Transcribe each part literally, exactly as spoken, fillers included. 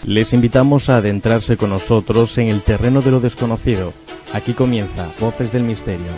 Les invitamos a adentrarse con nosotros en el terreno de lo desconocido. Aquí comienza Voces del Misterio.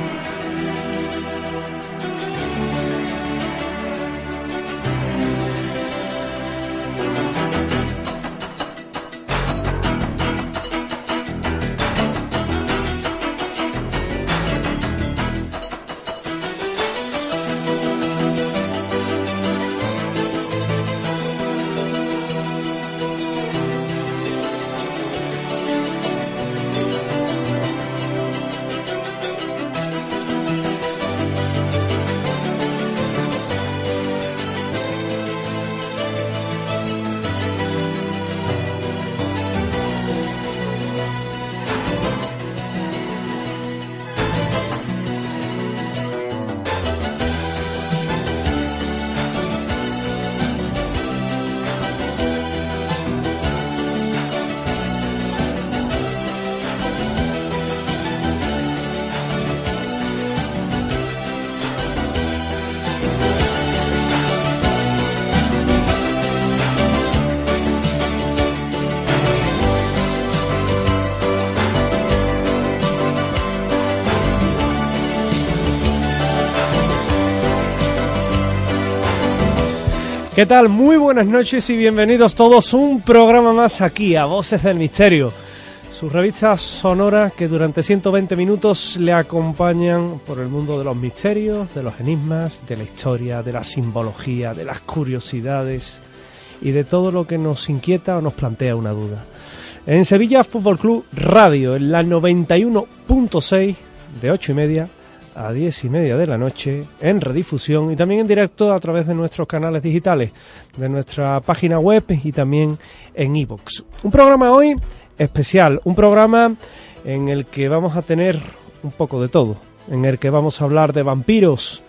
¿Qué tal? Muy buenas noches y bienvenidos todos a un programa más aquí, a Voces del Misterio. Su revista sonora que durante ciento veinte minutos le acompañan por el mundo de los misterios, de los enigmas, de la historia, de la simbología, de las curiosidades y de todo lo que nos inquieta o nos plantea una duda. En Sevilla Fútbol Club Radio, en la noventa y uno punto seis, de ocho y media a diez y media de la noche, en redifusión y también en directo a través de nuestros canales digitales, de nuestra página web y también en iVoox. Un programa hoy especial, un programa en el que vamos a tener un poco de todo, en el que vamos a hablar de vampiros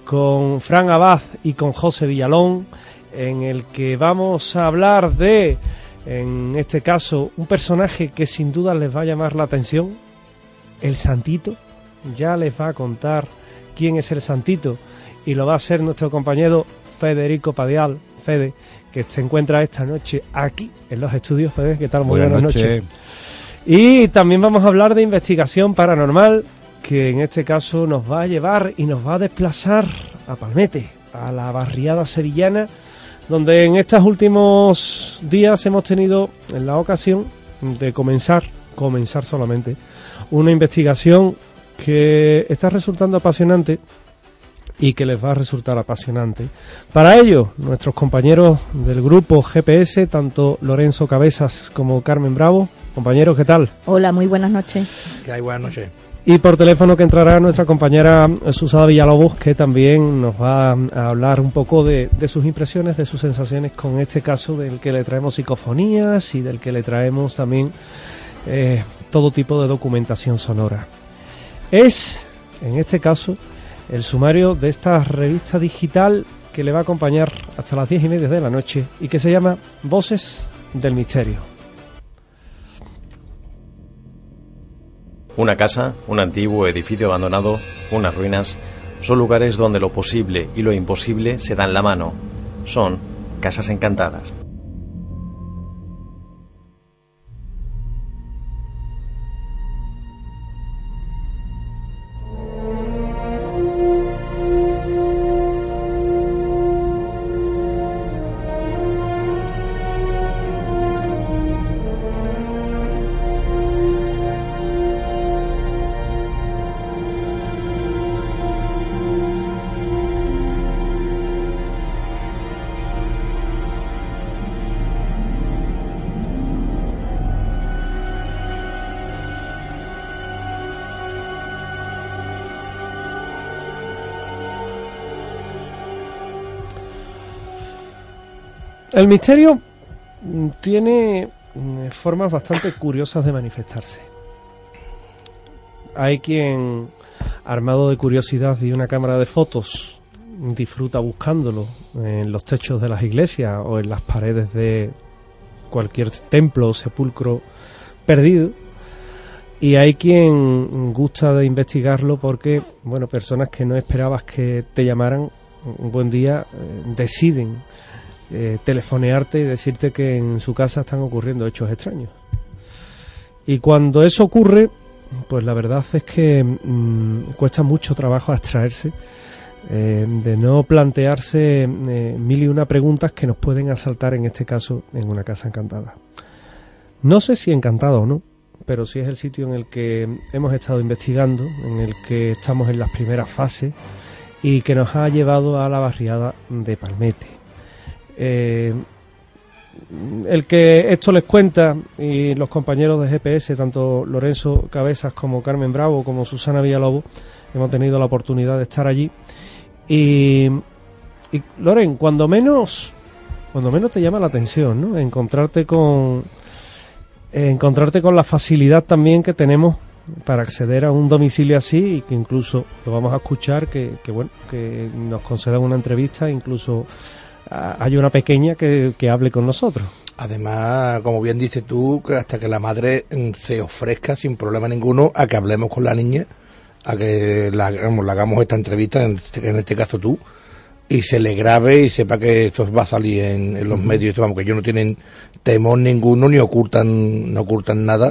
con Fran Abad y con José Villalón, en el que vamos a hablar de, en este caso, un personaje que sin duda les va a llamar la atención, el Santito. Ya les va a contar quién es el Santito y lo va a hacer nuestro compañero Federico Padial, Fede, que se encuentra esta noche aquí en los estudios. Fede, ¿qué tal? Muy buenas, buenas noches. noches. Y también vamos a hablar de investigación paranormal, que en este caso nos va a llevar y nos va a desplazar a Palmete, a la barriada sevillana, donde en estos últimos días hemos tenido la ocasión de comenzar, comenzar solamente, una investigación que está resultando apasionante y que les va a resultar apasionante. Para ello, nuestros compañeros del grupo G P S, tanto Lorenzo Cabezas como Carmen Bravo. Compañeros, ¿qué tal? Hola, muy buenas noches. ¿Qué hay? Buenas noches. Y por teléfono que entrará nuestra compañera Susana Villalobos, que también nos va a hablar un poco de, de sus impresiones, de sus sensaciones con este caso del que le traemos psicofonías y del que le traemos también eh, todo tipo de documentación sonora. Es, en este caso, el sumario de esta revista digital que le va a acompañar hasta las diez y media de la noche y que se llama Voces del Misterio. Una casa, un antiguo edificio abandonado, unas ruinas, son lugares donde lo posible y lo imposible se dan la mano. Son casas encantadas. El misterio tiene formas bastante curiosas de manifestarse. Hay quien, armado de curiosidad y una cámara de fotos, disfruta buscándolo en los techos de las iglesias o en las paredes de cualquier templo o sepulcro perdido. Y hay quien gusta de investigarlo porque, bueno, personas que no esperabas que te llamaran un buen día eh, deciden eh, telefonearte y decirte que en su casa están ocurriendo hechos extraños. Y cuando eso ocurre, pues la verdad es que mmm, cuesta mucho trabajo abstraerse eh, de no plantearse eh, mil y una preguntas que nos pueden asaltar, en este caso, en una casa encantada. No sé si encantada o no, pero sí es el sitio en el que hemos estado investigando, en el que estamos en las primeras fases y que nos ha llevado a la barriada de Palmete. Eh, el que esto les cuenta, y los compañeros de G P S, tanto Lorenzo Cabezas como Carmen Bravo como Susana Villalobos, hemos tenido la oportunidad de estar allí. Y, y Loren, cuando menos cuando menos te llama la atención, ¿no? Encontrarte con eh, encontrarte con la facilidad también que tenemos para acceder a un domicilio así, y que incluso lo vamos a escuchar, que, que bueno, que nos concedan una entrevista, incluso a, hay una pequeña que, que hable con nosotros. Además, como bien dices tú, que hasta que la madre se ofrezca sin problema ninguno a que hablemos con la niña, a que la, vamos, la hagamos esta entrevista, en este, en este caso tú, y se le grabe y sepa que esto va a salir en, en los uh-huh. medios, vamos, que ellos no tienen temor ninguno, ni ocultan, no ocultan nada.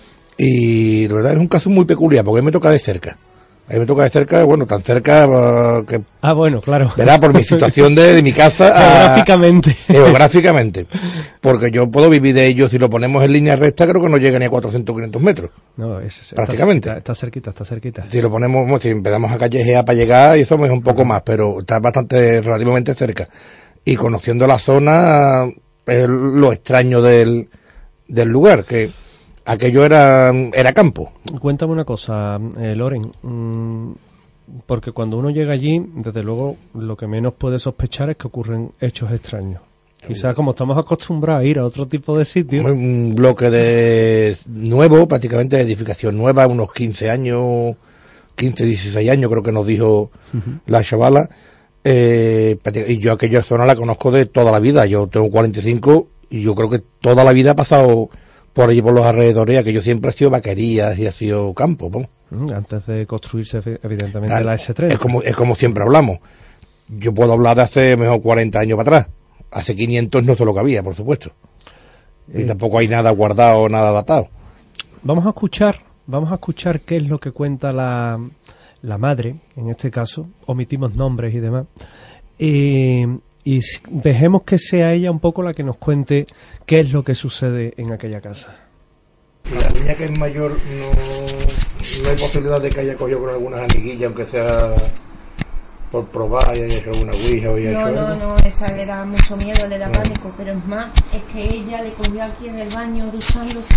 Y la verdad es un caso muy peculiar, porque a mí me toca de cerca. A mí me toca de cerca, bueno, tan cerca uh, que... Ah, bueno, claro. ¿Verdad? Por mi situación de, de mi casa... Geográficamente. A, geográficamente. Porque yo puedo vivir de ellos, si lo ponemos en línea recta, creo que no llega ni a cuatrocientos o quinientos metros. No, es, es, prácticamente. Está, está cerquita, está cerquita. Si lo ponemos, bueno, si empezamos a callejear para llegar, y eso es un poco más, pero está bastante, relativamente cerca. Y conociendo la zona, es lo extraño del, del lugar, que... aquello era era campo. Cuéntame una cosa, eh, Loren, mmm, porque cuando uno llega allí, desde luego, lo que menos puede sospechar es que ocurren hechos extraños. Quizás como estamos acostumbrados a ir a otro tipo de sitios. Un bloque de nuevo, prácticamente de edificación nueva, unos quince años, quince, dieciséis años creo que nos dijo uh-huh. la chavala. Eh, y yo aquella zona la conozco de toda la vida. Yo tengo cuarenta y cinco y yo creo que toda la vida ha pasado por allí, por los alrededores, y aquello siempre ha sido vaquerías y ha sido campo, ¿no? Antes de construirse, evidentemente, claro, la ese tres. Es como, es como siempre hablamos. Yo puedo hablar de hace mejor cuarenta años para atrás. Hace quinientos no sé lo que había, por supuesto. Y eh, tampoco hay nada guardado, nada datado. Vamos a escuchar, vamos a escuchar qué es lo que cuenta la, la madre, en este caso. Omitimos nombres y demás. Y... y dejemos que sea ella un poco la que nos cuente qué es lo que sucede en aquella casa. La niña que es mayor, no, no hay posibilidad de que haya cogido con algunas amiguillas, aunque sea por probar y haya hecho alguna ouija o haya no, hecho no, algo. no, esa le da mucho miedo, le da no. pánico, pero es más, es que ella le cogió aquí en el baño duchándose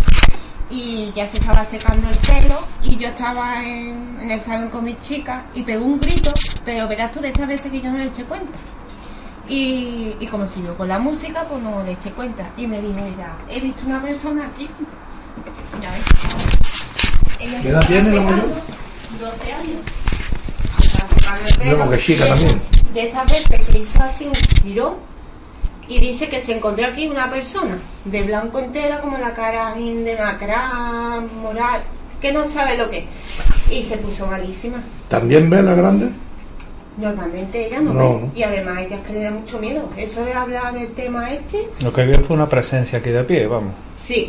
y ya se estaba secando el pelo, y yo estaba en, en el salón con mis chicas y pegó un grito, pero verás tú de estas veces que yo no le eché cuenta. Y, y como siguió con la música, pues no le eché cuenta. Y me dijo ella, he visto una persona aquí. Ya ves. Ella ¿Qué edad tiene la mayor? doce años. Estaba secando el pelo. No, porque chica también. De estas veces que hizo así un girón, y dice que se encontró aquí una persona de blanco entera, como la cara demacrada, moral, que no sabe lo que es. Y se puso malísima. ¿También ve la grande? Normalmente ella no, no ve, y además ella es que le da mucho miedo. Eso de hablar del tema este... Lo que vio fue una presencia aquí de pie, vamos. Sí.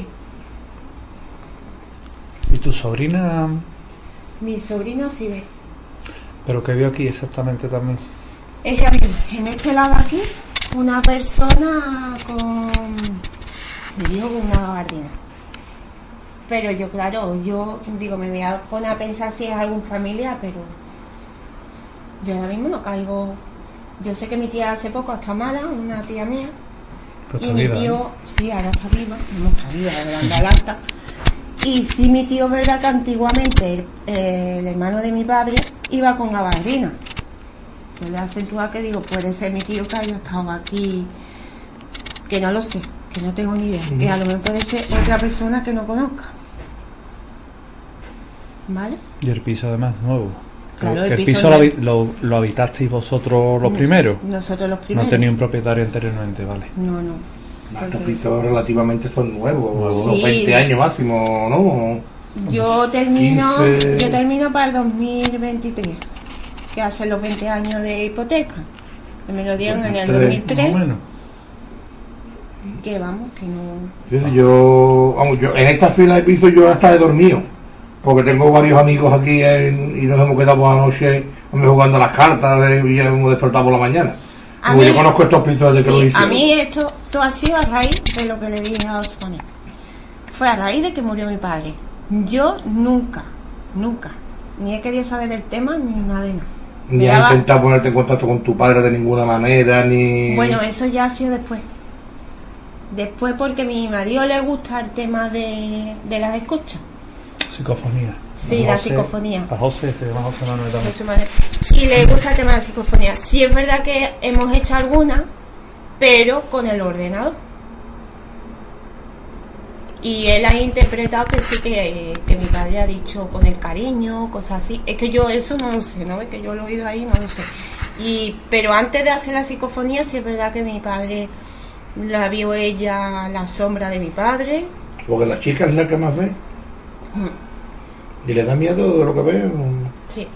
¿Y tu sobrina? Mi sobrina sí ve. ¿Pero qué vio aquí exactamente también? Ella vio en este lado aquí una persona con... me dijo con una gabardina. Pero yo, claro, yo digo, me voy a poner a pensar si es algún familiar, pero... yo ahora mismo no caigo. Yo sé que mi tía hace poco está mala, una tía mía. Pues y mi viva, tío, ¿eh? Sí, ahora está viva, no está viva, de la alta. Y sí, mi tío, verdad que antiguamente el, eh, el hermano de mi padre iba con gabardina. Yo le acentúa que digo, puede ser mi tío que haya estado aquí, que no lo sé, que no tengo ni idea. Mm. Que a lo mejor puede ser otra persona que no conozca. ¿Vale? Y el piso además nuevo. Claro, el, el piso, piso lo, lo, lo habitasteis vosotros los primeros. Nosotros los primeros. No tenía un propietario anteriormente, vale. No, no. Estos pisos relativamente son nuevos, sí. veinte años máximo, ¿no? Yo termino, quince... yo termino para el dos mil veintitrés, que hace los veinte años de hipoteca. Me lo dieron en el dos mil tres. que vamos, que no... Fíjate, yo, vamos, yo en esta fila de piso yo hasta he dormido, porque tengo varios amigos aquí en, y nos hemos quedado por la noche jugando a las cartas eh, y hemos despertado por la mañana. A Como mí- yo conozco estos pisos desde que lo Sí, hice. a mí esto, esto ha sido a raíz de lo que le dije a Osmani. Fue a raíz de que murió mi padre. Yo nunca, nunca, ni he querido saber del tema ni nada de nada. Ni Me has daba- intentado ponerte en contacto con tu padre de ninguna manera, ni... Bueno, eso ya ha sido después. Después porque a mi marido le gusta el tema de, de las escuchas. Psicofonía. Sí, A la José- psicofonía. A José, se llama José Manuel también. José Manuel. Y le gusta el tema de la psicofonía. Sí es verdad que hemos hecho algunas, pero con el ordenador. Y él ha interpretado que sí, que, que mi padre ha dicho con el cariño, cosas así. Es que yo eso no lo sé, ¿no? Es que yo lo he oído ahí, no lo sé. Y, pero antes de hacer la psicofonía, sí es verdad que mi padre, la vio ella, la sombra de mi padre. Porque la chica es la que más ve. ¿Y le da miedo de lo que ve? Sí.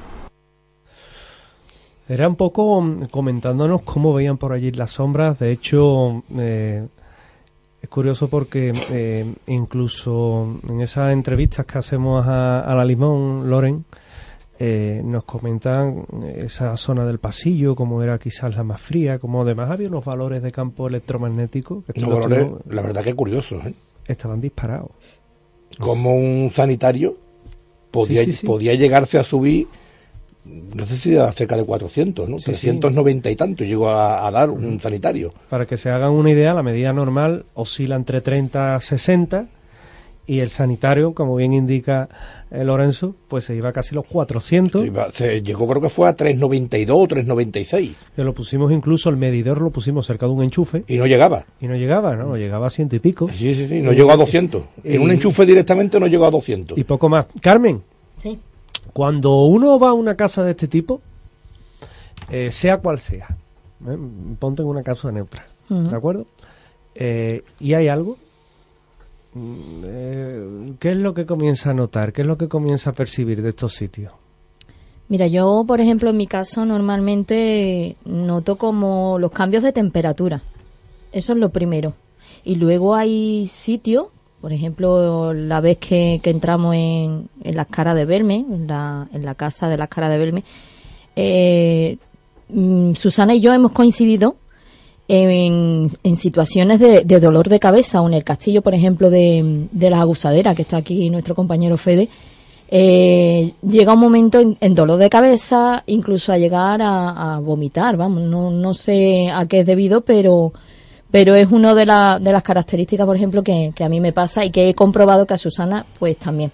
Era un poco mm, comentándonos cómo veían por allí las sombras. De hecho, eh, es curioso porque eh, incluso en esas entrevistas que hacemos a, a la Limón, Loren, eh, nos comentan esa zona del pasillo, como era quizás la más fría, como además había unos valores de campo electromagnético que esto No, lo valores, tuvimos- la verdad que curioso, ¿eh? estaban disparados. Como un sanitario podía, Sí, sí, sí. podía llegarse a subir, no sé si a cerca de cuatrocientos, ¿no? Sí, trescientos noventa y tanto llegó a, a dar un sanitario. Para que se hagan una idea, la medida normal oscila entre treinta a sesenta y el sanitario, como bien indica eh, Lorenzo, pues se iba casi los cuatrocientos. Se, iba- se llegó, creo que fue a trescientos noventa y dos o trescientos noventa y seis Que lo pusimos incluso, el medidor lo pusimos cerca de un enchufe y no llegaba. y no llegaba, ¿no? Llegaba a ciento y pico Sí, sí, sí, no llegó a doscientos. En un Y- enchufe directamente no llegó a doscientos. y poco más. Carmen, Sí. cuando uno va a una casa de este tipo, eh, sea cual sea, ¿eh? Ponte en una casa neutra, ¿de acuerdo? Eh, y hay algo, mm, eh, ¿qué es lo que comienza a notar? ¿Qué es lo que comienza a percibir de estos sitios? Mira, yo, por ejemplo, en mi caso normalmente noto como los cambios de temperatura. Eso es lo primero. Y luego hay sitios, por ejemplo, la vez que, que entramos en, en las Caras de Belme, en la, en la casa de las Caras de Belme, eh, mm, Susana y yo hemos coincidido en, en situaciones de, de dolor de cabeza, o en el castillo, por ejemplo, de, de las Agusaderas, que está aquí nuestro compañero Fede. Eh, llega un momento en, en dolor de cabeza, incluso a llegar a, a vomitar, vamos, no, no sé a qué es debido, pero pero es una de, la, de las características, por ejemplo, que, que a mí me pasa y que he comprobado que a Susana, pues también.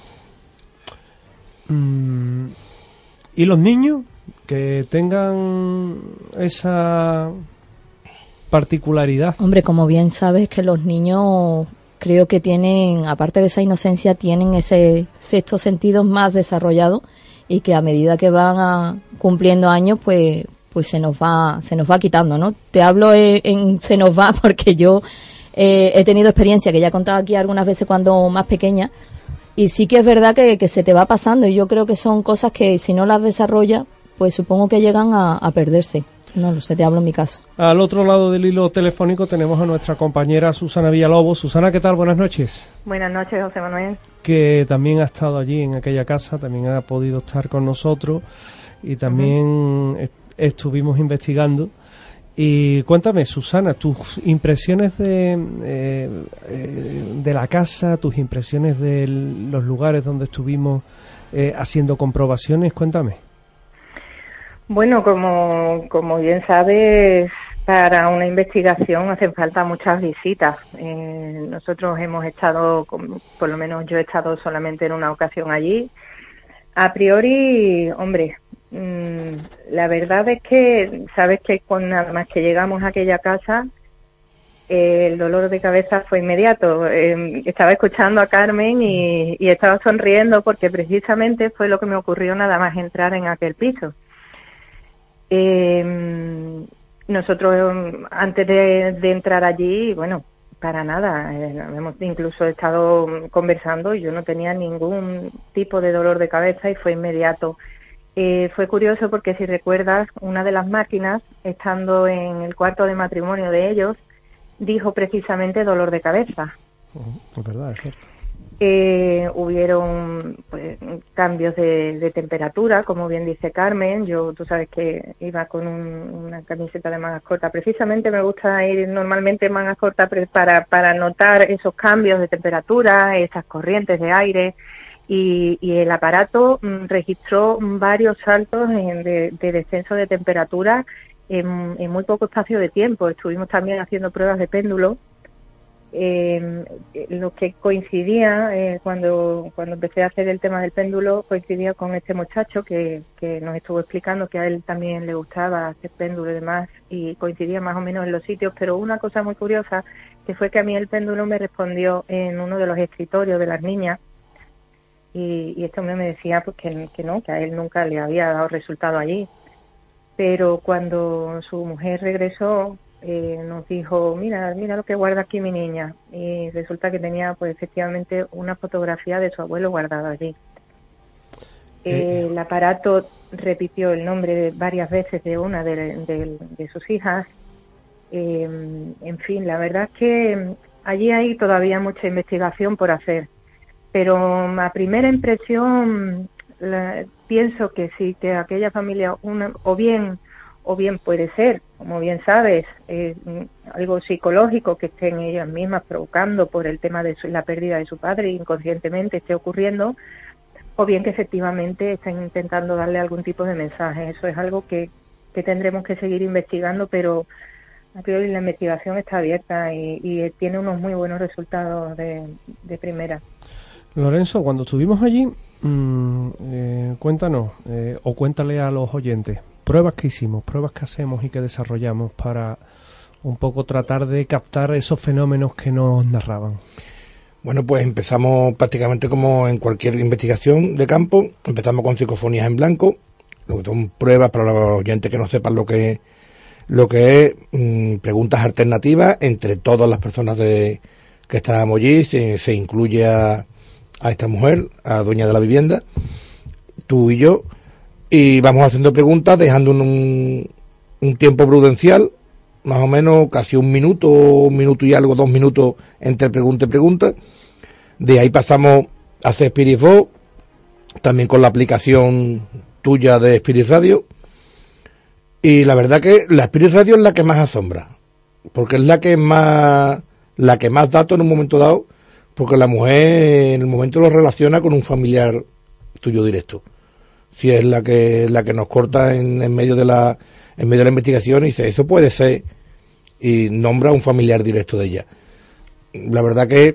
Mm, ¿y los niños que tengan esa particularidad? Hombre, como bien sabes que los niños creo que tienen, aparte de esa inocencia, tienen ese sexto sentido más desarrollado y que a medida que van a, cumpliendo años, pues pues se nos va se nos va quitando, ¿no? Te hablo en, en se nos va porque yo eh, he tenido experiencia que ya he contado aquí algunas veces cuando más pequeña, y sí que es verdad que, que se te va pasando, y yo creo que son cosas que si no las desarrollas, pues supongo que llegan a, a perderse. No lo sé, te hablo en mi caso. Al otro lado del hilo telefónico tenemos a nuestra compañera Susana Villalobos. Susana, ¿qué tal? Buenas noches. Buenas noches, José Manuel. Que también ha estado allí en aquella casa, también ha podido estar con nosotros y también est- estuvimos investigando. Y cuéntame, Susana, tus impresiones de, eh, eh, de la casa, tus impresiones de los lugares donde estuvimos eh, haciendo comprobaciones, cuéntame. Bueno, como, como bien sabes, para una investigación hacen falta muchas visitas. Eh, nosotros hemos estado, con- por lo menos yo he estado solamente en una ocasión allí. A priori, hombre, mmm, la verdad es que, sabes que con nada más que llegamos a aquella casa, eh, el dolor de cabeza fue inmediato. Eh, estaba escuchando a Carmen y, y estaba sonriendo porque precisamente fue lo que me ocurrió nada más entrar en aquel piso. Eh, nosotros antes de, de entrar allí, bueno, para nada, eh, hemos incluso estado conversando y yo no tenía ningún tipo de dolor de cabeza y fue inmediato. Eh, fue curioso porque si recuerdas, una de las máquinas, estando en el cuarto de matrimonio de ellos, dijo precisamente dolor de cabeza. Uh, es verdad, es cierto. Eh, hubieron pues, cambios de, de temperatura, como bien dice Carmen. Yo, tú sabes que iba con un, una camiseta de mangas cortas. Precisamente me gusta ir normalmente en mangas cortas para, para notar esos cambios de temperatura, esas corrientes de aire. Y, y el aparato mm, registró varios saltos en, de, de descenso de temperatura en, en muy poco espacio de tiempo. Estuvimos también haciendo pruebas de péndulo. Eh, lo que coincidía eh, cuando cuando empecé a hacer el tema del péndulo coincidía con este muchacho que, que nos estuvo explicando que a él también le gustaba hacer péndulo y demás, y coincidía más o menos en los sitios, pero una cosa muy curiosa que fue que a mí el péndulo me respondió en uno de los escritorios de las niñas, y, y este hombre me decía pues que, que no, que a él nunca le había dado resultado allí, pero cuando su mujer regresó Eh, nos dijo, mira, mira lo que guarda aquí mi niña, y resulta que tenía pues efectivamente una fotografía de su abuelo guardada allí. Eh, el aparato repitió el nombre de, varias veces de una de, de, de sus hijas. Eh, en fin, la verdad es que allí hay todavía mucha investigación por hacer, pero a primera impresión la, pienso que sí, que aquella familia, una, o bien o bien puede ser, como bien sabes, eh, algo psicológico que estén ellas mismas provocando por el tema de su, la pérdida de su padre, inconscientemente esté ocurriendo, o bien que efectivamente estén intentando darle algún tipo de mensaje. Eso es algo que, que tendremos que seguir investigando, pero a priori la investigación está abierta y, y tiene unos muy buenos resultados de, de primera. Lorenzo, cuando estuvimos allí, mmm, eh, cuéntanos, eh, o cuéntale a los oyentes, pruebas que hicimos, pruebas que hacemos y que desarrollamos para un poco tratar de captar esos fenómenos que nos narraban. Bueno, pues empezamos prácticamente como en cualquier investigación de campo, empezamos con psicofonías en blanco, lo que son pruebas para los oyentes que no sepan lo que, lo que es, mmm, preguntas alternativas entre todas las personas de, que estábamos allí, se, se incluye a, a esta mujer, a dueña de la vivienda, tú y yo, y vamos haciendo preguntas, dejando un, un tiempo prudencial, más o menos casi un minuto, un minuto y algo, dos minutos entre pregunta y pregunta. De ahí pasamos a hacer Spirit Box, también con la aplicación tuya de Spirit Radio. Y la verdad que la Spirit Radio es la que más asombra, porque es la que más, la que más datos en un momento dado, porque la mujer en el momento lo relaciona con un familiar tuyo directo. Si es la que la que nos corta en, en medio de la en medio de la investigación y dice, eso puede ser, y nombra a un familiar directo de ella. La verdad que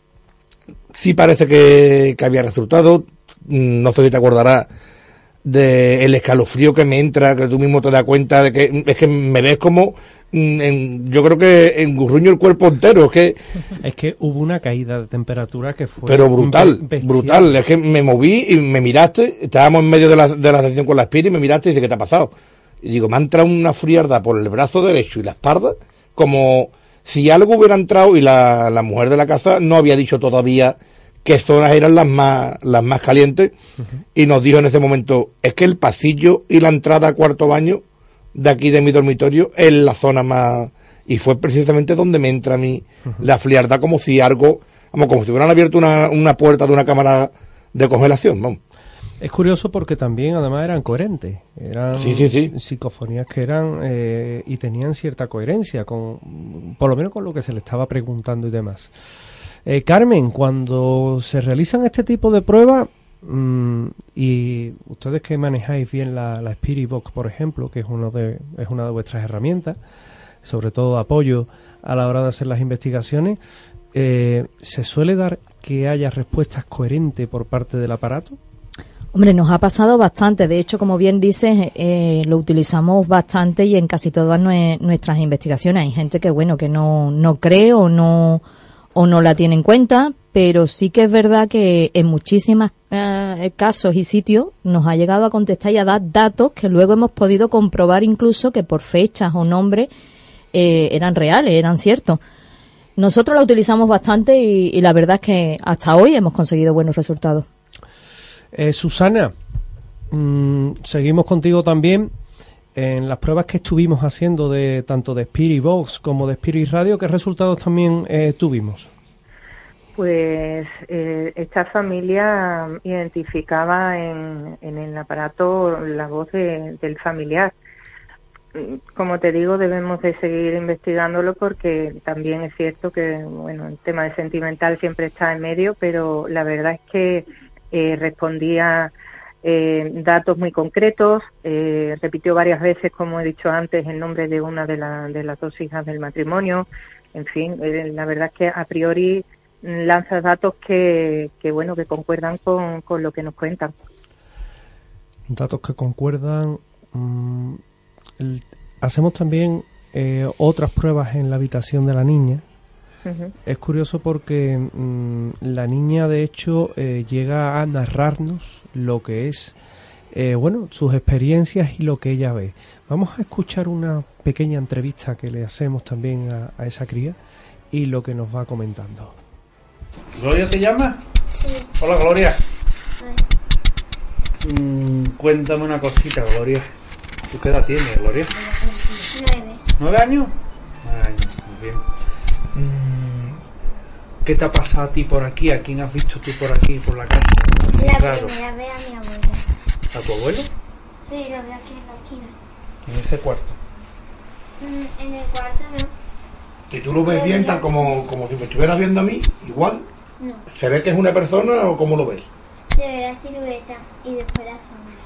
sí parece que, que había resultado. No sé si te acordarás de el escalofrío que me entra, que tú mismo te das cuenta de que es que me ves como en, yo creo que engurruño el cuerpo entero. Es que es que hubo una caída de temperatura que fue pero brutal, bestial. brutal. Es que me moví y me miraste, estábamos en medio de la, de la sesión con la Spirit y me miraste y dice, ¿qué te ha pasado? Y digo, me ha entrado una frialdad por el brazo derecho y la espalda, como si algo hubiera entrado, y la, la mujer de la casa no había dicho todavía qué zonas eran las más las más calientes. Uh-huh. Y nos dijo en ese momento, es que el pasillo y la entrada a cuarto baño de aquí de mi dormitorio es la zona más, y fue precisamente donde me entra a mí uh-huh. la frialdad, como si algo, vamos, como si hubieran abierto una, una puerta de una cámara de congelación, vamos. Es curioso porque también además eran coherentes, eran sí, sí, sí. psicofonías que eran eh, y tenían cierta coherencia, con por lo menos con lo que se le estaba preguntando y demás. Eh, Carmen, cuando se realizan este tipo de pruebas, mmm, y ustedes que manejáis bien la, la Spirit Box, por ejemplo, que es, uno de, es una de vuestras herramientas, sobre todo apoyo a la hora de hacer las investigaciones, eh, ¿se suele dar que haya respuestas coherentes por parte del aparato? Hombre, nos ha pasado bastante. De hecho, como bien dices, eh, lo utilizamos bastante y en casi todas nue- nuestras investigaciones. Hay gente que, bueno, que no, no cree o no, o no la tiene en cuenta, pero sí que es verdad que en muchísimos eh, casos y sitios nos ha llegado a contestar y a dar datos que luego hemos podido comprobar incluso que por fechas o nombres eh, eran reales, eran ciertos. Nosotros la utilizamos bastante y, y la verdad es que hasta hoy hemos conseguido buenos resultados. Eh, Susana, mmm, seguimos contigo también. en las pruebas que estuvimos haciendo de tanto de Spirit Box como de Spirit Radio, ¿qué resultados también eh, tuvimos? Pues eh, esta familia identificaba en, en el aparato la voz de, del familiar. Como te digo, debemos de seguir investigándolo porque también es cierto que, bueno, el tema de sentimental siempre está en medio, pero la verdad es que eh, respondía eh, datos muy concretos, eh, repitió varias veces, como he dicho antes, el nombre de una de, la, de las dos hijas del matrimonio. En fin, eh, la verdad es que a priori lanza datos que, que bueno, que concuerdan con, con lo que nos cuentan. Datos que concuerdan. Mmm, el, hacemos también eh, otras pruebas en la habitación de la niña. Uh-huh. Es curioso porque mmm, la niña, de hecho, eh, llega a narrarnos lo que es, eh, bueno, sus experiencias y lo que ella ve. Vamos a escuchar una pequeña entrevista que le hacemos también a, a esa cría y lo que nos va comentando. ¿Gloria te llama? Sí. Hola, Gloria. Hola. Mm, cuéntame una cosita, Gloria. ¿Tú qué edad tienes, Gloria? Nueve. ¿Nueve años? Nueve años, muy bien. Mm, ¿qué te ha pasado a ti por aquí? ¿A quién has visto tú por aquí, por la casa? Así la raro. primera vez a mi abuela. ¿A tu abuelo? Sí, lo veo aquí en la esquina. ¿En ese cuarto? Mm, en el cuarto no. Si tú lo ves bien, tal como, como si me estuvieras viendo a mí, igual, No. ¿se ve que es una persona o cómo lo ves? Se ve la silueta y después la sombra.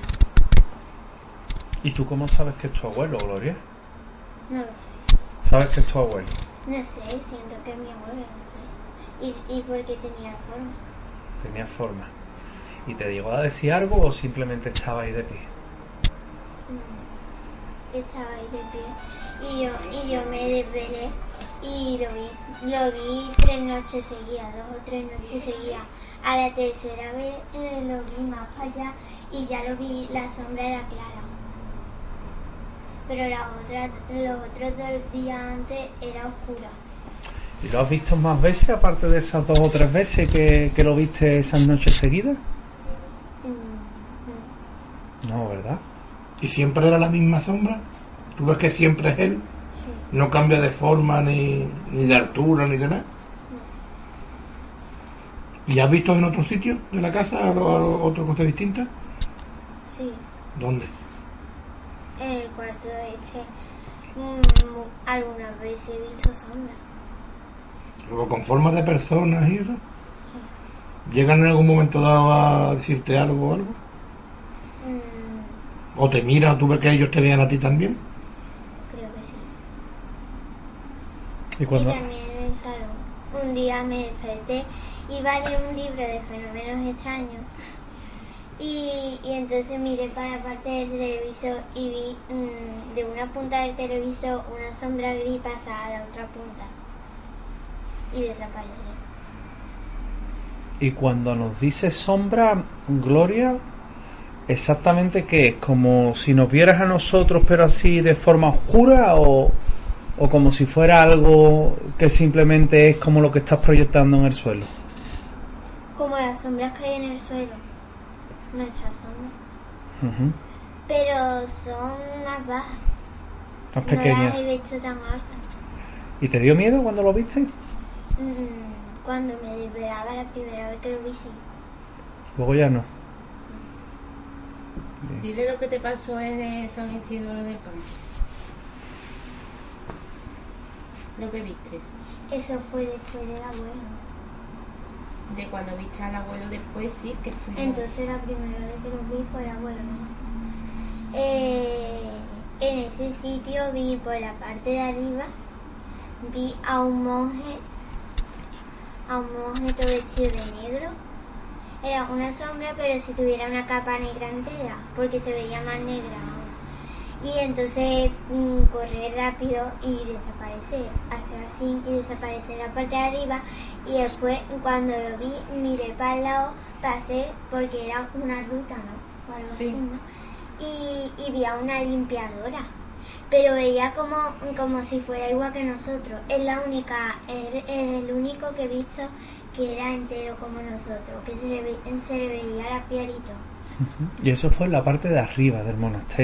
¿Y tú cómo sabes que es tu abuelo, Gloria? No lo sé. ¿Sabes que es tu abuelo? No sé, siento que es mi abuelo, no sé. ¿Y, y por qué tenía forma? Tenía forma. ¿Y te llegó a decir algo o simplemente estaba ahí de pie? Mm, estaba ahí de pie. Y yo, y yo me desvelé y lo vi. Lo vi tres noches seguidas, dos o tres noches seguidas. A la tercera vez eh, lo vi más para allá y ya lo vi, la sombra era clara. Pero la otra, los otros dos días antes era oscura. ¿Y lo has visto más veces, aparte de esas dos o tres veces que, que lo viste esas noches seguidas? Mm, no. No, ¿verdad? ¿Y siempre era la misma sombra? ¿Tú ves que siempre es él? Sí. ¿No cambia de forma, ni, ni de altura, ni de nada? No. ¿Y has visto en otro sitio de la casa a otra cosa distinta? Sí. ¿Dónde? En el cuarto este, mmm, algunas veces he visto sombras. ¿Luego con forma de personas y eso? Sí. ¿Llegan en algún momento dado a decirte algo o algo? Mm. ¿O te miran o tú ves que ellos te vean a ti también? Creo que sí. ¿Y cuándo? Y también en el salón. Un día me desperté y leí un libro de fenómenos extraños. Y, y entonces miré para la parte del televisor y vi mmm, de una punta del televisor una sombra gris pasar a la otra punta y desapareció. Y cuando nos dice sombra, Gloria, ¿exactamente qué es? ¿Como si nos vieras a nosotros pero así de forma oscura o, o como si fuera algo que simplemente es como lo que estás proyectando en el suelo? Como las sombras que hay en el suelo. Nuestras sombras. Uh-huh. Pero son más bajas. Más pequeñas. No las he visto tan altas. ¿Y te dio miedo cuando lo viste? Mm, cuando me desvelaba la primera vez que lo vi, sí. Luego ya no. Dile lo que te pasó en San Isidro del Campo. Lo que viste. Eso fue después del abuelo. De cuando viste al abuelo después, sí, que fue. Entonces la primera vez que lo vi fue el abuelo, ¿no? Eh, en ese sitio vi por la parte de arriba, vi a un monje, a un monje todo vestido de negro. Era una sombra, pero si tuviera una capa negra entera, porque se veía más negra aún. Y entonces mmm, correr rápido y desaparecer, hacer así y desaparecer la parte de arriba. Y después cuando lo vi miré para el lado, pasé porque era una ruta, ¿no? O algo sí. así, ¿no? Y, y vi a una limpiadora, pero veía como, como si fuera igual que nosotros. Es la única, es, es el único que he visto que era entero como nosotros, que se le, ve, se le veía la pielito. Y eso fue en la parte de arriba del monasterio.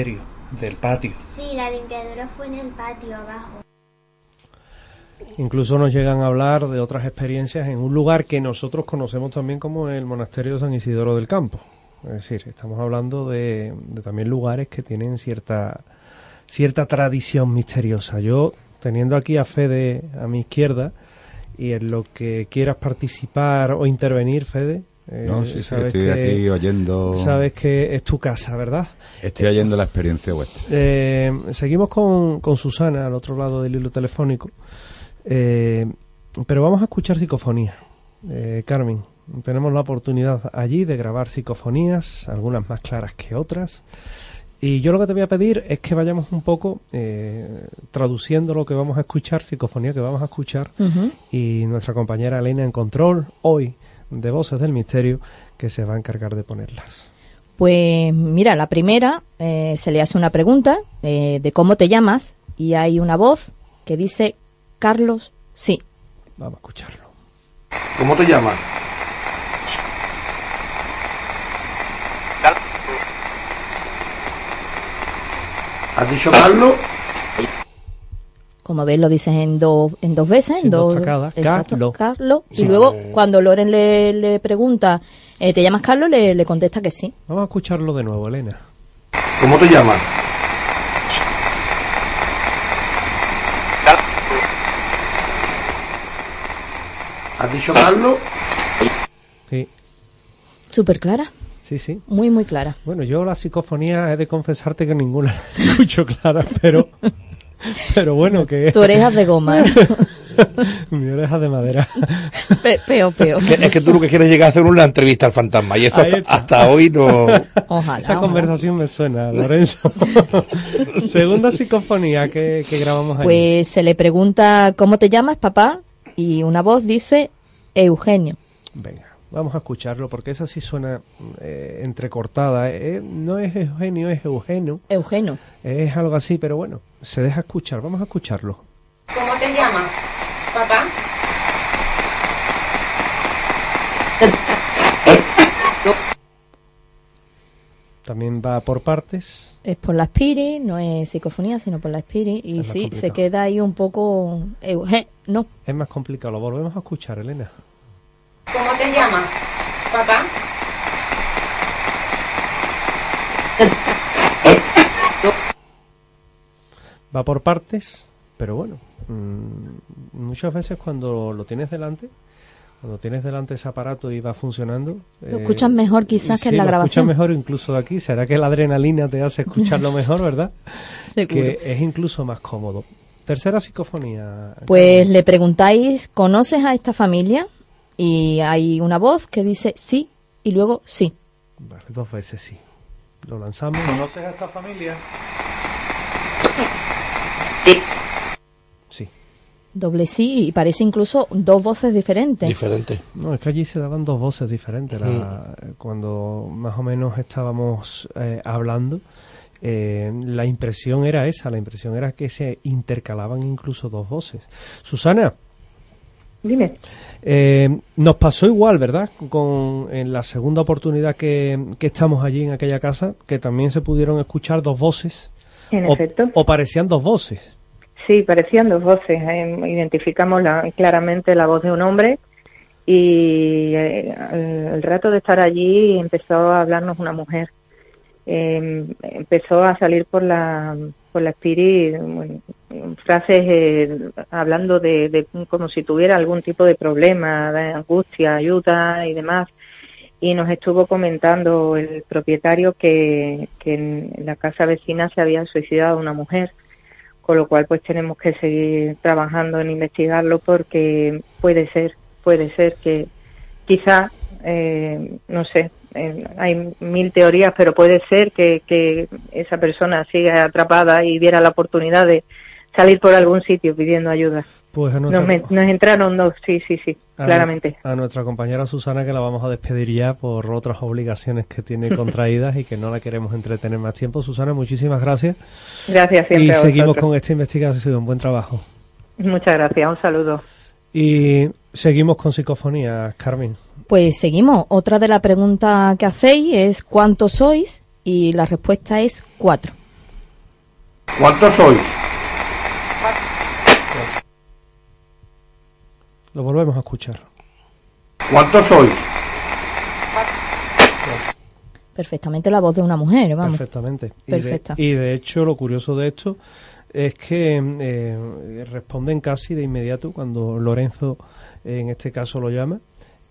Del patio. Sí, la limpiadora fue en el patio abajo. Incluso nos llegan a hablar de otras experiencias en un lugar que nosotros conocemos también como el monasterio de San Isidoro del Campo. Es decir, estamos hablando de, de también lugares que tienen cierta cierta tradición misteriosa. Yo, teniendo aquí a Fede a mi izquierda, y en lo que quieras participar o intervenir, Fede, eh, No, sí, sí, sabes estoy que, aquí oyendo... Sabes que es tu casa, ¿verdad? Estoy oyendo la experiencia vuestra. Eh, seguimos con, con Susana al otro lado del hilo telefónico, eh, pero vamos a escuchar psicofonías. Eh, Carmen, tenemos la oportunidad allí de grabar psicofonías, algunas más claras que otras, y yo lo que te voy a pedir es que vayamos un poco eh, traduciendo lo que vamos a escuchar, psicofonía que vamos a escuchar, Ujú. y nuestra compañera Elena en control hoy de Voces del Misterio, que se va a encargar de ponerlas. Pues mira, la primera eh, se le hace una pregunta eh, de cómo te llamas y hay una voz que dice Carlos, sí. Vamos a escucharlo. ¿Cómo te llamas? ¿Has dicho Carlos? Como ves, lo dices en, dos en dos veces. Sí, en dos dos tacadas. Exacto, Carlos. Carlos. Sí. Y luego, cuando Loren le, le pregunta, eh, ¿te llamas Carlos? Le, le contesta que sí. Vamos a escucharlo de nuevo, Elena. ¿Cómo te llamas? ¿Has dicho Carlos? Sí, Súper clara, sí, sí. muy, muy clara. Bueno, yo la psicofonía he de confesarte que ninguna la escucho clara, pero pero bueno, que Tu orejas de goma, ¿no? mi oreja de madera. Pe- peo, peo. Que- es que tú lo que quieres llegar a hacer una entrevista al fantasma y esto Ahí hasta, está. hasta hoy no... Ojalá. Esa ojalá. conversación me suena, Lorenzo. Segunda psicofonía que, que grabamos ahí. Pues se le pregunta, ¿cómo te llamas, papá? Y una voz dice, Eugenio. Venga, vamos a escucharlo porque esa sí suena eh, entrecortada. Eh, no es Eugenio, es Eugenio. Eugenio. Es algo así, pero bueno, se deja escuchar. Vamos a escucharlo. ¿Cómo te llamas, papá? También va por partes. Es por la Spiri, no es psicofonía, sino por la Spiri. Y Es más sí, complicado. se queda ahí un poco... Eugenio. No. Es más complicado. Lo volvemos a escuchar, Elena. ¿Cómo te llamas, papá? Va por partes, pero bueno, mmm, muchas veces cuando lo tienes delante, cuando tienes delante ese aparato y va funcionando... Lo escuchas mejor quizás que en la lo grabación. escuchas mejor incluso de aquí. ¿Será que la adrenalina te hace escucharlo mejor, verdad? Seguro. Que es incluso más cómodo. Tercera psicofonía. Pues le preguntáis, ¿conoces a esta familia? Y hay una voz que dice sí y luego sí. Vale, dos veces sí. Lo lanzamos. ¿Conoces a esta familia? Sí. Doble sí y parece incluso dos voces diferentes. Diferente. No, es que allí se daban dos voces diferentes. La- Cuando más o menos estábamos eh, hablando, eh, la impresión era esa. La impresión era que se intercalaban incluso dos voces. Susana, Dime. eh, nos pasó igual, ¿verdad? Con en la segunda oportunidad que, que estamos allí en aquella casa, que también se pudieron escuchar dos voces. En o, efecto. o parecían dos voces. Sí, parecían dos voces. Eh, identificamos la- claramente la voz de un hombre y eh, al, al rato de estar allí empezó a hablarnos una mujer. Eh, empezó a salir por la por la Spiri bueno, frases eh, hablando de, de como si tuviera algún tipo de problema, de angustia, ayuda y demás. Y nos estuvo comentando el propietario que, que en la casa vecina se había suicidado una mujer, con lo cual pues tenemos que seguir trabajando en investigarlo porque puede ser, puede ser que quizá, eh, no sé, eh, hay mil teorías, pero puede ser que, que esa persona siga atrapada y viera la oportunidad de salir por algún sitio pidiendo ayuda. Pues a Nos, nuestra, me- nos entraron dos, sí, sí, sí, a- claramente. A nuestra compañera Susana, que la vamos a despedir ya por otras obligaciones que tiene contraídas y que no la queremos entretener más tiempo. Susana, muchísimas gracias. Gracias siempre Y a seguimos vosotros. con esta investigación. Buen trabajo. Muchas gracias, un saludo. Y seguimos con psicofonías, Carmen. Pues seguimos. Otra de las preguntas que hacéis es ¿cuántos sois? Y la respuesta es cuatro. ¿Cuántos sois? Lo volvemos a escuchar. ¿Cuántos sois? Perfectamente la voz de una mujer, vamos. Perfectamente. Y Perfecta. De, y de hecho, lo curioso de esto es que eh, responden casi de inmediato cuando Lorenzo, eh, en este caso, lo llama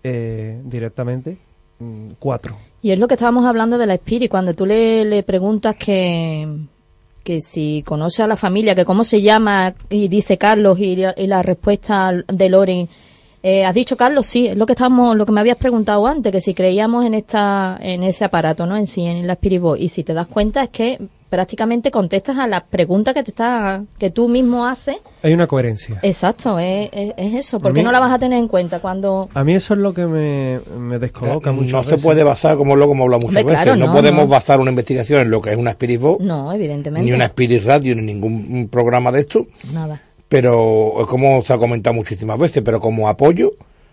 eh, directamente. mm, Cuatro. Y es lo que estábamos hablando de la Spirit, cuando tú le, le preguntas que, que si conoce a la familia, que cómo se llama, y dice Carlos, y, y la respuesta de Loren, eh, ¿has dicho Carlos? Sí, es lo que estábamos, lo que me habías preguntado antes, que si creíamos en esta, en ese aparato, ¿no? En sí, en la Spirit Box. Y si te das cuenta es que prácticamente contestas a las preguntas que te está, que tú mismo haces. Hay una coherencia. Exacto, es, es, es eso. ¿Por A qué mí- no la vas a tener en cuenta cuando... A mí eso es lo que me, me descoloca mucho. No se puede basar, como lo hemos hablado muchas Hombre, veces, claro, no, no, podemos no. basar una investigación en lo que es una Spirit Box, No, evidentemente. ni una Spirit Radio, ni ningún programa de esto, Nada. pero es como se ha comentado muchísimas veces, pero como apoyo,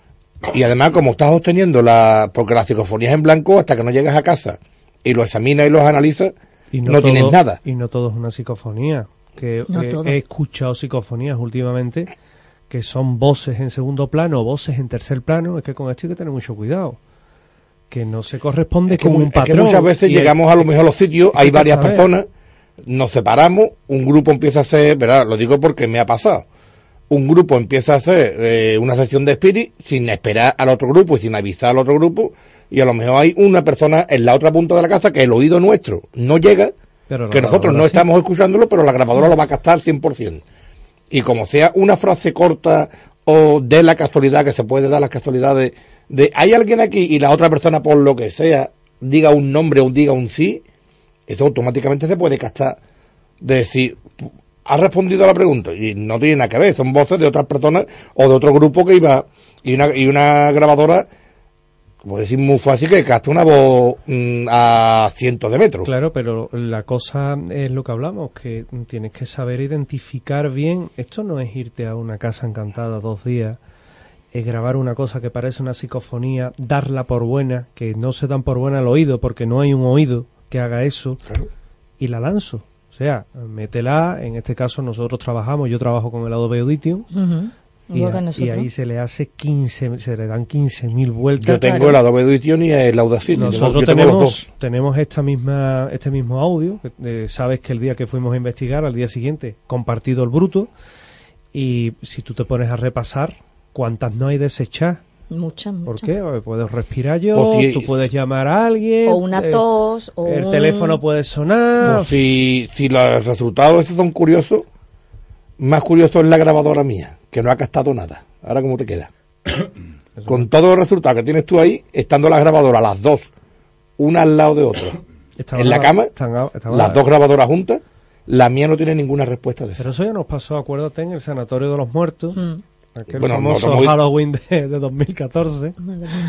y además como estás obteniendo la, porque la psicofonía es en blanco hasta que no llegas a casa y lo examinas y los analizas, Y no, todo- tienes nada. Y no todo es una psicofonía. Que No eh, todo. he escuchado psicofonías últimamente que son voces en segundo plano o voces en tercer plano. Es que con esto hay que tener mucho cuidado. Que no se corresponde Es que, con mu- un es que patrón. muchas veces Y llegamos el- a lo mejor a los sitios, hay hay que varias saber. personas, nos separamos, un grupo empieza a hacer, ¿verdad? Lo digo porque me ha pasado. Un grupo empieza a hacer eh, una sesión de Spirit sin esperar al otro grupo y sin avisar al otro grupo, y a lo mejor hay una persona en la otra punta de la casa que el oído nuestro no llega, Pero la que nosotros grabadora no sí. estamos escuchándolo, pero la grabadora lo va a captar cien por ciento. Y como sea una frase corta o de la casualidad, que se puede dar las casualidades de hay alguien aquí y la otra persona por lo que sea diga un nombre o diga un sí, eso automáticamente se puede captar de decir, ha respondido a la pregunta y no tiene nada que ver, son voces de otras personas o de otro grupo que iba, y una, y una grabadora, puedo decir muy fácil, que capta una voz mm, a cientos de metros. Claro, pero la cosa es lo que hablamos, que tienes que saber identificar bien. Esto no es irte a una casa encantada dos días, es grabar una cosa que parece una psicofonía, darla por buena, que no se dan por buena al oído, porque no hay un oído que haga eso, Claro. y la lanzo. O sea, métela, en este caso nosotros trabajamos, yo trabajo con el Adobe Audition, Ujú. y, Igual que a- y nosotros. ahí se le hace quince, se le dan quince mil vueltas. Yo tengo Claro. el Adobe Audition y el Audacity. Nosotros yo tengo los tenemos, dos. tenemos esta misma, este mismo audio, que, eh, sabes que el día que fuimos a investigar, al día siguiente, compartido el bruto, y si tú te pones a repasar, ¿cuántas no hay desechadas? Muchas, ¿Por muchas. qué? Porque puedes respirar yo, O si- tú puedes llamar a alguien, O una eh, tos, o el un- teléfono puede sonar. Pues si, si los resultados estos son curiosos, más curioso es la grabadora mía, que no ha captado nada. Ahora, ¿cómo te queda? Con todos los resultados que tienes tú ahí, estando las grabadoras, las dos, una al lado de otra, Estaba en la graba- cama, estaba- estaba- las dos grabadoras juntas, la mía no tiene ninguna respuesta de eso. Pero eso ya nos pasó, acuérdate, en el Sanatorio de los Muertos, Mm. aquel Bueno, famoso nosotros muy- Halloween de, de dos mil catorce. Madre mía.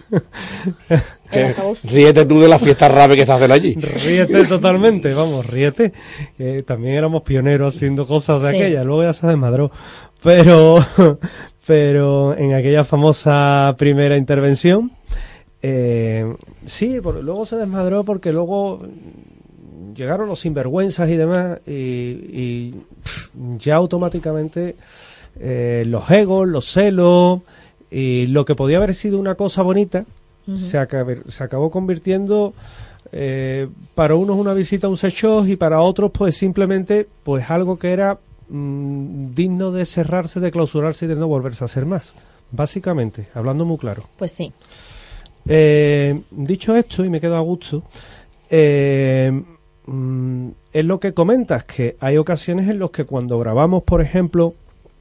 Que El acabose. ríete tú de la fiesta rave que se hacen allí. Ríete totalmente, vamos, ríete. Eh, también éramos pioneros haciendo cosas de Sí. aquella, luego ya se desmadró. Pero, pero en aquella famosa primera intervención, eh, sí, por- luego se desmadró porque luego llegaron los sinvergüenzas y demás, y, y pff, ya automáticamente eh, los egos, los celos, y lo que podía haber sido una cosa bonita, Ujú. se, acabó, se acabó convirtiendo eh, para unos una visita a un sex shop y para otros pues simplemente pues algo que era mm, digno de cerrarse, de clausurarse y de no volverse a hacer más, básicamente, hablando muy claro. Pues sí. Eh, dicho esto, y me quedo a gusto, eh, mm, es lo que comentas, que hay ocasiones en las que cuando grabamos, por ejemplo,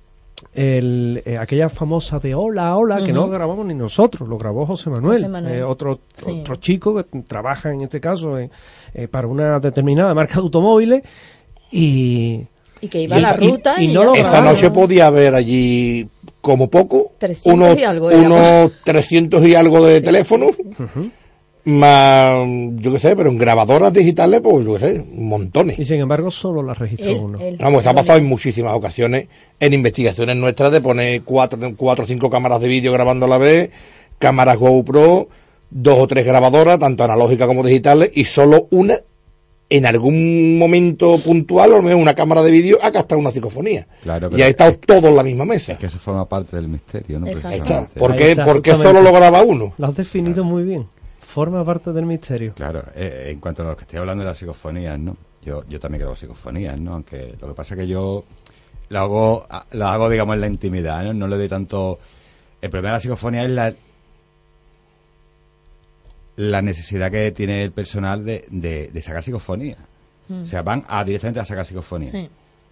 el, eh, aquella famosa de hola, hola, que Ujú. no lo grabamos ni nosotros, lo grabó José Manuel, José Manuel. eh, otro, Sí. otro chico que trabaja en este caso en- eh, para una determinada marca de automóviles, y, Y que iba Y- a la y- ruta y y, no ya lo está. Esta grabamos. noche podía haber allí, como poco, trescientos unos, y algo era. unos trescientos y algo de Sí, teléfonos, sí, sí. ujú, más, yo qué sé, pero en grabadoras digitales, pues yo qué sé, montones. y sin embargo solo la registró Él- uno. él- Vamos, se ha él- pasado en muchísimas ocasiones en investigaciones nuestras de poner cuatro, cuatro o cinco cámaras de vídeo grabando a la vez, cámaras GoPro, dos o tres grabadoras, tanto analógicas como digitales, y solo una en algún momento puntual, o lo mejor una cámara de vídeo ha captado una psicofonía. Claro, y ha estado todos en la misma mesa. Es que eso forma parte del misterio, ¿no? Ahí está. Precisamente. ¿Por Ahí qué, está, ¿por qué justamente. solo lo graba uno? Lo has definido muy bien. Forma parte del misterio. Claro, eh, en cuanto a lo que estoy hablando de las psicofonías, ¿no? Yo, yo también grabo psicofonías, ¿no? Aunque lo que pasa es que yo lo hago, lo hago, digamos, en la intimidad, ¿no? No le doy tanto... El problema de la psicofonía es la la necesidad que tiene el personal de, de, de sacar psicofonía. Mm. O sea, van a directamente a sacar psicofonía. Sí.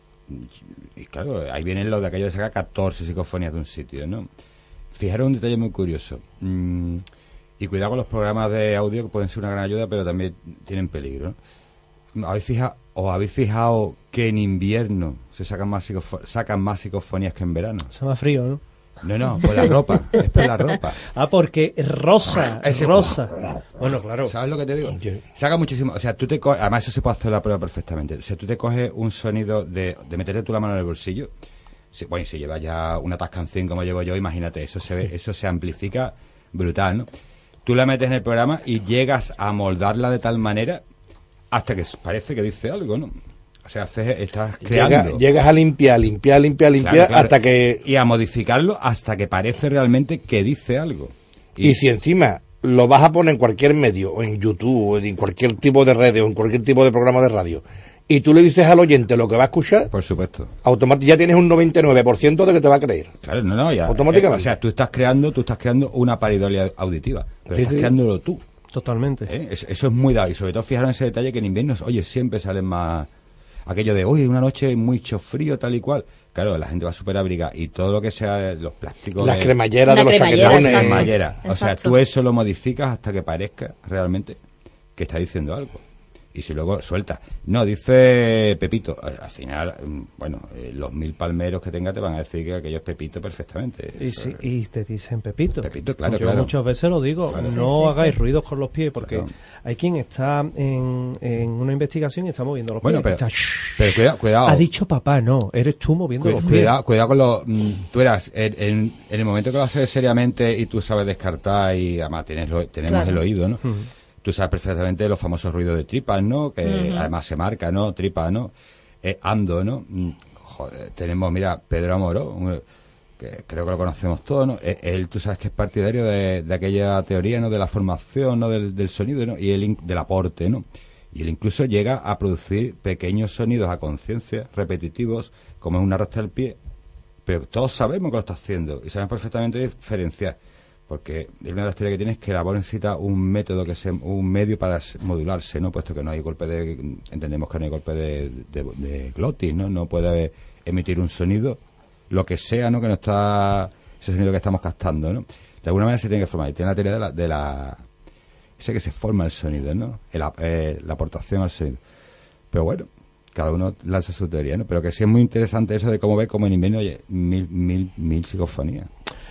Y claro, ahí viene lo de aquello de sacar catorce psicofonías de un sitio, ¿no? Fijaros un detalle muy curioso. Mm, y cuidado con los programas de audio, que pueden ser una gran ayuda, pero también tienen peligro, ¿no? ¿Habéis fijado, ¿Os habéis fijado que en invierno se sacan más, psicofo- sacan más psicofonías que en verano? Hace más frío, ¿no? No, no, por la ropa, es por la ropa. Ah, porque es rosa, es rosa. Bueno, claro. ¿Sabes lo que te digo? Saca muchísimo, o sea, tú te coges, además eso se puede hacer la prueba perfectamente. O sea, tú te coges un sonido de, de meterte tú la mano en el bolsillo. Si, bueno, si llevas ya una Tascam como llevo yo, imagínate, eso se ve, eso se amplifica brutal, ¿no? Tú la metes en el programa y llegas a moldarla de tal manera hasta que parece que dice algo, ¿no? O sea, haces, estás creando. Llega, llegas a limpiar, limpiar, limpiar, limpiar, claro, claro. hasta que... Y a modificarlo hasta que parece realmente que dice algo. Y, y si encima lo vas a poner en cualquier medio, o en YouTube, o en cualquier tipo de red, o en cualquier tipo de programa de radio, y tú le dices al oyente lo que va a escuchar... Por supuesto. Automáticamente ya tienes un noventa y nueve por ciento de que te va a creer. Claro, no, no, ya. Automáticamente. Eh, o sea, tú estás creando, tú estás creando una pareidolia auditiva, pero sí, estás sí. creándolo tú. Totalmente. ¿Eh? Eso, eso es muy dado. Y sobre todo fijaros en ese detalle que en invierno, oye, siempre salen más... Aquello de, oye, una noche mucho frío, tal y cual. Claro, la gente va súper abrigada. Y todo lo que sea los plásticos... Las de, cremalleras de los chaquetones. Las cremalleras. O sea, tú eso lo modificas hasta que parezca realmente que está diciendo algo. Y si luego sueltas. No, dice Pepito. Al final, bueno, eh, los mil palmeros que tenga te van a decir que aquello es Pepito perfectamente. Y, sí, y te dicen Pepito. Pepito, claro, Yo claro. muchas veces lo digo, claro. no sí, sí, hagáis sí. ruidos con los pies, porque claro. hay quien está en, en una investigación y está moviendo los bueno, pies. Pero, está, pero cuidado, cuidado. Ha dicho papá, no, eres tú moviendo Cu- los pies. Cuidado, cuidado con los... Mm, tú eras, en, en, en el momento que lo haces seriamente y tú sabes descartar y además tienes lo, tenemos claro. el oído, ¿no? Uh-huh. Tú sabes perfectamente los famosos ruidos de tripas, ¿no? Que uh-huh. además se marca, ¿no? Tripa, ¿no? Eh, ando, ¿no? Joder, tenemos, mira, Pedro Amoró, un, que creo que lo conocemos todos, ¿no? Eh, él, tú sabes que es partidario de, de aquella teoría, ¿no? De la formación, ¿no? Del, del sonido, ¿no? Y el, del aporte, ¿no? Y él incluso llega a producir pequeños sonidos a conciencia, repetitivos, como es una arrastra del pie. Pero todos sabemos que lo está haciendo y sabemos perfectamente diferenciar. Porque una de las teorías que tiene es que la voz necesita un método, que se, un medio para modularse, ¿no? Puesto que no hay golpe de... Entendemos que no hay golpe de, de, de glotis, ¿no? No puede emitir un sonido, lo que sea, ¿no? Que no está... Ese sonido que estamos captando, ¿no? De alguna manera se tiene que formar. Y tiene la teoría de la... De la ese que se forma el sonido, ¿no? El, eh, la aportación al sonido. Pero bueno, cada uno lanza su teoría, ¿no? Pero que sí es muy interesante eso de cómo ve como en invierno, oye, mil, mil, mil psicofonías.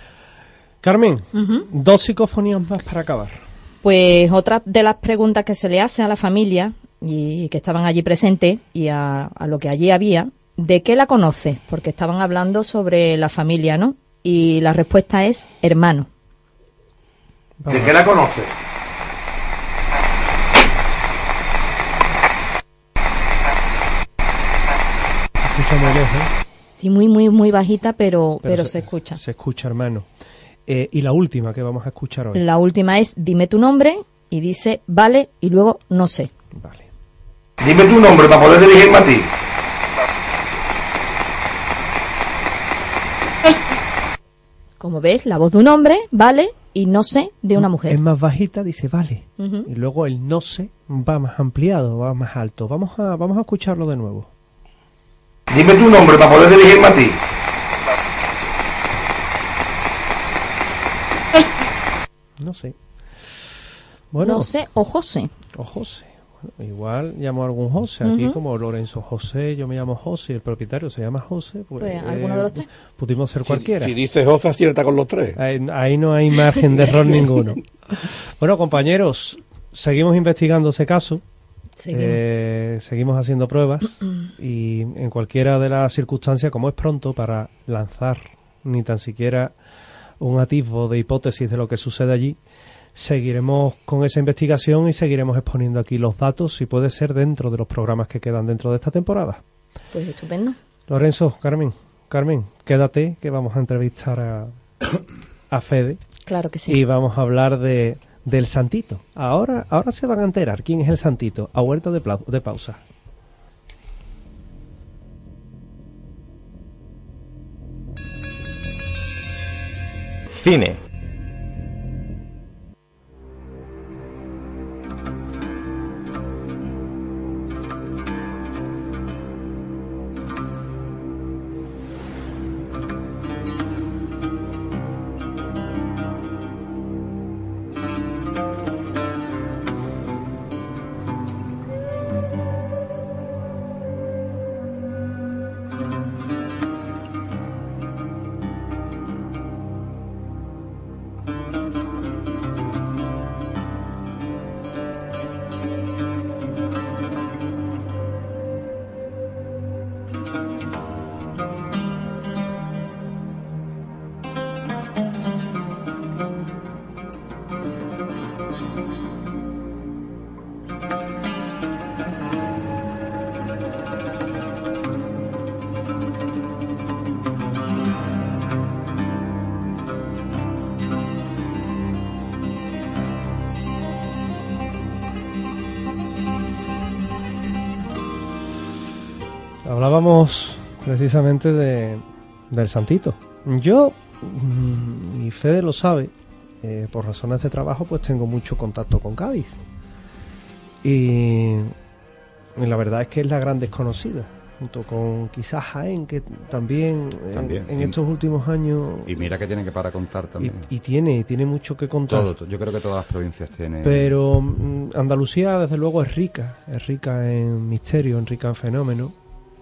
Carmen, uh-huh. dos psicofonías más para acabar. Pues otra de las preguntas que se le hace a la familia y que estaban allí presentes y a, a lo que allí había, ¿de qué la conoces? Porque estaban hablando sobre la familia, ¿no? Y la respuesta es hermano. Vamos. ¿De qué la conoces? Se escucha muy lejos. Sí, muy, muy, muy bajita, pero, pero, pero se, se escucha. Se escucha, hermano. Eh, y la última que vamos a escuchar hoy. La última es, dime tu nombre, y dice, vale, y luego, no sé. Vale. Dime tu nombre para poder dirigirme a ti. Como ves, la voz de un hombre, vale, y no sé, de una mujer. Es más bajita, dice, vale. Uh-huh. Y luego el no sé va más ampliado, va más alto. Vamos a, vamos a escucharlo de nuevo. Dime tu nombre para poder dirigirme a ti. No sé. Bueno, no sé, o José. O José. Bueno, igual llamo a algún José. Aquí uh-huh. como Lorenzo José, yo me llamo José, el propietario se llama José. Pues, pues alguno eh, de los tres. Pudimos ser si, cualquiera. Si dices José, acierta con los tres. Ahí, ahí no hay margen de error ninguno. Bueno, compañeros, seguimos investigando ese caso. Seguimos. Eh, seguimos haciendo pruebas y en cualquiera de las circunstancias, como es pronto para lanzar ni tan siquiera un atisbo de hipótesis de lo que sucede allí, seguiremos con esa investigación y seguiremos exponiendo aquí los datos, si puede ser dentro de los programas que quedan dentro de esta temporada. Pues estupendo. Lorenzo, Carmen, Carmen, quédate que vamos a entrevistar a, a Fede. Claro que sí. Y vamos a hablar de del Santito. Ahora, ahora se van a enterar quién es el Santito, a vuelta de, pla- de pausa. Cine. Hablábamos precisamente de, del Santito. Yo, y Fede lo sabe, eh, por razones de trabajo, pues tengo mucho contacto con Cádiz. Y, y la verdad es que es la gran desconocida, junto con quizás Jaén, que también, también en, en estos últimos años... Y mira que tiene que para contar también. Y, y tiene, y tiene mucho que contar. Todo, yo creo que todas las provincias tienen... Pero mm, Andalucía, desde luego, es rica, es rica en misterio, en rica en fenómenos.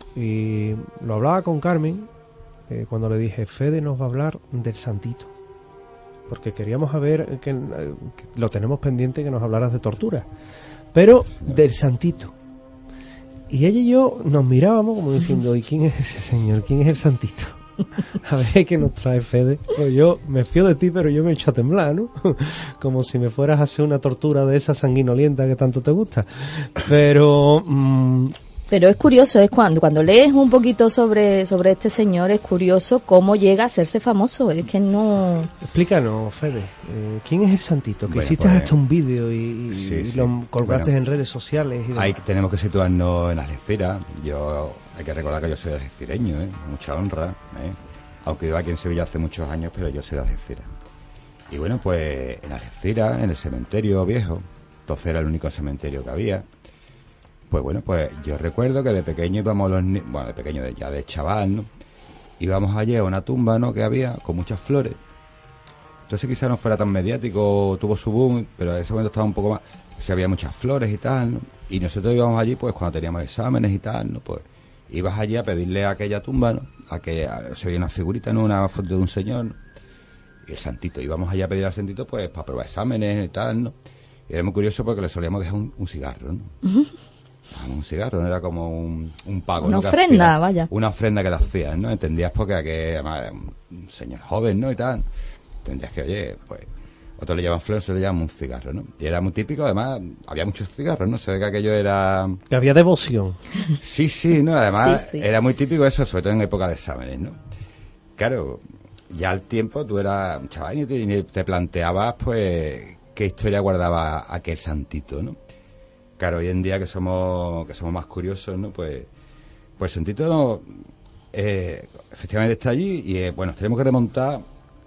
Y lo hablaba con Carmen eh, cuando le dije, Fede nos va a hablar del Santito, porque queríamos saber que, que lo tenemos pendiente, que nos hablaras de tortura, pero sí, del Santito. Y ella y yo nos mirábamos como diciendo, ¿y quién es ese señor? ¿Quién es el Santito? A ver qué nos trae Fede. Pues yo me fío de ti, pero yo me echo a temblar, ¿no? Como si me fueras a hacer una tortura de esa sanguinolienta que tanto te gusta. Pero... Mmm, Pero es curioso, es cuando cuando lees un poquito sobre sobre este señor, es curioso cómo llega a hacerse famoso. Es que no... Explícanos, Fede, eh, ¿quién es el Santito? Que bueno, hiciste pues, hasta un vídeo y, sí, y sí. lo colgaste bueno, en redes sociales. Y ahí tenemos que situarnos en Algeciras. Yo, hay que recordar que yo soy algecireño, ¿eh? Mucha honra, ¿eh? Aunque vivo aquí en Sevilla hace muchos años, pero yo soy de Algeciras. Y bueno, pues en Algeciras, en el cementerio viejo, entonces era el único cementerio que había. Pues bueno, pues yo recuerdo que de pequeño íbamos los ni- bueno, de pequeño, de, ya de chaval, ¿no? Íbamos allí a una tumba, ¿no? Que había con muchas flores. Entonces quizás no fuera tan mediático, tuvo su boom, pero en ese momento estaba un poco más, pues había muchas flores y tal, ¿no? Y nosotros íbamos allí, pues cuando teníamos exámenes y tal, ¿no? Pues ibas allí a pedirle a aquella tumba, ¿no? A que a, se veía una figurita, ¿no? Una foto de un señor, ¿no? Y el Santito, íbamos allí a pedir al Santito, pues para probar exámenes y tal, ¿no? Y era muy curioso porque le solíamos dejar un, un cigarro, ¿no? Uh-huh. Un cigarro, no era como un, un pago. Una ¿no? ofrenda, hacía, vaya. Una ofrenda que le hacías, ¿no? Entendías porque aquel, además, era un señor joven, ¿no? Y tal. Entendías que, oye, pues, otros le llaman flores, otros le llaman un cigarro, ¿no? Y era muy típico, además, había muchos cigarros, ¿no? Se ve que aquello era... Que había devoción. Sí, sí, ¿no? Además, sí, sí. era muy típico eso, sobre todo en época de exámenes, ¿no? Claro, ya al tiempo tú eras un chaval y te, y te planteabas, pues, qué historia guardaba aquel Santito, ¿no? Claro, hoy en día que somos que somos más curiosos, ¿no? Pues, pues el Santito no, eh, efectivamente está allí y, eh, bueno, tenemos que remontar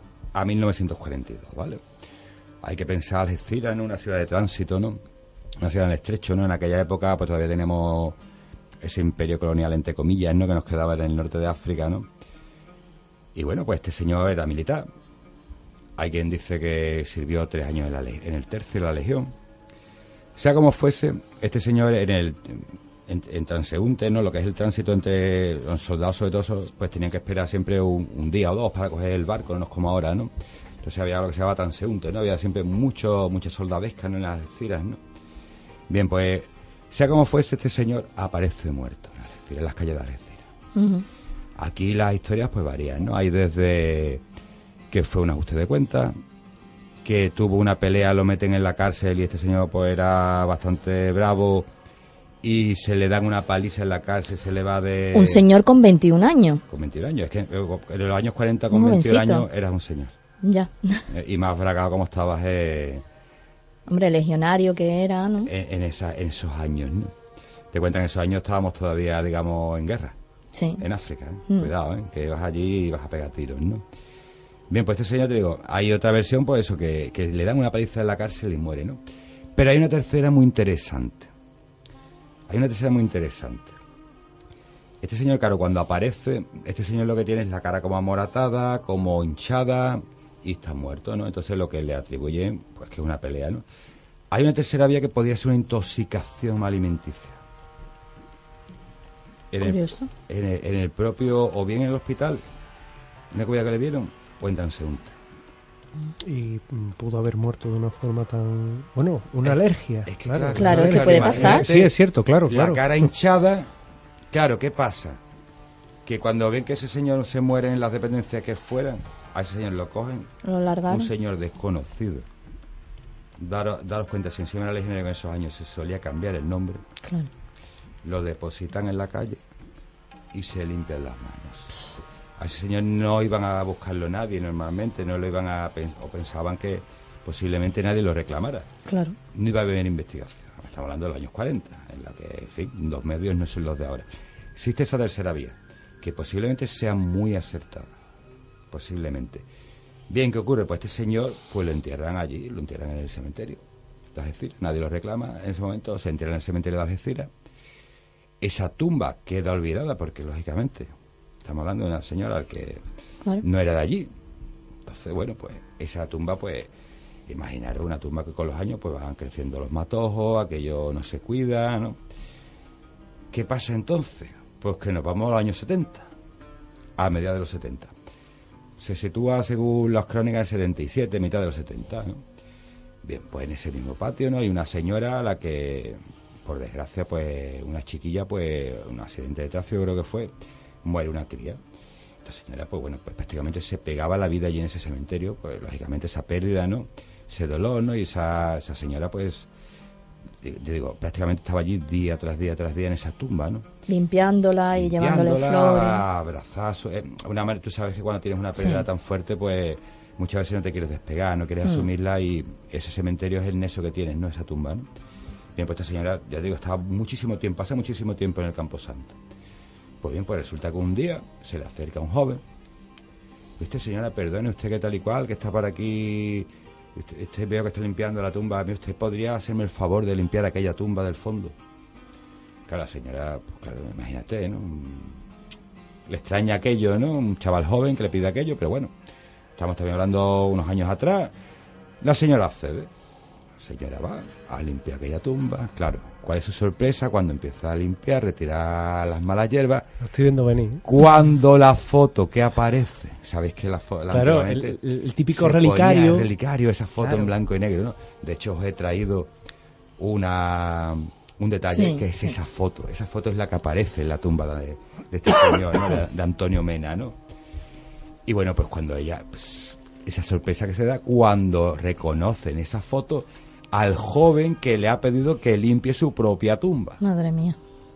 a mil novecientos cuarenta y dos, ¿vale? Hay que pensar Algeciras, ¿no? Una ciudad de tránsito, ¿no? Una ciudad en el estrecho, ¿no? En aquella época, pues todavía tenemos ese imperio colonial, entre comillas, ¿no? Que nos quedaba en el norte de África, ¿no? Y bueno, pues este señor era militar. Hay quien dice que sirvió tres años en, la le- en el tercio de la Legión. Sea como fuese, este señor en el en, en transeúnte, ¿no? Lo que es el tránsito entre los soldados, sobre todo, pues tenían que esperar siempre un, un día o dos para coger el barco, no es como ahora, ¿no? Entonces había lo que se llamaba transeúnte, ¿no? Había siempre mucho, mucha soldadesca, ¿no? En las Algeciras, ¿no? Bien, pues, sea como fuese, este señor aparece muerto en Algeciras, en las calles de Algeciras. Uh-huh. Aquí las historias pues varían, ¿no? Hay desde que fue un ajuste de cuentas, que tuvo una pelea, lo meten en la cárcel y este señor pues era bastante bravo y se le dan una paliza en la cárcel, se le va de... Un señor con veintiún años. Con veintiún años, es que en los años cuarenta con Un veintiún jovencito. años eras un señor. Ya. Y más bragado como estabas eh, Hombre, legionario que era, ¿no? en, en, esa, en esos años, ¿no? Te cuentan, en esos años estábamos todavía, digamos, en guerra. Sí. En África, ¿eh? Mm. Cuidado, ¿eh? Que vas allí y vas a pegar tiros, ¿no? Bien, pues este señor, te digo, hay otra versión, pues eso, que, que le dan una paliza en la cárcel y muere, ¿no? Pero hay una tercera muy interesante. Hay una tercera muy interesante. Este señor, claro, cuando aparece, este señor lo que tiene es la cara como amoratada, como hinchada, y está muerto, ¿no? Entonces lo que le atribuyen, pues que es una pelea, ¿no? Hay una tercera vía que podría ser una intoxicación alimenticia. En el, Curioso. en, el, en el propio, o bien en el hospital, una comida que le dieron, o en transeúnte. Y mm, pudo haber muerto de una forma tan... Bueno, una Es- alergia. es que claro, Claro, es que claro, puede imagínate, pasar. Sí, es cierto, claro, La claro. cara hinchada, claro, ¿qué pasa? Que cuando ven que ese señor se muere en las dependencias que fueran, a ese señor lo cogen, Lo largaron. un señor desconocido. Daros, daros cuenta, si encima la legionaria en esos años se solía cambiar el nombre, Claro. lo depositan en la calle y se limpian las manos. A ese señor no iban a buscarlo nadie normalmente, no lo iban a pen- o pensaban que posiblemente nadie lo reclamara. Claro. No iba a haber investigación. Estamos hablando de los años cuarenta, en la que, en fin, los medios no son los de ahora. Existe esa tercera vía, que posiblemente sea muy acertada. Posiblemente. Bien, ¿qué ocurre? Pues este señor, pues lo entierran allí, lo entierran en el cementerio de Algeciras. Nadie lo reclama en ese momento, se entierra en el cementerio de Algeciras. Esa tumba queda olvidada porque, lógicamente, estamos hablando de una señora que Claro. no era de allí. Entonces, bueno, pues esa tumba, pues, imaginaros una tumba que con los años pues van creciendo los matojos, aquello no se cuida, ¿no? ¿Qué pasa entonces? Pues que nos vamos a los años setenta, a mediados de los setenta. Se sitúa, según las crónicas, en el setenta y siete, mitad de los setenta, ¿no? Bien, pues en ese mismo patio, ¿no? Hay una señora a la que, por desgracia, pues, una chiquilla, pues, un accidente de tráfico creo que fue, muere una cría. Esta señora, pues bueno, pues prácticamente se pegaba la vida allí en ese cementerio, pues lógicamente esa pérdida, ¿no? Ese dolor, ¿no? Y esa, esa señora, pues, yo digo, prácticamente estaba allí día tras día tras día en esa tumba, ¿no? Limpiándola y llevándole flores. Abrazazos. Eh, una madre, tú sabes que cuando tienes una pérdida Sí. tan fuerte, pues muchas veces no te quieres despegar, no quieres Mm. asumirla, y ese cementerio es el nexo que tienes, ¿no? Esa tumba, ¿no? Bien, pues esta señora, ya digo, estaba muchísimo tiempo, pasa muchísimo tiempo en el Camposanto. Pues bien, pues resulta que un día se le acerca un joven. Usted, señora, perdone, usted que tal y cual, que está por aquí, usted, usted veo que está limpiando la tumba, ¿usted podría hacerme el favor de limpiar aquella tumba del fondo? Claro, la señora, pues claro, imagínate, ¿no? Le extraña aquello, ¿no? Un chaval joven que le pide aquello, pero bueno, estamos también hablando unos años atrás. La señora accede. La señora va a limpiar aquella tumba. Claro, ¿cuál es su sorpresa cuando empieza a limpiar, retirar las malas hierbas? Lo estoy viendo venir. Cuando la foto que aparece, sabéis que la foto, Claro, el, antiguamente el- el típico se ponía relicario. el relicario, esa foto Claro. en blanco y negro, ¿no? De hecho, os he traído una un detalle, Sí, que es sí. esa foto. Esa foto es la que aparece en la tumba de, de este señor, ¿no? de, de Antonio Mena, ¿no? Y bueno, pues cuando ella, pues, esa sorpresa que se da cuando reconocen esa foto al joven que le ha pedido que limpie su propia tumba. Madre mía.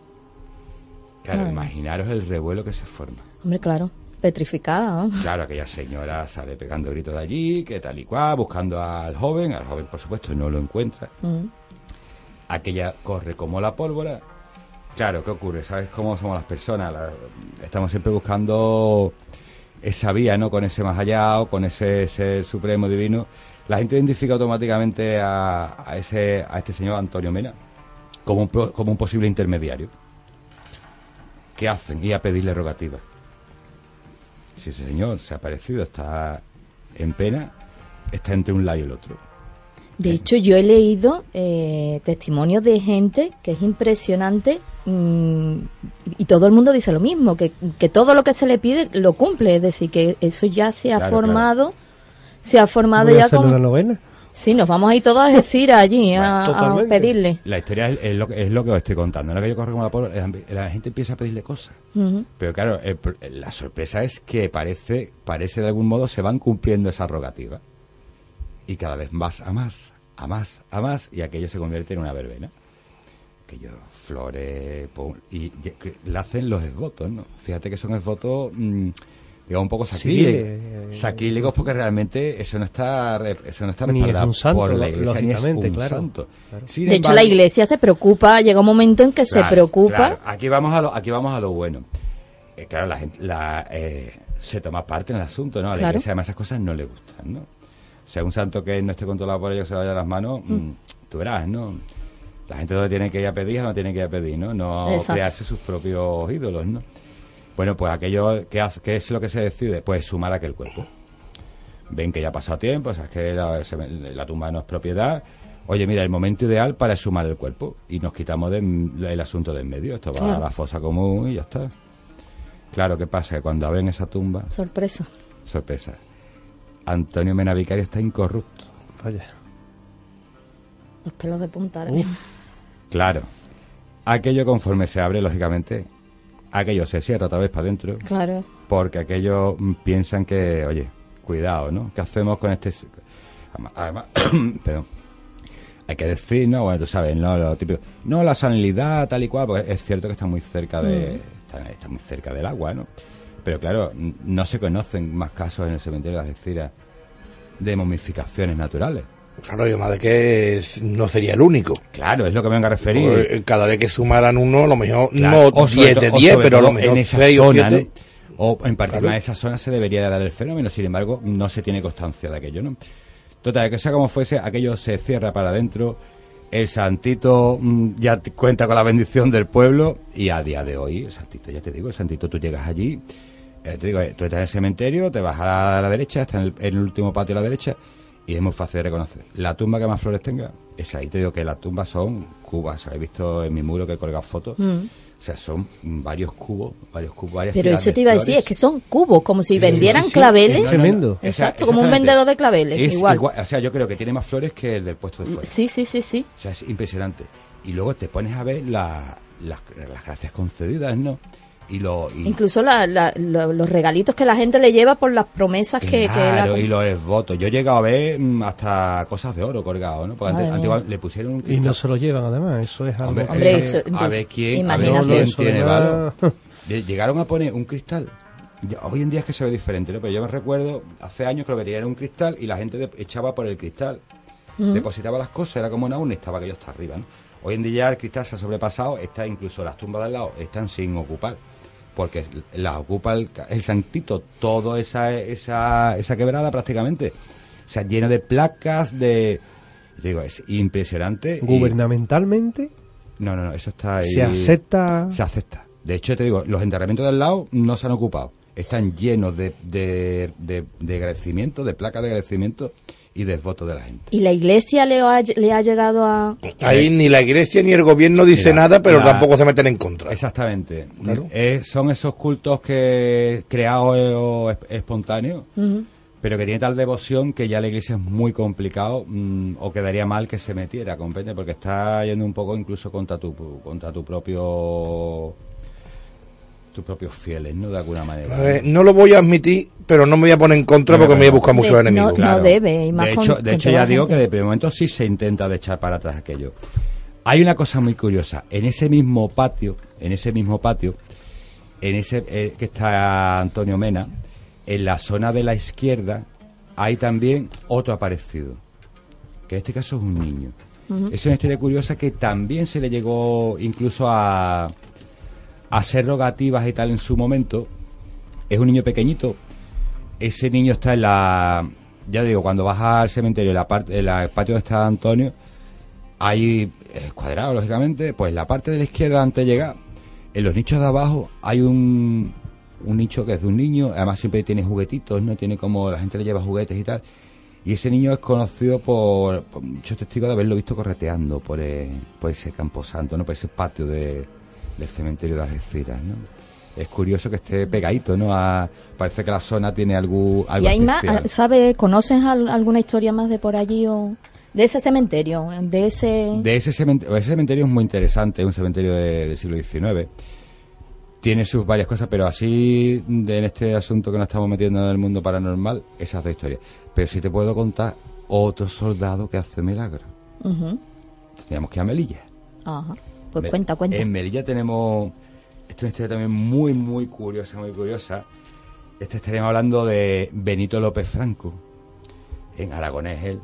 Claro, Madre. imaginaros el revuelo que se forma. Hombre, claro. Petrificada, ¿no? Claro, aquella señora sale pegando gritos de allí, que tal y cual, buscando al joven. Al joven, por supuesto, no lo encuentra. Mm. Aquella corre como la pólvora. Claro, ¿qué ocurre? ¿Sabes cómo somos las personas? La- estamos siempre buscando esa vía, ¿no? Con ese más allá o con ese ser supremo divino. La gente identifica automáticamente a, a ese a este señor Antonio Mena como un, pro- como un posible intermediario. ¿Qué hacen? Ir a pedirle rogativas. Si ese señor se ha aparecido, está en pena, está entre un lado y el otro. De hecho, yo he leído eh, testimonios de gente que es impresionante, mm, y todo el mundo dice lo mismo, que, que todo lo que se le pide lo cumple, es decir, que eso ya se ha Claro, formado, se ha formado Voy a ya hacer con... una novena. Sí, nos vamos a ir todos a decir allí a, a Totalmente. pedirle. La historia es, es lo, que- es lo que os estoy contando. No es que yo corro como la pólvora, la, la gente empieza a pedirle cosas. Ujú. Pero claro, el pro- la sorpresa es que parece, parece de algún modo se van cumpliendo esas rogativas. y cada vez vas a más, a más, a más, y aquello se convierte en una verbena. Aquello, flores, pum, y, y le hacen los esvotos, ¿no? Fíjate que son esvotos, mmm, digamos, un poco sacrílegos. Sí, eh, sacrílegos porque realmente eso no está eso no está respaldado por la Iglesia, ni es un claro, santo. Claro. De embargo, hecho, la Iglesia se preocupa, llega un momento en que claro, se preocupa. Claro. Aquí vamos a lo, aquí vamos a lo bueno. Eh, claro, la gente la, eh, se toma parte en el asunto, ¿no? A la claro. Iglesia además esas cosas no le gustan, ¿no? O sea, un santo que no esté controlado por ellos, que se vaya a las manos, mm. tú verás, ¿no? La gente no tiene que ir a pedir o no tiene que ir a pedir, ¿no? No Exacto. crearse sus propios ídolos, ¿no? Bueno, pues aquello, ¿qué, hace, ¿qué es lo que se decide? Pues sumar aquel cuerpo. Ven que ya ha pasado tiempo, o sea, es que la, se, la tumba no es propiedad. Oye, mira, el momento ideal para sumar el cuerpo. Y nos quitamos de, de, el asunto de en medio. Esto va claro. a la fosa común y ya está. Claro, ¿qué pasa? Que cuando abren esa tumba... Sorpresa. Sorpresa. Antonio Mena Vicario está incorrupto. Vaya. Los pelos de punta. Claro. Aquello conforme se abre, lógicamente, aquello se cierra otra vez para adentro. Claro. Porque aquello piensan que, oye, cuidado, ¿no? ¿Qué hacemos con este...? Además, pero hay que decir, ¿no? Bueno, tú sabes, ¿no? Lo típico. No, la sanidad, tal y cual, pues es cierto que está muy cerca de... Mm. Está, está muy cerca del agua, ¿no? Pero claro, no se conocen más casos en el cementerio de Algeciras de momificaciones naturales. Claro, y además de que no sería el único. Claro, es lo que me vengo a referir. Pues cada vez que sumaran uno, a lo mejor claro, no diez de diez, pero a lo mejor seis o siete. ¿No? O en particular claro. en esa zona se debería de dar el fenómeno, sin embargo, no se tiene constancia de aquello, ¿no? Total, que sea como fuese, aquello se cierra para adentro, el santito mmm, ya cuenta con la bendición del pueblo, y a día de hoy, el santito, ya te digo, el santito, tú llegas allí, eh, te digo, tú estás en el cementerio, te vas a la, a la derecha, estás en el, en el último patio a la derecha, y es muy fácil de reconocer. La tumba que más flores tenga, es ahí. Te digo que las tumbas son cubas. He visto en mi muro que he colgado fotos. Mm. O sea, son varios cubos, varios cubos, varias Pero eso te iba a decir, es que son cubos, como si sí, vendieran sí, sí, claveles. Es tremendo. Exacto, como un vendedor de claveles, es igual. igual. O sea, yo creo que tiene más flores que el del puesto de fuera. Sí, sí, sí, sí. O sea, es impresionante. Y luego te pones a ver la, la, las gracias concedidas, ¿no? Y lo, y incluso la, la, lo, los regalitos que la gente le lleva por las promesas que... Claro, que la... y los esvotos. Yo he llegado a ver hasta cosas de oro colgados, ¿no? Porque antes, antes le pusieron un cristal. Y no se lo llevan, además, eso es algo... Hombre, Hombre eh, eso, a ver quién, a ver quién tiene valor. Llegaron a poner un cristal. Hoy en día es que se ve diferente, ¿no? Pero yo me recuerdo, hace años creo que tenían un cristal y la gente de, echaba por el cristal. Mm. Depositaba las cosas, era como una urna y estaba aquello hasta arriba, ¿no? Hoy en día el cristal se ha sobrepasado, está incluso las tumbas de al lado están sin ocupar. Porque la ocupa el, el santito, toda esa, esa, esa quebrada prácticamente. O sea, lleno de placas, de... Digo, es impresionante. ¿Gubernamentalmente? Y, no, no, no, eso está ahí. ¿Se acepta? Se acepta. De hecho, te digo, los enterramientos del lado no se han ocupado. Están llenos de, de, de, de agradecimiento, de placas de agradecimiento y de votos de la gente. ¿Y la Iglesia le ha, le ha llegado a...? Ahí ni la Iglesia ni el gobierno dice Mira, nada, pero la, tampoco se meten en contra. Exactamente. Claro. Eh, son esos cultos que creados o espontáneos, uh-huh. pero que tiene tal devoción que ya la Iglesia es muy complicado mmm, o quedaría mal que se metiera, ¿comprende? Porque está yendo un poco incluso contra tu, contra tu propio... tus propios fieles, ¿no? De alguna manera. Eh, no lo voy a admitir, pero no me voy a poner en contra porque me voy a buscar muchos de, enemigos. No, claro. no debe. Y más de con, hecho, de con hecho ya digo gente. que de primer momento sí se intenta de echar para atrás aquello. Hay una cosa muy curiosa. En ese mismo patio, en ese mismo patio, en ese eh, que está Antonio Mena, en la zona de la izquierda, hay también otro aparecido. Que en este caso es un niño. Uh-huh. Es una historia curiosa que también se le llegó incluso a... hacer rogativas y tal en su momento. Es un niño pequeñito. Ese niño está en la... Ya digo, cuando vas al cementerio, en la parte, en el patio donde está Antonio, hay es cuadrado, lógicamente, pues la parte de la izquierda antes de llegar, en los nichos de abajo hay un, un nicho que es de un niño, además siempre tiene juguetitos, ¿no? Tiene como... la gente le lleva juguetes y tal. Y ese niño es conocido por, por muchos testigos de haberlo visto correteando por, el, por ese camposanto, ¿no? Por ese patio de... del cementerio de Algeciras, ¿no? Es curioso que esté pegadito, ¿no? A, parece que la zona tiene algún, algo ¿Y hay especial. más? ¿Sabe, conoces al, alguna historia más de por allí o de ese cementerio, de ese? De ese cementerio, ese cementerio es muy interesante, es un cementerio de, del siglo diecinueve. Tiene sus varias cosas, pero así de, en este asunto que nos estamos metiendo en el mundo paranormal, esas dos historias. Pero sí te puedo contar otro soldado que hace milagros. Uh-huh. Teníamos que ir a Melilla. Ajá. Pues Me- cuenta, cuenta. En Melilla tenemos... Esto es una historia también muy, muy curiosa, muy curiosa. Este estaríamos hablando de Benito López Franco, en Aragonés él.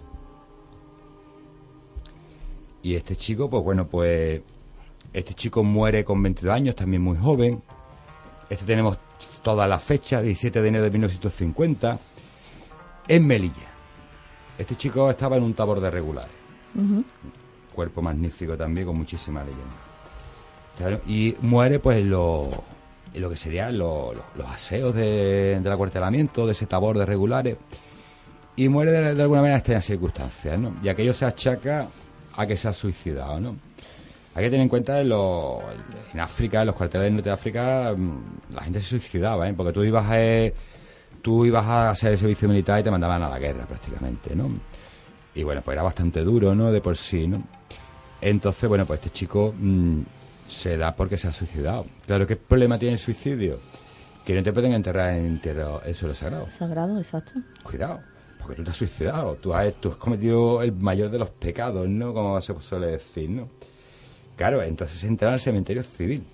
Y este chico, pues bueno, pues... Este chico muere con veintidós años, también muy joven. Este tenemos toda la fecha, diecisiete de enero de mil novecientos cincuenta, en Melilla. Este chico estaba en un tabor de regulares. Uh-huh. Cuerpo magnífico también, con muchísima leyenda. Claro, y muere pues en lo, en lo que serían lo- lo- los aseos de, del acuartelamiento, de ese tabor de regulares, y muere de, de alguna manera en estas circunstancias, ¿no? Y aquello se achaca a que se ha suicidado, ¿no? Hay que tener en cuenta en, lo- en África, en los cuarteles del norte de África, mm, la gente se suicidaba, ¿eh? Porque tú ibas a, eh, tú ibas a hacer el servicio militar y te mandaban a la guerra prácticamente, ¿no? Y bueno, pues era bastante duro, ¿no? De por sí, ¿no? Entonces, bueno, pues este chico mmm, se da porque se ha suicidado. Claro, ¿qué problema tiene el suicidio? Que no te pueden enterrar en tierra, el suelo sagrado. Sagrado, exacto. Cuidado, porque tú te has suicidado. Tú has, tú has cometido el mayor de los pecados, ¿no? Como se suele decir, ¿no? Claro, entonces se enterra en el cementerio civil.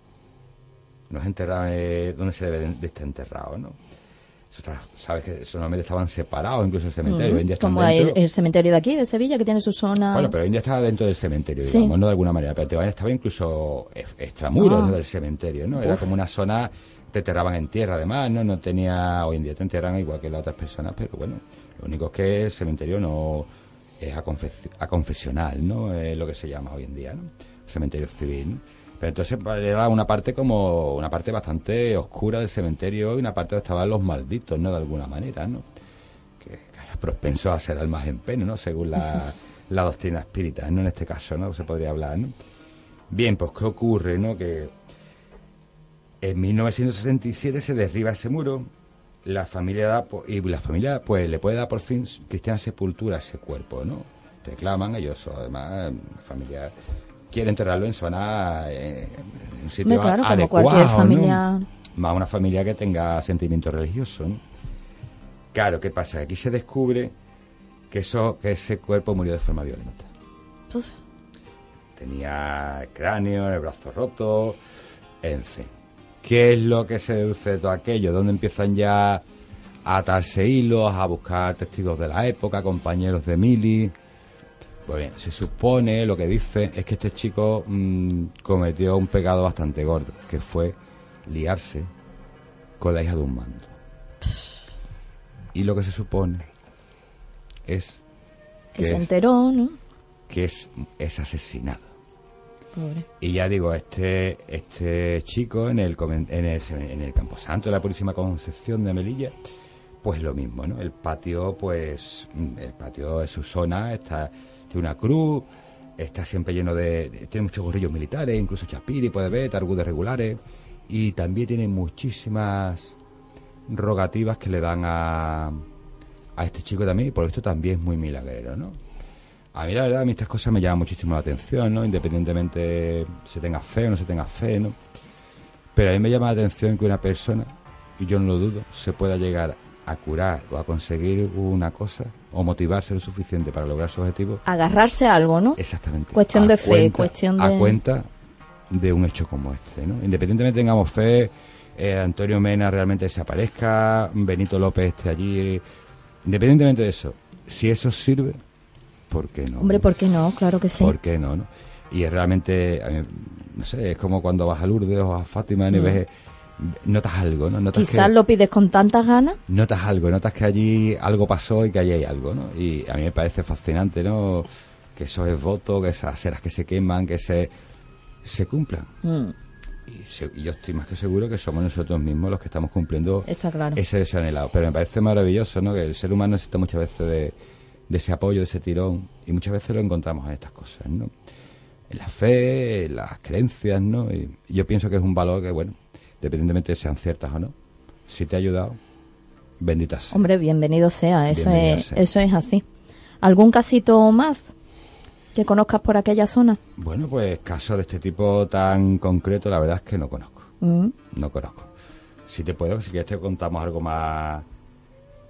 No se enterra eh, donde se debe de, de estar enterrado, ¿no? Eso está- sabes que eso normalmente estaban separados, incluso el cementerio. Uh-huh. Hoy en día están Como el, dentro. el cementerio de aquí, de Sevilla, que tiene su zona... Bueno, pero hoy en día estaba dentro del cementerio, Sí. digamos, ¿no? De alguna manera. Pero Teotihuacán estaba incluso ex- extramuros, Ah. ¿no? Del cementerio, ¿no? Era Uf. como una zona, te enterraban en tierra, además, ¿no? No tenía... Hoy en día te enterran igual que las otras personas, pero bueno, lo único es que el cementerio no es aconfe- aconfesional, ¿no? Es lo que se llama hoy en día, ¿no? Cementerio civil, ¿no? Pero entonces era una parte como una parte bastante oscura del cementerio y una parte donde estaban los malditos, ¿no? De alguna manera, ¿no? Que, que era propenso a ser almas en pena, ¿no? Según la, Exacto. la doctrina espírita, ¿no? En este caso, ¿no? Se podría hablar, ¿no? Bien, pues ¿qué ocurre, no? Que en mil novecientos sesenta y siete se derriba ese muro, la familia da po- y la familia pues le puede dar por fin cristiana sepultura a ese cuerpo, ¿no? Reclaman ellos, o además la familia quiere enterrarlo en zona, eh, en un sitio Hombre, claro, como adecuado, cualquier ¿no? familia. Más una familia que tenga sentimiento religioso, ¿no? Claro, ¿qué pasa? Aquí se descubre que eso, que ese cuerpo murió de forma violenta. Uf. Tenía el cráneo, el brazo roto, en fin. ¿Qué es lo que se deduce de todo aquello? ¿Dónde empiezan ya a atarse hilos, a buscar testigos de la época, compañeros de mili? Pues bien, se supone, lo que dice es que este chico mmm, cometió un pecado bastante gordo, que fue liarse con la hija de un mando. Y lo que se supone es Que que se es, enteró, ¿no? que es, es asesinado. Pobre. Y ya digo, este este chico en el comen- en el, en el Camposanto de la Purísima Concepción de Melilla, pues lo mismo, ¿no? El patio, pues, el patio de su zona está, tiene una cruz, está siempre lleno de, de- tiene muchos gorrillos militares, incluso chapiri, puede ver, targudes regulares, y también tiene muchísimas rogativas que le dan a, a este chico también, y por esto también es muy milagrero, ¿no? A mí la verdad, a mí estas cosas me llaman muchísimo la atención, ¿no? Independientemente se tenga fe o no se tenga fe, ¿no? Pero a mí me llama la atención que una persona, y yo no lo dudo, se pueda llegar a curar o a conseguir una cosa o motivarse lo suficiente para lograr su objetivo. Agarrarse a algo, ¿no? Exactamente. Cuestión A de fe, cuenta- cuestión de... A cuenta de un hecho como este, ¿no? Independientemente tengamos fe, eh, Antonio Mena realmente desaparezca, Benito López esté allí, independientemente de eso, si eso sirve, ¿por qué no? Hombre, ¿por qué no? Claro que sí. ¿Por qué no, no? Y es realmente, a mí, no sé, es como cuando vas a Lourdes o a Fátima y Mm. ves, notas algo, ¿no? Notas Quizás que, lo pides con tantas ganas. notas algo, notas que allí algo pasó y que allí hay algo, ¿no? Y a mí me parece fascinante, ¿no? Que esos es voto, que esas ceras que se queman, que se, se cumplan. Mm, Y, se- y yo estoy más que seguro que somos nosotros mismos los que estamos cumpliendo está claro. ese deseo anhelado. Pero me parece maravilloso, ¿no? Que el ser humano necesita muchas veces de, de ese apoyo, de ese tirón, y muchas veces lo encontramos en estas cosas, ¿no? En la fe, en las creencias, ¿no? Y yo pienso que es un valor que, bueno, independientemente de sean ciertas o no, si te ha ayudado, bendita sea. Hombre, bienvenido sea, eso Bienvenido es sea. eso es así. ¿Algún casito más que conozcas por aquella zona? Bueno, pues casos de este tipo tan concreto, la verdad es que no conozco. Mm, No conozco. Si te puedo, si quieres te contamos algo más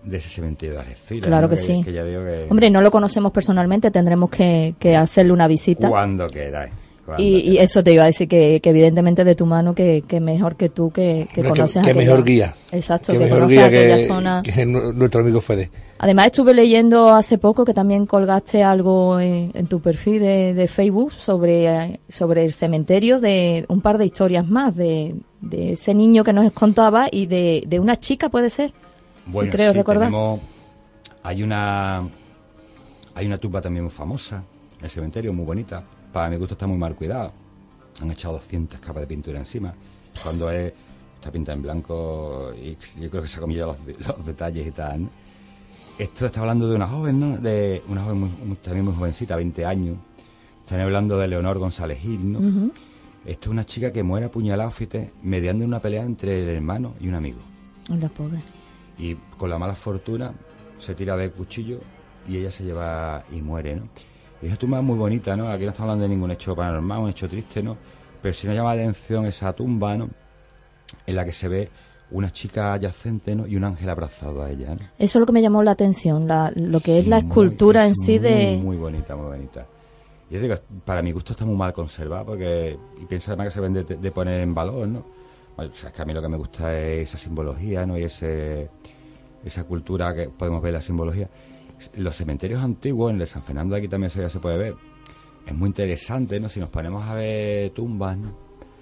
de ese cementerio de Algeciras. Claro ¿no? que, que sí. Que ya digo que... Hombre, no lo conocemos personalmente, tendremos que, que hacerle una visita. Cuando queráis. Y, y eso te iba a decir, que, que evidentemente de tu mano, que, que mejor que tú, que, que Hombre, conoces que, que aquella... mejor guía. Exacto, que, que mejor conoces guía aquella que, zona. que nuestro amigo Fede. Además, estuve leyendo hace poco que también colgaste algo en, en tu perfil de, de Facebook sobre, sobre el cementerio, de un par de historias más, de, de ese niño que nos contaba y de, de una chica, ¿puede ser? Bueno, sí, creo sí, recordar. tenemos... Hay una... Hay una tumba también muy famosa en el cementerio, muy bonita. Para mi gusto está muy mal cuidada. Han echado doscientas capas de pintura encima. Cuando es, está pintada en blanco y yo creo que se ha comido los, los detalles y tal, ¿no? Esto está hablando de una joven, ¿no? De una joven muy, muy, también muy jovencita, veinte años. Están hablando de Leonor González Gil, ¿no? Uh-huh. Esto es una chica que muere apuñalada, fíjate, mediando una pelea entre el hermano y un amigo. La pobre. Y con la mala fortuna se tira del cuchillo y ella se lleva y muere, ¿no? Y esa tumba es muy bonita, ¿no? Aquí no estamos hablando de ningún hecho paranormal, un hecho triste, ¿no? Pero sí nos llama la atención esa tumba, ¿no? En la que se ve una chica adyacente, ¿no? Y un ángel abrazado a ella, ¿no? Eso es lo que me llamó la atención, la, lo que sí, es la escultura muy, en sí muy, de... Muy bonita, muy bonita. Y es digo, para mi gusto está muy mal conservada, porque... Y pienso además que se ven de, de poner en valor, ¿no? O sea, es que a mí lo que me gusta es esa simbología, ¿no? Y ese esa cultura que podemos ver, la simbología. Los cementerios antiguos, en el de San Fernando aquí también se, se puede ver. Es muy interesante, ¿no? Si nos ponemos a ver tumbas, ¿no?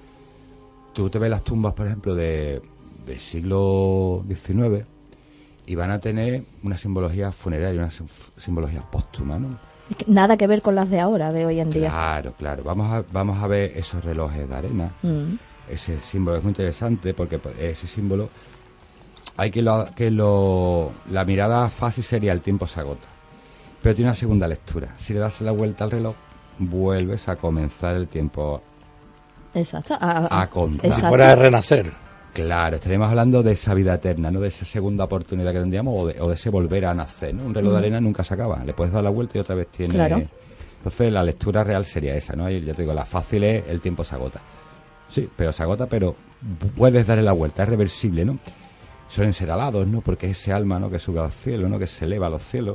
Tú te ves las tumbas, por ejemplo, de del siglo diecinueve y van a tener una simbología funeraria, una simbología póstuma, ¿no? Es que nada que ver con las de ahora, de hoy en día. Claro, claro. Vamos a, vamos a ver esos relojes de arena. Mm. Ese símbolo es muy interesante porque ese símbolo... Hay que lo, que lo la mirada fácil sería el tiempo se agota, pero tiene una segunda lectura. Si le das la vuelta al reloj, vuelves a comenzar el tiempo. Exacto, a, a contar. Exacto. Si fuera a renacer. Claro, estaríamos hablando de esa vida eterna, no de esa segunda oportunidad que tendríamos o de, o de ese volver a nacer, ¿no? Un reloj mm. de arena nunca se acaba, le puedes dar la vuelta y otra vez tiene. Claro. Entonces la lectura real sería esa, ¿no? Y ya te digo, la fácil es el tiempo se agota. Sí, pero se agota, pero puedes darle la vuelta, es reversible, ¿no? Suelen ser alados, ¿no? Porque es ese alma, ¿no? Que sube al cielo, ¿no? Que se eleva a los cielos.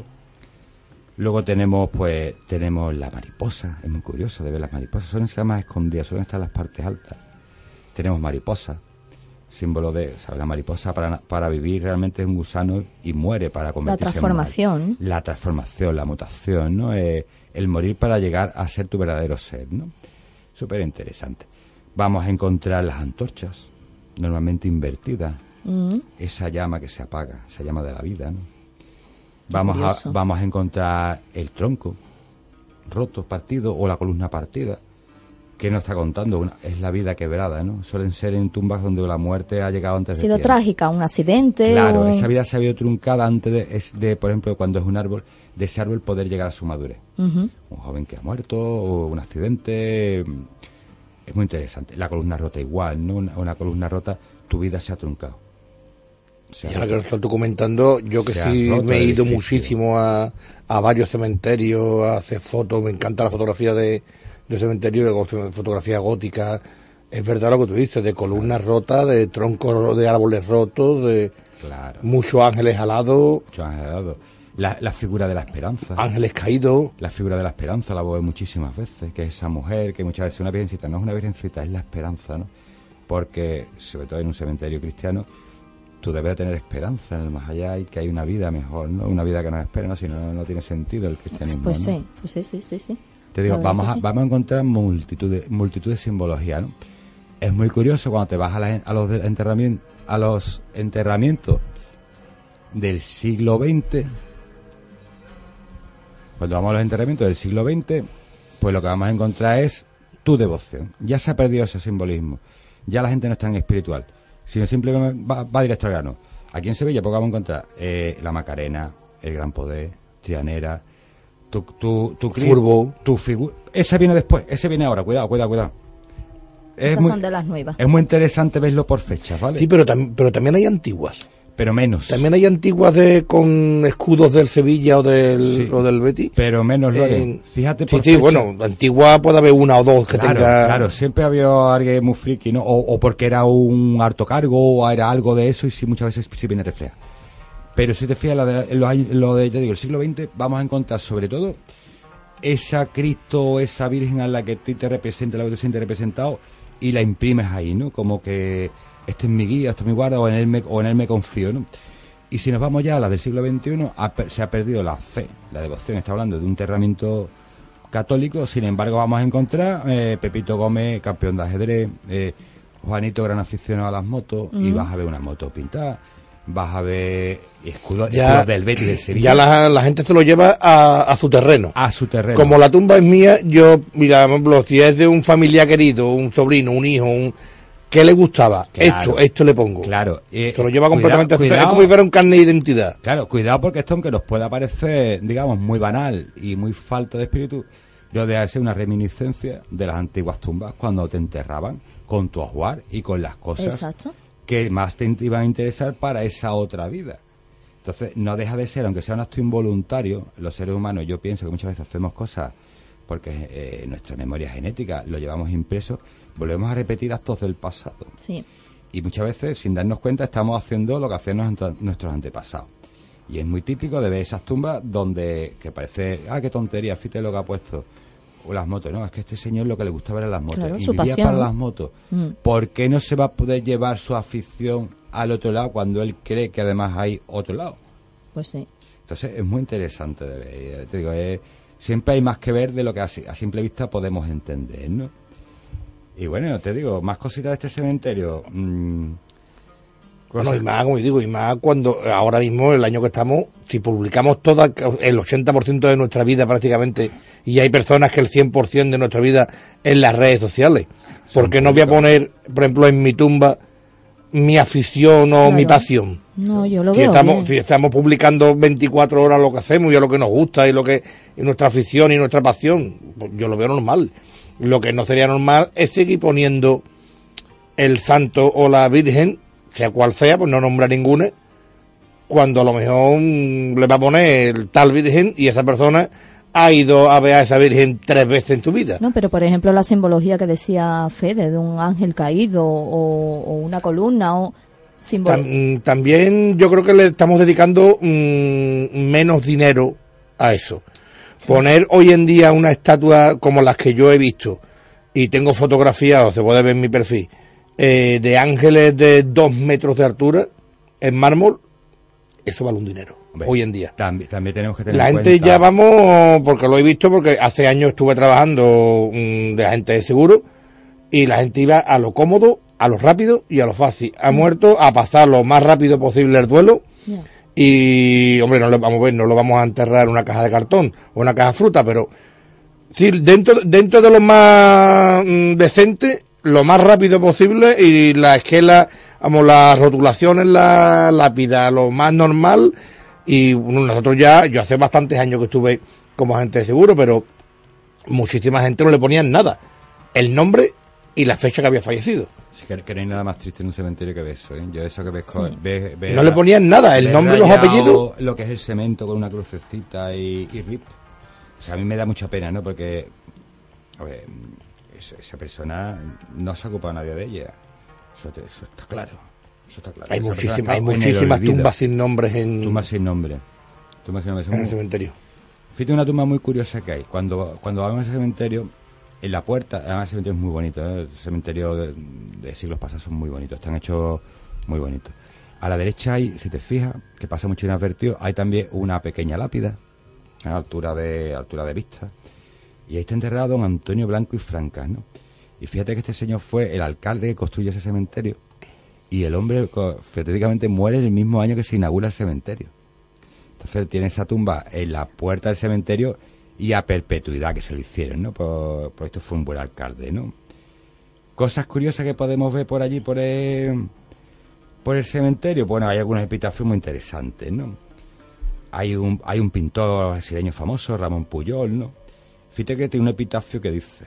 Luego tenemos, pues, tenemos la mariposa. Es muy curioso de ver las mariposas. Suelen ser más escondidas, suelen estar en las partes altas. Tenemos mariposa, símbolo de, ¿sabes? La mariposa para, para vivir realmente es un gusano y muere para convertirse en... La transformación. En la transformación, la mutación, ¿no? Eh, el morir para llegar a ser tu verdadero ser, ¿no? Súper interesante. Vamos a encontrar las antorchas, normalmente invertidas. Mm. Esa llama que se apaga, esa llama de la vida, ¿no? Vamos a, vamos a encontrar el tronco roto, partido, o la columna partida. ¿Qué nos está contando? Una, es la vida quebrada, ¿no? Suelen ser en tumbas donde la muerte ha llegado antes de tiempo. Ha sido trágica, un accidente. Claro, o... esa vida se ha habido truncada antes de, es de, por ejemplo, cuando es un árbol, de ese árbol poder llegar a su madurez. Uh-huh. Un joven que ha muerto, o un accidente. Es muy interesante. La columna rota igual, ¿no? Una, una columna rota, tu vida se ha truncado. Y ahora que lo estás tú comentando, yo que sí me he ido muchísimo a, a varios cementerios a hacer fotos, me encanta la fotografía de, de cementerio, de fotografía gótica. Es verdad lo que tú dices, de columnas rotas, de troncos de árboles rotos, de claro. muchos ángeles alados. Muchos ángeles alados. La, la figura de la esperanza. Ángeles caídos. La figura de la esperanza la veo muchísimas veces, que es esa mujer, que muchas veces es una virgencita, no es una virgencita, es la esperanza, ¿no? Porque, sobre todo en un cementerio cristiano, tú debes de tener esperanza en el más allá y que hay una vida mejor, ¿no? Una vida que nos espera, ¿no? Si no, no tiene sentido el cristianismo. Pues sí, ¿no? pues sí, sí, sí, sí. Te digo, vamos a, sí. vamos a encontrar multitud de, multitud de simbología, ¿no? Es muy curioso cuando te vas a, la, a los enterramientos, a los enterramientos del siglo veinte. Cuando vamos a los enterramientos del siglo veinte, pues lo que vamos a encontrar es tu devoción. Ya se ha perdido ese simbolismo. Ya la gente no es tan espiritual, sino simplemente va, va directo al grano. Aquí en Sevilla, porque vamos a encontrar eh, la Macarena, el Gran Poder, Trianera, tu, tu, tu, Furbo, tu figura. Ese viene después, ese viene ahora. Cuidado, cuidado, cuidado. Es Esas muy, son de las nuevas. Es muy interesante verlo por fechas, ¿vale? Sí, pero, tam pero también hay antiguas. Pero menos. También hay antiguas de con escudos del Sevilla o del, sí, o del Betis. Pero menos, eh, Fíjate por Sí, sí, fecha. Bueno, antigua puede haber una o dos que claro, tenga... Claro, siempre había alguien muy friki, ¿no? O, o porque era un harto cargo o era algo de eso y sí, muchas veces sí viene reflejado. Pero si te fijas, lo de, lo, lo de te digo, el siglo veinte, vamos a encontrar sobre todo esa Cristo, esa Virgen a la que tú te representas, la que tú sientes representado, y la imprimes ahí, ¿no? Como que este es mi guía, este es mi guarda, o en él me, o en él me confío, ¿no? Y si nos vamos ya a la del siglo veintiuno, ha, se ha perdido la fe, la devoción. Está hablando de un enterramiento católico. Sin embargo, vamos a encontrar eh, Pepito Gómez, campeón de ajedrez, eh, Juanito, gran aficionado a las motos, uh-huh. y vas a ver una moto pintada, vas a ver escudos escudo del Betis, del Sevilla. Ya la, la gente se lo lleva a, a su terreno. A su terreno. Como la tumba es mía, yo, mira, por ejemplo, si es de un familiar querido, un sobrino, un hijo, un... ¿qué le gustaba? Claro, esto, esto le pongo. Claro. Eh, se lo lleva completamente cuidado, a su... cuidado, es como si fuera un carnet de identidad. Claro, cuidado, porque esto, aunque nos pueda parecer, digamos, muy banal y muy falto de espíritu, yo de ser una reminiscencia de las antiguas tumbas cuando te enterraban con tu ajuar y con las cosas Exacto. que más te iban a interesar para esa otra vida. Entonces, no deja de ser, aunque sea un acto involuntario, los seres humanos, yo pienso que muchas veces hacemos cosas porque eh, nuestra memoria genética lo llevamos impreso, volvemos a repetir actos del pasado. Sí. Y muchas veces, sin darnos cuenta, estamos haciendo lo que hacían nuestros antepasados. Y es muy típico de ver esas tumbas donde, que parece, ah, qué tontería, fíjate lo que ha puesto. O las motos, no, es que este señor lo que le gustaba eran las motos. Claro, y su vivía pasión. para las motos. Mm. ¿Por qué no se va a poder llevar su afición al otro lado cuando él cree que además hay otro lado? Pues sí. Entonces es muy interesante de ver. Te digo, es, siempre hay más que ver de lo que a, a simple vista podemos entender, ¿no? Y bueno, te digo, más cositas de este cementerio. Mmm, Bueno, y más, como digo, y más cuando ahora mismo, el año que estamos, si publicamos toda el ochenta por ciento de nuestra vida prácticamente, y hay personas que el cien por ciento de nuestra vida en las redes sociales, ¿por qué no voy a poner, por ejemplo, en mi tumba mi afición o claro. mi pasión? No, yo lo si veo estamos, bien. Si estamos publicando veinticuatro horas lo que hacemos y a lo que nos gusta y lo que y nuestra afición y nuestra pasión, pues yo lo veo normal. Lo que no sería normal es seguir poniendo el santo o la virgen, sea cual sea, pues no nombra ninguna, cuando a lo mejor le va a poner el tal virgen y esa persona ha ido a ver a esa virgen tres veces en su vida. No, pero por ejemplo la simbología que decía Fede, de un ángel caído o, o una columna o símbolo. Tam, también yo creo que le estamos dedicando mmm, menos dinero a eso. Sí. Poner hoy en día una estatua como las que yo he visto, y tengo fotografiados, se puede ver en mi perfil, Eh, de ángeles de dos metros de altura en mármol, eso vale un dinero. Hombre, hoy en día también, también tenemos que tener la en gente cuenta... ya vamos, porque lo he visto, porque hace años estuve trabajando mmm, de agente de seguro y la gente iba a lo cómodo, a lo rápido y a lo fácil. Ha mm. muerto a pasar lo más rápido posible el duelo. Yeah. Y hombre, no le vamos a ver, no lo vamos a enterrar en una caja de cartón o una caja de fruta, pero sí, dentro dentro de lo más mmm, decente, lo más rápido posible, y la esquela, vamos, las rotulaciones, la lápida, lo más normal. Y bueno, nosotros ya, yo hace bastantes años que estuve como agente de seguro, pero muchísima gente no le ponían nada, el nombre y la fecha que había fallecido. Sí, que, que no hay nada más triste en un cementerio que ver eso, ¿eh? Yo eso que ves, sí. ves, ves no la, le ponían nada, el nombre y los apellidos. Lo que es el cemento con una crucecita y, y rip. O sea, a mí me da mucha pena, ¿no? Porque, a ver, esa persona no se ha ocupado nadie de ella. Eso, te, eso está claro. Eso está claro. Hay, muchísima, hay muchísimas tumbas sin nombres en... Tumbas sin nombre. Tumbas sin nombre. En el cementerio. Fíjate una tumba muy curiosa que hay. Cuando, cuando vamos al cementerio, en la puerta, además el cementerio es muy bonito, ¿eh? El cementerio de, de siglos pasados son muy bonitos, están hechos muy bonitos. A la derecha hay, si te fijas, que pasa mucho inadvertido, hay también una pequeña lápida, a altura de, a altura de vista. Y ahí está enterrado don Antonio Blanco y Francas, ¿no? Y fíjate que este señor fue el alcalde que construyó ese cementerio. Y el hombre, frenéticamente, muere en el mismo año que se inaugura el cementerio. Entonces tiene esa tumba en la puerta del cementerio y a perpetuidad que se lo hicieron, ¿no? Por, por esto fue un buen alcalde, ¿no? Cosas curiosas que podemos ver por allí, por el, por el cementerio. Bueno, hay algunos epitafios muy interesantes, ¿no? Hay un, hay un pintor brasileño famoso, Ramón Pujol, ¿no? Fíjate que tiene un epitafio que dice...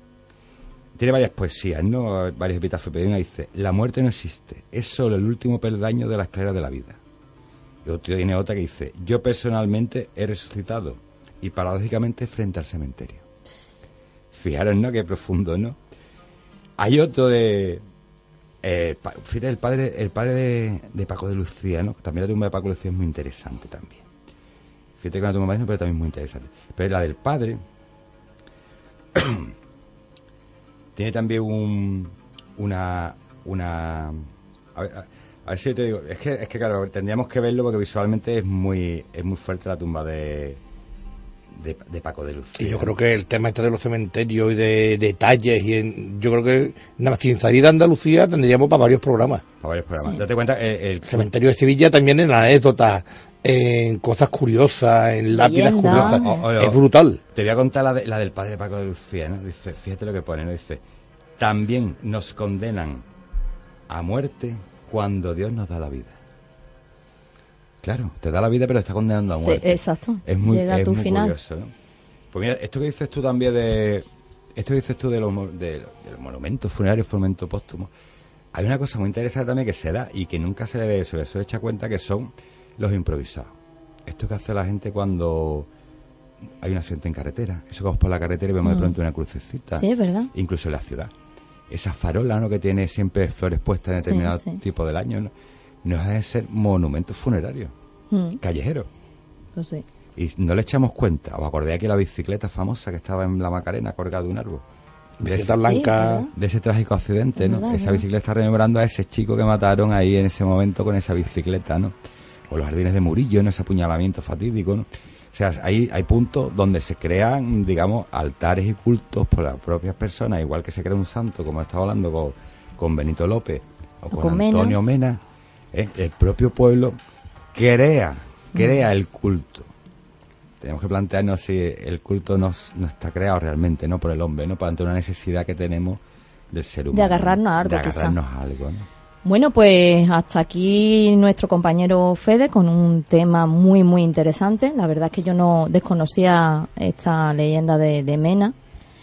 Tiene varias poesías, ¿no? Varios epitafios, pero una dice: la muerte no existe, es solo el último peldaño de la escalera de la vida. Y otro tiene otra que dice: yo personalmente he resucitado, y paradójicamente frente al cementerio. Fijaros, ¿no? Qué profundo, ¿no? Hay otro de... Eh, fíjate, el padre, el padre de, de Paco de Lucía, ¿no? También la tumba de Paco de Lucía es muy interesante también. Fíjate que la tumba materna, pero también muy interesante. Pero la del padre tiene también un una una a ver, a, a ver si te digo, es que es que claro, tendríamos que verlo porque visualmente es muy es muy fuerte la tumba de De, de Paco de Lucía. Y yo creo que el tema este de los cementerios y de detalles, y en, yo creo que nada más sin salir de Andalucía tendríamos para varios programas. Para varios programas. Sí. Date cuenta, el, el, el cementerio de Sevilla también en anécdotas, en cosas curiosas, en lápidas Leyenda. curiosas. O- o- es brutal. Te voy a contar la, de, la del padre Paco de Lucía, ¿no? Dice, fíjate lo que pone, ¿no? Dice, también nos condenan a muerte cuando Dios nos da la vida. Claro, te da la vida pero está condenando a muerte. Te- exacto. Es muy, Llega a es tu muy final. curioso, ¿no? Pues mira, esto que dices tú también de... Esto que dices tú de los, mo- de, de los monumentos funerarios, monumento póstumo. Hay una cosa muy interesante también que se da y que nunca se le, se le suele echar cuenta, que son los improvisados. Esto que hace la gente cuando hay un accidente en carretera. Eso que vamos por la carretera y vemos Mm. de pronto una crucecita. Sí, es verdad. Incluso en la ciudad. Esa farola, ¿no?, que tiene siempre flores puestas en Sí, determinado sí. tipo del año, ¿no? No deja de ser monumentos funerarios, Mm, callejeros. pues sí. Y no le echamos cuenta. ¿Os acordáis aquí la bicicleta famosa que estaba en la Macarena colgada de un árbol? De Bicicleta ese, blanca. ¿verdad? de ese trágico accidente, Es ¿no? verdad, es Esa verdad. bicicleta está rememorando a ese chico que mataron ahí en ese momento con esa bicicleta, ¿no? O los jardines de Murillo, ¿no? Ese apuñalamiento fatídico, ¿no? O sea, hay, hay puntos donde se crean, digamos, altares y cultos por las propias personas, igual que se crea un santo, como estaba hablando con, con Benito López o con, con Mena. Antonio Mena. ¿eh? El propio pueblo crea, crea el culto. Tenemos que plantearnos si el culto no, no está creado realmente, no por el hombre, no, ante una necesidad que tenemos del ser humano. agarrarnos a algo, De quizá. agarrarnos a algo, ¿no? Bueno, pues hasta aquí nuestro compañero Fede con un tema muy, muy interesante. La verdad es que yo no desconocía esta leyenda de, de Mena.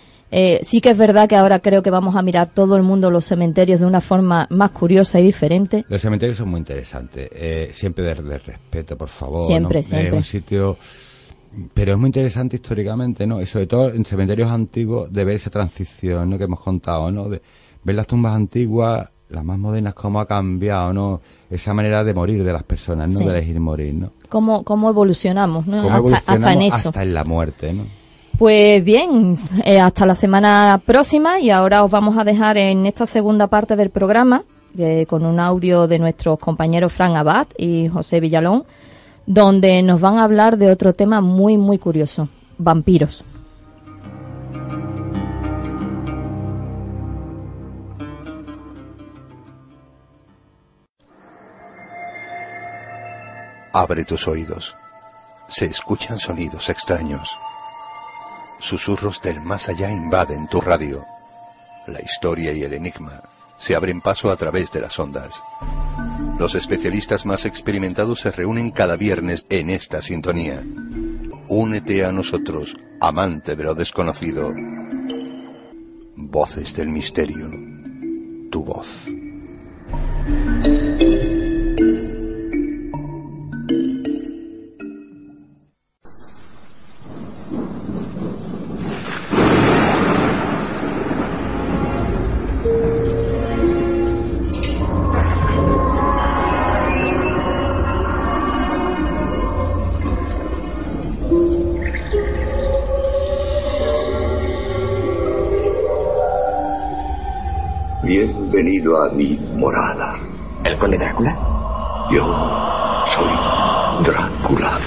Eh, sí que es verdad que ahora creo que vamos a mirar todo el mundo los cementerios de una forma más curiosa y diferente. Los cementerios son muy interesantes, eh, siempre de, de respeto, por favor. Siempre, ¿no? siempre. Es un sitio... Pero es muy interesante históricamente, ¿no? Y sobre todo en cementerios antiguos, de ver esa transición, ¿no?, que hemos contado, ¿no? De ver las tumbas antiguas, las más modernas, cómo ha cambiado, ¿no? Esa manera de morir de las personas, ¿no? Sí. De elegir morir, ¿no? ¿Cómo, cómo evolucionamos, ¿no? Cómo Hasta, evolucionamos hasta en eso. hasta en la muerte, ¿no? Pues bien, eh, hasta la semana próxima, y ahora os vamos a dejar en esta segunda parte del programa eh, con un audio de nuestros compañeros Fran Abad y José Villalón, donde nos van a hablar de otro tema muy, muy curioso: vampiros. Abre tus oídos. Se escuchan sonidos extraños. Susurros del más allá invaden tu radio. La historia y el enigma se abren paso a través de las ondas. Los especialistas más experimentados se reúnen cada viernes en esta sintonía. Únete a nosotros, amante de lo desconocido. Voces del misterio. Tu voz. Bienvenido a mi morada. ¿El conde Drácula? Yo soy Drácula.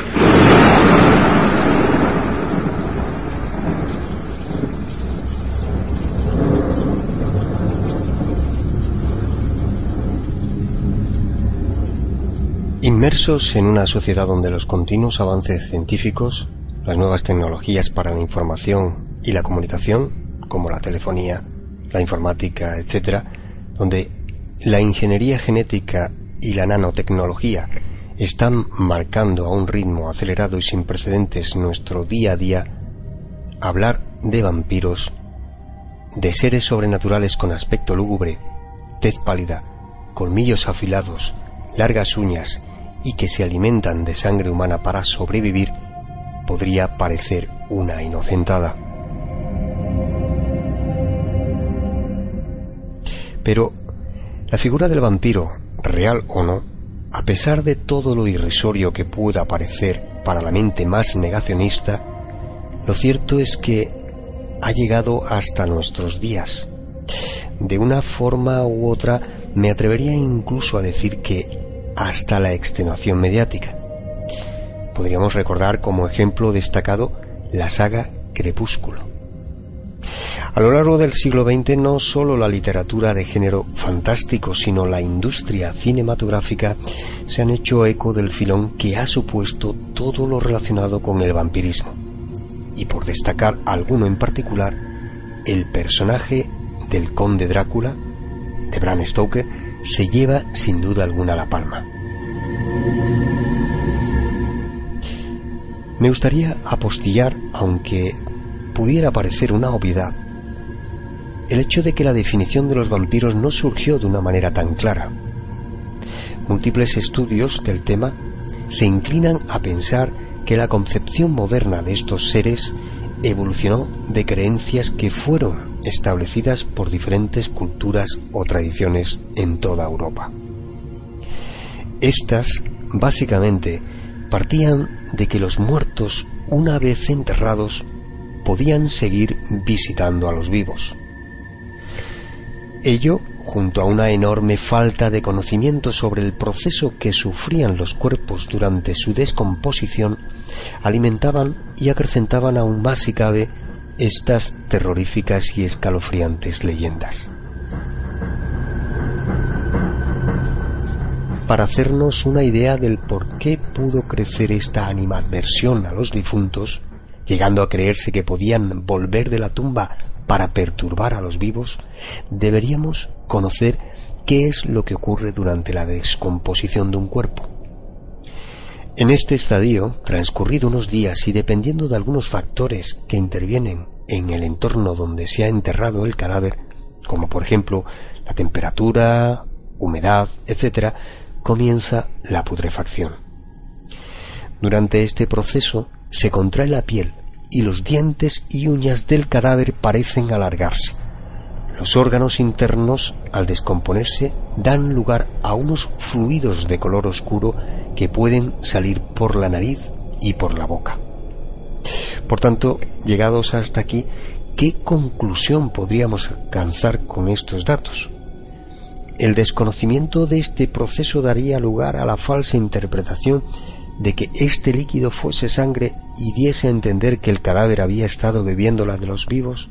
Inmersos en una sociedad donde los continuos avances científicos, las nuevas tecnologías para la información y la comunicación, como la telefonía, la informática, etcétera, donde la ingeniería genética y la nanotecnología están marcando a un ritmo acelerado y sin precedentes nuestro día a día, hablar de vampiros, de seres sobrenaturales con aspecto lúgubre, tez pálida, colmillos afilados, largas uñas y que se alimentan de sangre humana para sobrevivir, podría parecer una inocentada. Pero La figura del vampiro, real o no, a pesar de todo lo irrisorio que pueda parecer para la mente más negacionista, lo cierto es que ha llegado hasta nuestros días. De una forma u otra, me atrevería incluso a decir que hasta la extenuación mediática. Podríamos recordar como ejemplo destacado la saga Crepúsculo. A lo largo del siglo veinte, no solo la literatura de género fantástico, sino la industria cinematográfica se han hecho eco del filón que ha supuesto todo lo relacionado con el vampirismo. Y por destacar alguno en particular, el personaje del Conde Drácula, de Bram Stoker, se lleva sin duda alguna la palma. Me gustaría apostillar, aunque pudiera parecer una obviedad, el hecho de que la definición de los vampiros no surgió de una manera tan clara. Múltiples estudios del tema se inclinan a pensar que la concepción moderna de estos seres evolucionó de creencias que fueron establecidas por diferentes culturas o tradiciones en toda Europa. Estas, básicamente, partían de que los muertos, una vez enterrados, podían seguir visitando a los vivos. Ello, junto a una enorme falta de conocimiento sobre el proceso que sufrían los cuerpos durante su descomposición, alimentaban y acrecentaban aún más, si cabe, estas terroríficas y escalofriantes leyendas. Para hacernos una idea del por qué pudo crecer esta animadversión a los difuntos, llegando a creerse que podían volver de la tumba para perturbar a los vivos, deberíamos conocer qué es lo que ocurre durante la descomposición de un cuerpo. En este estadio, transcurrido unos días y dependiendo de algunos factores que intervienen en el entorno donde se ha enterrado el cadáver, como por ejemplo la temperatura, humedad, etcétera, comienza la putrefacción. Durante este proceso se contrae la piel y los dientes y uñas del cadáver parecen alargarse. Los órganos internos, al descomponerse, dan lugar a unos fluidos de color oscuro que pueden salir por la nariz y por la boca. Por tanto, llegados hasta aquí, ¿qué conclusión podríamos alcanzar con estos datos? El desconocimiento de este proceso daría lugar a la falsa interpretación de que este líquido fuese sangre y diese a entender que el cadáver había estado bebiendo la de los vivos.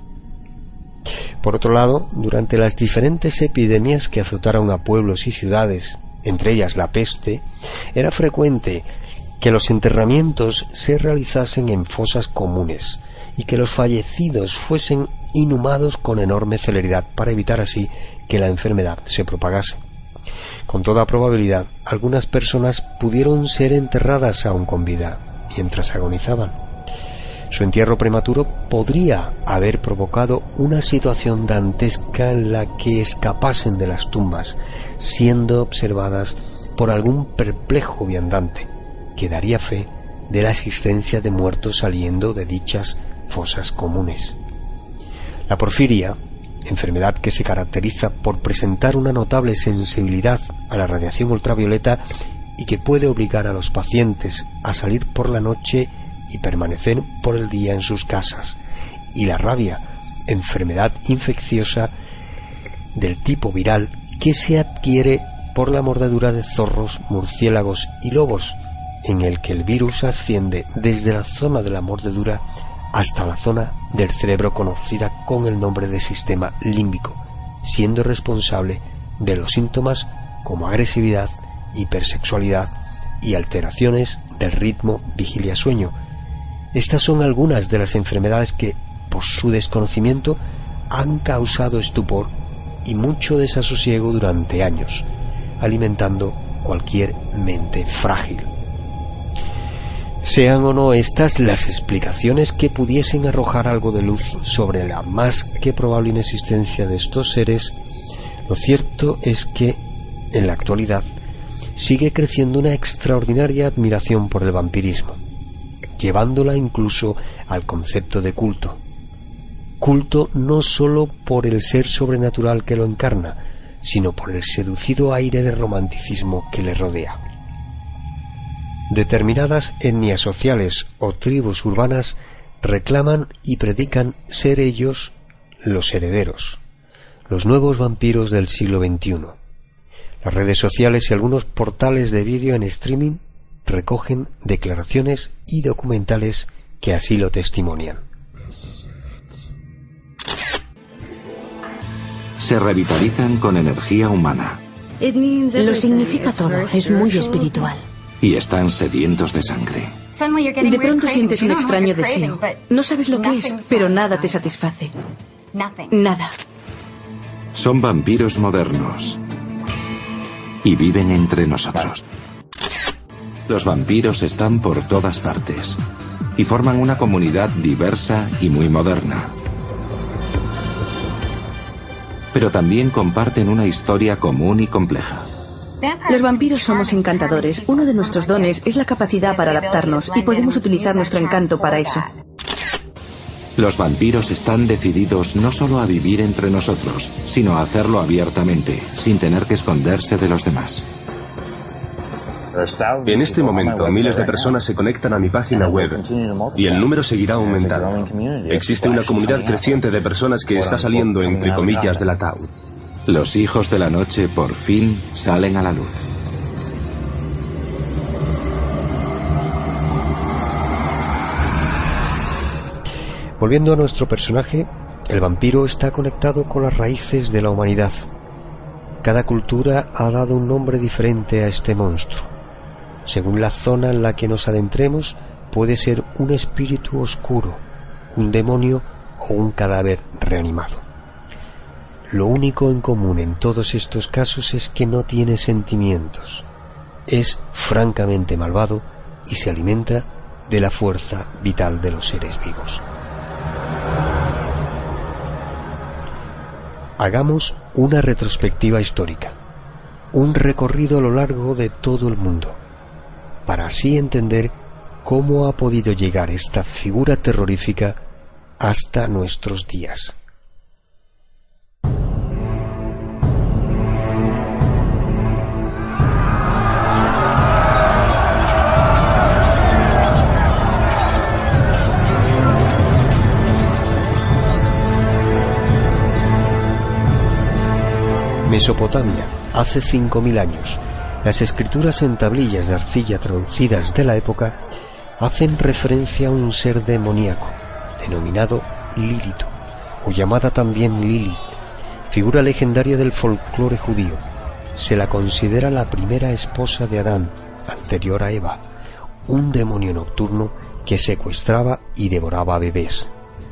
Por otro lado, durante las diferentes epidemias que azotaron a pueblos y ciudades, entre ellas la peste, era frecuente que los enterramientos se realizasen en fosas comunes y que los fallecidos fuesen inhumados con enorme celeridad para evitar así que la enfermedad se propagase. Con toda probabilidad, algunas personas pudieron ser enterradas aún con vida, mientras agonizaban. Su entierro prematuro podría haber provocado una situación dantesca en la que escapasen de las tumbas, siendo observadas por algún perplejo viandante, que daría fe de la existencia de muertos saliendo de dichas fosas comunes. La porfiria, enfermedad que se caracteriza por presentar una notable sensibilidad a la radiación ultravioleta y que puede obligar a los pacientes a salir por la noche y permanecer por el día en sus casas, y la rabia, enfermedad infecciosa del tipo viral que se adquiere por la mordedura de zorros, murciélagos y lobos, en el que el virus asciende desde la zona de la mordedura hasta la zona del cerebro conocida con el nombre de sistema límbico, siendo responsable de los síntomas como agresividad, hipersexualidad y alteraciones del ritmo vigilia-sueño. Estas son algunas de las enfermedades que, por su desconocimiento, han causado estupor y mucho desasosiego durante años, alimentando cualquier mente frágil. Sean o no estas las explicaciones que pudiesen arrojar algo de luz sobre la más que probable inexistencia de estos seres, lo cierto es que, en la actualidad, sigue creciendo una extraordinaria admiración por el vampirismo, llevándola incluso al concepto de culto. Culto no sólo por el ser sobrenatural que lo encarna, sino por el seducido aire de romanticismo que le rodea. Determinadas etnias sociales o tribus urbanas reclaman y predican ser ellos los herederos, los nuevos vampiros del siglo veintiuno. Las redes sociales y algunos portales de vídeo en streaming recogen declaraciones y documentales que así lo testimonian. Se revitalizan con energía humana. Lo significa todo, es muy espiritual. Y están sedientos de sangre. De pronto sientes un extraño deseo. No sabes lo que es, pero nada te satisface. Nada. Son vampiros modernos. Y viven entre nosotros. Los vampiros están por todas partes. Y forman una comunidad diversa y muy moderna. Pero también comparten una historia común y compleja. Los vampiros somos encantadores. Uno de nuestros dones es la capacidad para adaptarnos y podemos utilizar nuestro encanto para eso. Los vampiros están decididos no solo a vivir entre nosotros, sino a hacerlo abiertamente, sin tener que esconderse de los demás. En este momento, miles de personas se conectan a mi página web y el número seguirá aumentando. Existe una comunidad creciente de personas que está saliendo, entre comillas, del ataúd. Los hijos de la noche por fin salen a la luz. Volviendo a nuestro personaje, el vampiro está conectado con las raíces de la humanidad. Cada cultura ha dado un nombre diferente a este monstruo. Según la zona en la que nos adentremos, puede ser un espíritu oscuro, un demonio o un cadáver reanimado. Lo único en común en todos estos casos es que no tiene sentimientos. Es francamente malvado y se alimenta de la fuerza vital de los seres vivos. Hagamos una retrospectiva histórica, un recorrido a lo largo de todo el mundo, para así entender cómo ha podido llegar esta figura terrorífica hasta nuestros días. Mesopotamia, hace cinco mil años. Las escrituras en tablillas de arcilla traducidas de la época hacen referencia a un ser demoníaco, denominado Lilith, o llamada también Lilith, figura legendaria del folclore judío. Se la considera la primera esposa de Adán, anterior a Eva, un demonio nocturno que secuestraba y devoraba bebés.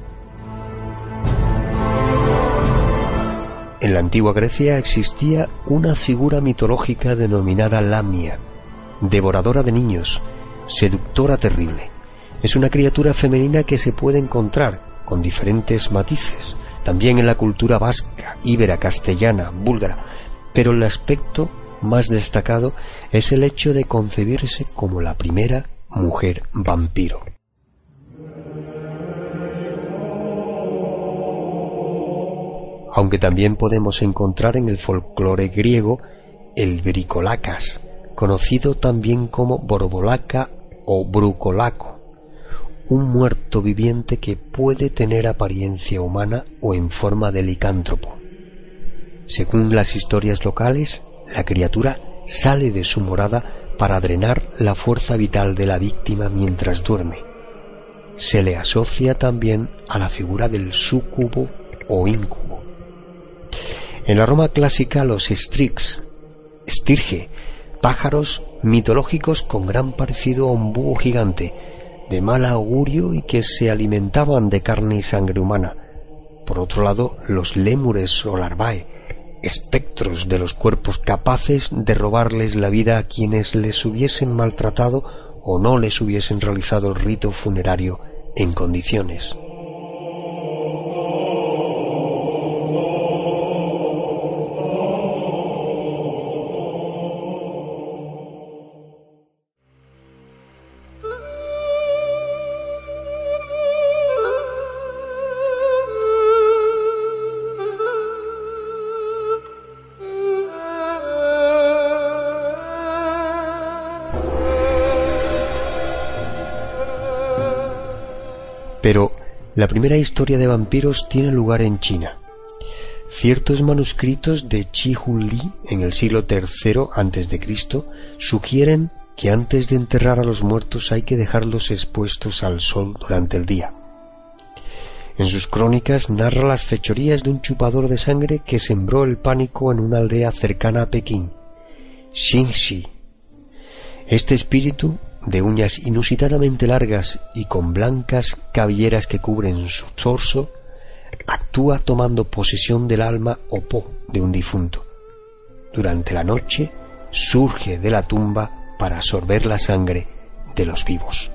En la antigua Grecia existía una figura mitológica denominada Lamia, devoradora de niños, seductora terrible. Es una criatura femenina que se puede encontrar con diferentes matices, también en la cultura vasca, íbera, castellana, búlgara, pero el aspecto más destacado es el hecho de concebirse como la primera mujer vampiro. Aunque también podemos encontrar en el folclore griego el bricolacas, conocido también como borbolaca o brucolaco, un muerto viviente que puede tener apariencia humana o en forma de licántropo. Según las historias locales, la criatura sale de su morada para drenar la fuerza vital de la víctima mientras duerme. Se le asocia también a la figura del súcubo o íncubo. En la Roma clásica, los strix, estirge, pájaros mitológicos con gran parecido a un búho gigante, de mal augurio y que se alimentaban de carne y sangre humana. Por otro lado, los lémures o larvae, espectros de los cuerpos capaces de robarles la vida a quienes les hubiesen maltratado o no les hubiesen realizado el rito funerario en condiciones. Pero la primera historia de vampiros tiene lugar en China. Ciertos manuscritos de Chi Hun Li en el siglo tercero antes de Cristo sugieren que antes de enterrar a los muertos hay que dejarlos expuestos al sol durante el día. En sus crónicas narra las fechorías de un chupador de sangre que sembró el pánico en una aldea cercana a Pekín, Xinxi. Este espíritu, de uñas inusitadamente largas y con blancas cabelleras que cubren su torso, actúa tomando posesión del alma o po de un difunto. Durante la noche surge de la tumba para absorber la sangre de los vivos.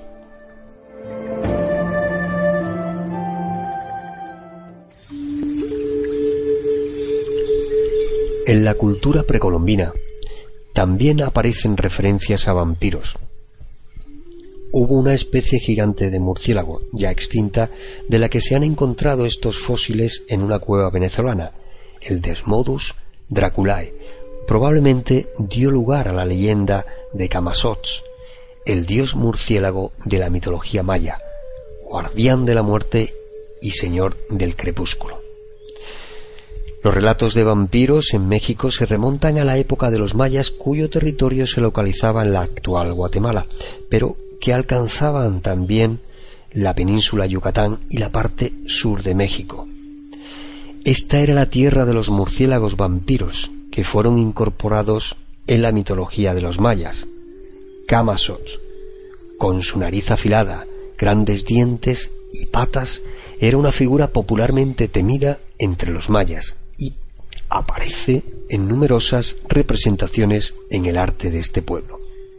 En la cultura precolombina también aparecen referencias a vampiros. Hubo una especie gigante de murciélago, ya extinta, de la que se han encontrado estos fósiles en una cueva venezolana, el Desmodus draculae. Probablemente dio lugar a la leyenda de Camazotz, el dios murciélago de la mitología maya, guardián de la muerte y señor del crepúsculo. Los relatos de vampiros en México se remontan a la época de los mayas, cuyo territorio se localizaba en la actual Guatemala, pero que alcanzaban también la península Yucatán y la parte sur de México. Esta era la tierra de los murciélagos vampiros, que fueron incorporados en la mitología de los mayas. Camazotz, con su nariz afilada, grandes dientes y patas, era una figura popularmente temida entre los mayas y aparece en numerosas representaciones en el arte de este pueblo.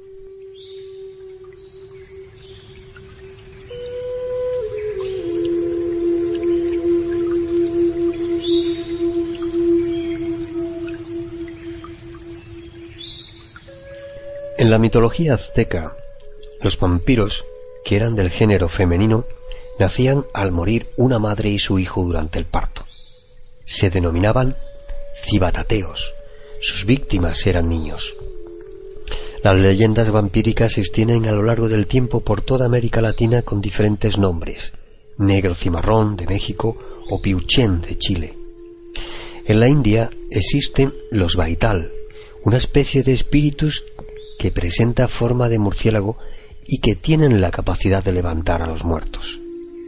En la mitología azteca, los vampiros, que eran del género femenino, nacían al morir una madre y su hijo durante el parto. Se denominaban cibatateos. Sus víctimas eran niños. Las leyendas vampíricas se extienden a lo largo del tiempo por toda América Latina con diferentes nombres: negro cimarrón de México o piuchén de Chile. En la India existen los Baital, una especie de espíritus que presenta forma de murciélago y que tienen la capacidad de levantar a los muertos.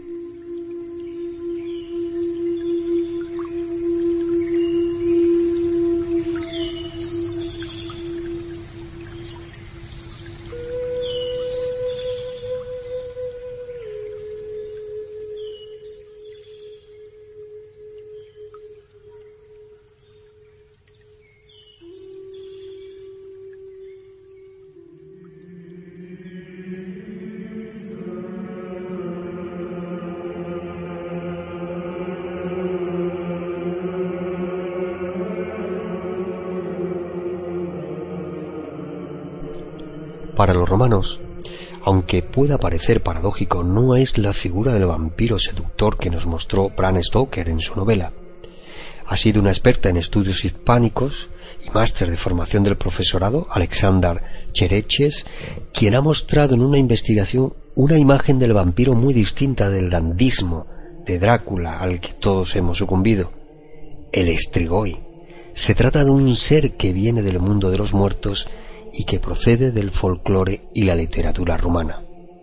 Para los romanos, aunque pueda parecer paradójico, no es la figura del vampiro seductor que nos mostró Bram Stoker en su novela. Ha sido una experta en estudios hispánicos y máster de formación del profesorado, Alexander Chereches, quien ha mostrado en una investigación una imagen del vampiro muy distinta del dandismo de Drácula al que todos hemos sucumbido: el Strigoi. Se trata de un ser que viene del mundo de los muertos y que procede del folclore y la literatura rumana.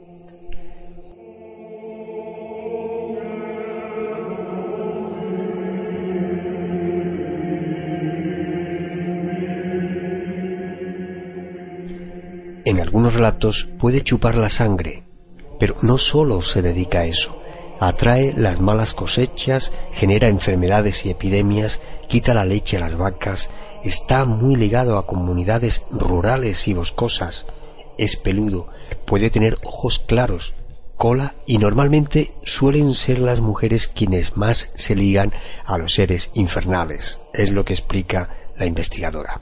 En algunos relatos puede chupar la sangre, pero no solo se dedica a eso. Atrae las malas cosechas, genera enfermedades y epidemias, quita la leche a las vacas, está muy ligado a comunidades rurales y boscosas, es peludo, puede tener ojos claros, cola y normalmente suelen ser las mujeres quienes más se ligan a los seres infernales, es lo que explica la investigadora.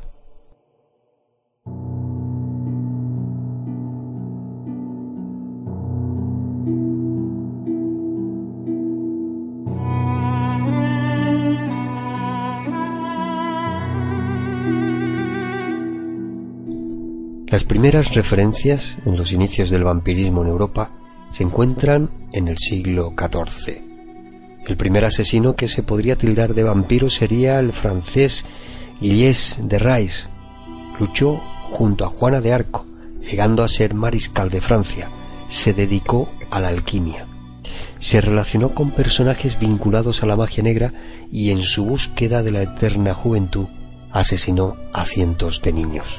Las primeras referencias en los inicios del vampirismo en Europa se encuentran en el siglo catorce. El primer asesino que se podría tildar de vampiro sería el francés Gilles de Rais. Luchó junto a Juana de Arco, llegando a ser mariscal de Francia. Se dedicó a la alquimia. Se relacionó con personajes vinculados a la magia negra y en su búsqueda de la eterna juventud asesinó a cientos de niños.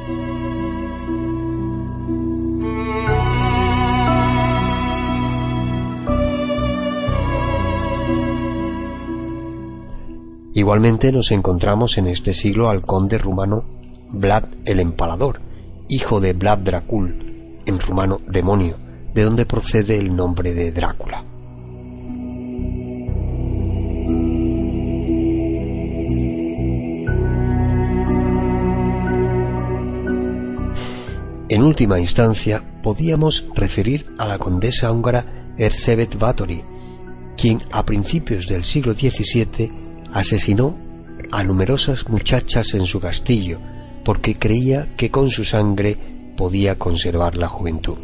Igualmente nos encontramos en este siglo al conde rumano Vlad el Empalador, hijo de Vlad Dracul, en rumano demonio, de donde procede el nombre de Drácula. En última instancia, podíamos referir a la condesa húngara Erzsébet Báthory, quien a principios del siglo diecisiete asesinó a numerosas muchachas en su castillo porque creía que con su sangre podía conservar la juventud.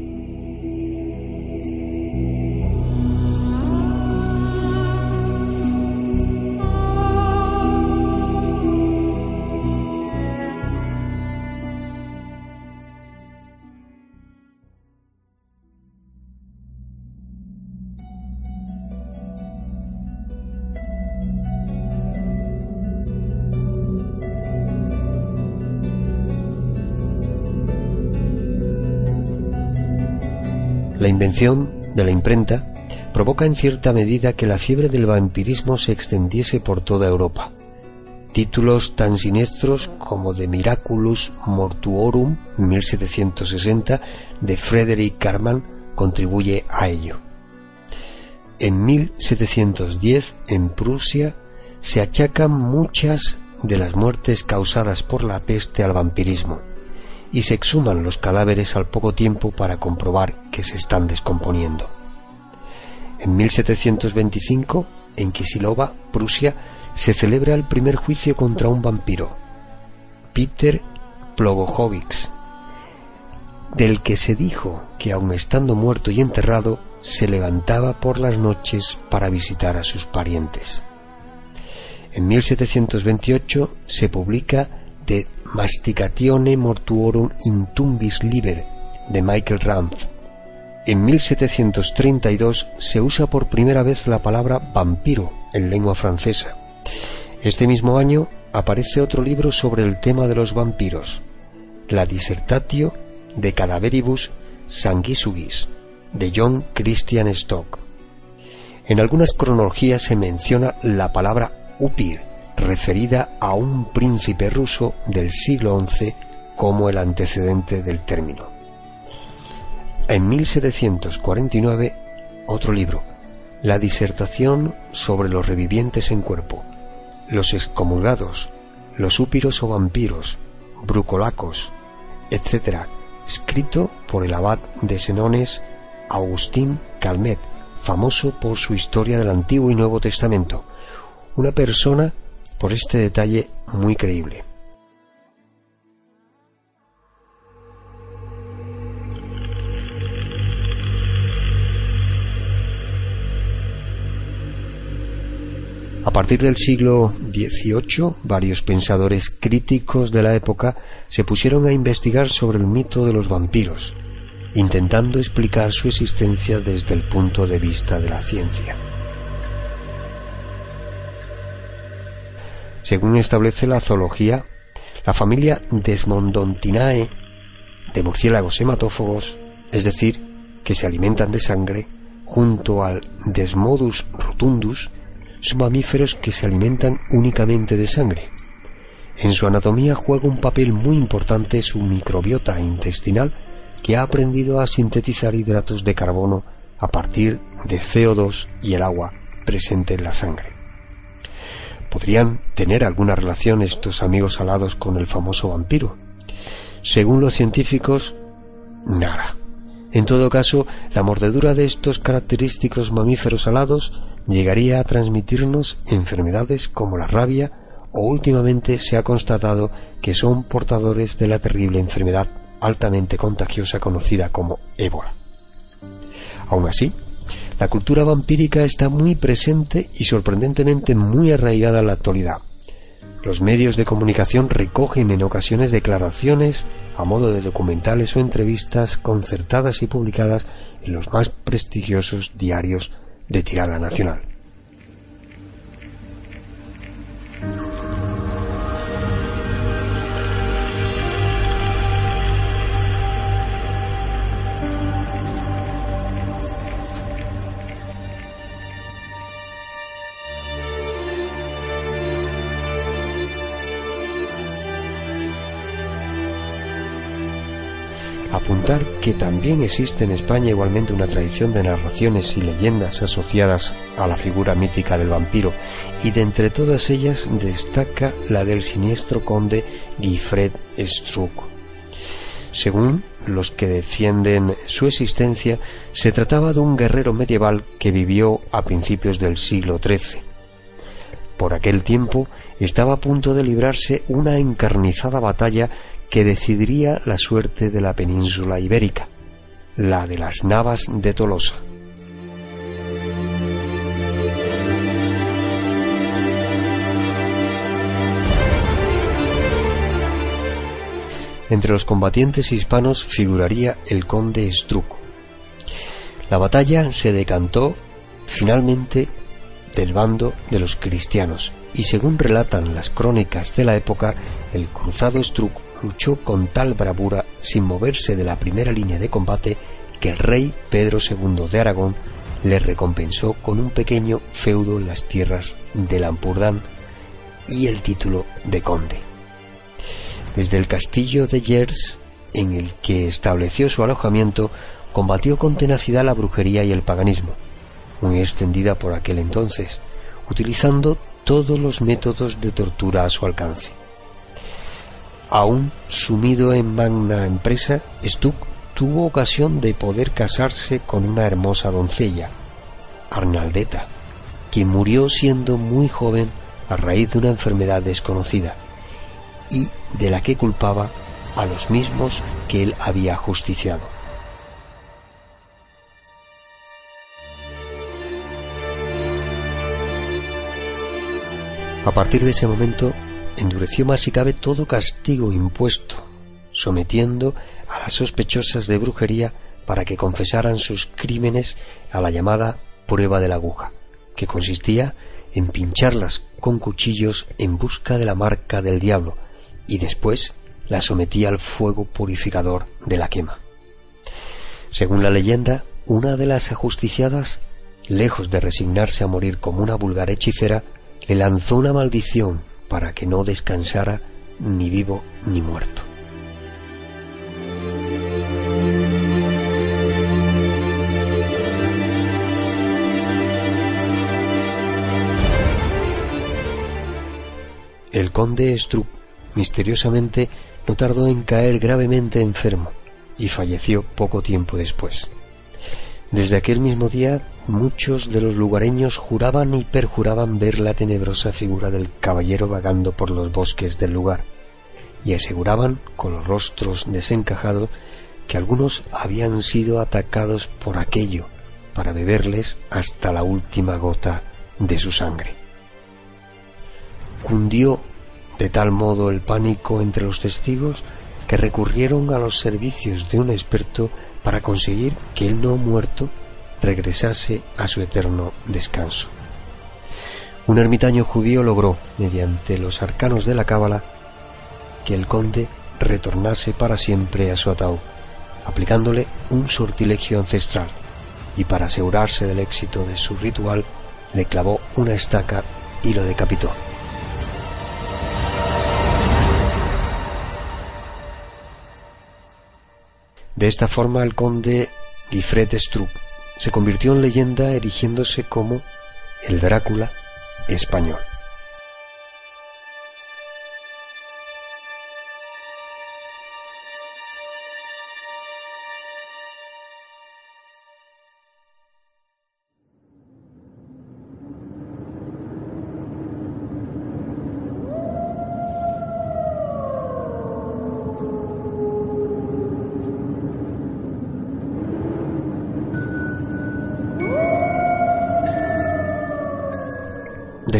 La invención de la imprenta provoca en cierta medida que la fiebre del vampirismo se extendiese por toda Europa. Títulos tan siniestros como The Miraculous Mortuorum mil setecientos sesenta de Frederick Carman contribuye a ello. En mil setecientos diez, en Prusia, se achacan muchas de las muertes causadas por la peste al vampirismo, y se exhuman los cadáveres al poco tiempo para comprobar que se están descomponiendo. En mil setecientos veinticinco, en Kisilova, Prusia, se celebra el primer juicio contra un vampiro, Peter Plogochovics, del que se dijo que aun estando muerto y enterrado, se levantaba por las noches para visitar a sus parientes. En mil setecientos veintiocho se publica de Masticatione Mortuorum in Tumbis Liber de Michael Ramph. En mil setecientos treinta y dos se usa por primera vez la palabra vampiro en lengua francesa. Este mismo año aparece otro libro sobre el tema de los vampiros, la Dissertatio de Cadaveribus Sanguisugis de John Christian Stock. En algunas cronologías se menciona la palabra upir, referida a un príncipe ruso del siglo once como el antecedente del término. En mil setecientos cuarenta y nueve, otro libro, la disertación sobre los revivientes en cuerpo, los excomulgados, los úpiros o vampiros, brucolacos, etcétera, escrito por el abad de Senones Agustín Calmet, famoso por su historia del Antiguo y Nuevo Testamento, una persona por este detalle muy creíble. A partir del siglo dieciocho, varios pensadores críticos de la época se pusieron a investigar sobre el mito de los vampiros, intentando explicar su existencia desde el punto de vista de la ciencia. Según establece la zoología, la familia Desmondontinae de murciélagos hematófagos, es decir, que se alimentan de sangre, junto al Desmodus rotundus, son mamíferos que se alimentan únicamente de sangre. En su anatomía juega un papel muy importante su microbiota intestinal, que ha aprendido a sintetizar hidratos de carbono a partir de C O dos y el agua presente en la sangre. ¿Podrían tener alguna relación estos amigos alados con el famoso vampiro? Según los científicos, nada. En todo caso, la mordedura de estos característicos mamíferos alados llegaría a transmitirnos enfermedades como la rabia, o últimamente se ha constatado que son portadores de la terrible enfermedad altamente contagiosa conocida como ébola. Aún así, la cultura vampírica está muy presente y sorprendentemente muy arraigada en la actualidad. Los medios de comunicación recogen en ocasiones declaraciones a modo de documentales o entrevistas concertadas y publicadas en los más prestigiosos diarios de tirada nacional. Apuntar que también existe en España igualmente una tradición de narraciones y leyendas asociadas a la figura mítica del vampiro, y de entre todas ellas destaca la del siniestro conde Guifred Struck. Según los que defienden su existencia, se trataba de un guerrero medieval que vivió a principios del siglo trece. Por aquel tiempo estaba a punto de librarse una encarnizada batalla que decidiría la suerte de la península ibérica, la de las Navas de Tolosa. Entre los combatientes hispanos figuraría el conde Struck. La batalla se decantó finalmente del bando de los cristianos, y según relatan las crónicas de la época, el cruzado Struck luchó con tal bravura sin moverse de la primera línea de combate que el rey Pedro segundo de Aragón le recompensó con un pequeño feudo en las tierras del Ampurdán y el título de conde. Desde el castillo de Gers, en el que estableció su alojamiento, combatió con tenacidad la brujería y el paganismo, muy extendida por aquel entonces, utilizando todos los métodos de tortura a su alcance. Aún sumido en magna empresa, Stuck tuvo ocasión de poder casarse con una hermosa doncella, Arnaldeta, quien murió siendo muy joven a raíz de una enfermedad desconocida y de la que culpaba a los mismos que él había justiciado. A partir de ese momento, endureció más si cabe todo castigo impuesto, sometiendo a las sospechosas de brujería para que confesaran sus crímenes a la llamada prueba de la aguja, que consistía en pincharlas con cuchillos en busca de la marca del diablo, y después la sometía al fuego purificador de la quema. Según la leyenda, una de las ajusticiadas, lejos de resignarse a morir como una vulgar hechicera, le lanzó una maldición para que no descansara ni vivo ni muerto. El conde Struck misteriosamente no tardó en caer gravemente enfermo y falleció poco tiempo después. Desde aquel mismo día, muchos de los lugareños juraban y perjuraban ver la tenebrosa figura del caballero vagando por los bosques del lugar, y aseguraban, con los rostros desencajados, que algunos habían sido atacados por aquello para beberles hasta la última gota de su sangre. Cundió de tal modo el pánico entre los testigos que recurrieron a los servicios de un experto para conseguir que el no muerto regresase a su eterno descanso. Un ermitaño judío logró, mediante los arcanos de la cábala, que el conde retornase para siempre a su ataúd, aplicándole un sortilegio ancestral, y para asegurarse del éxito de su ritual, le clavó una estaca y lo decapitó. De esta forma, el conde Guifred Struck se convirtió en leyenda, erigiéndose como el Drácula español.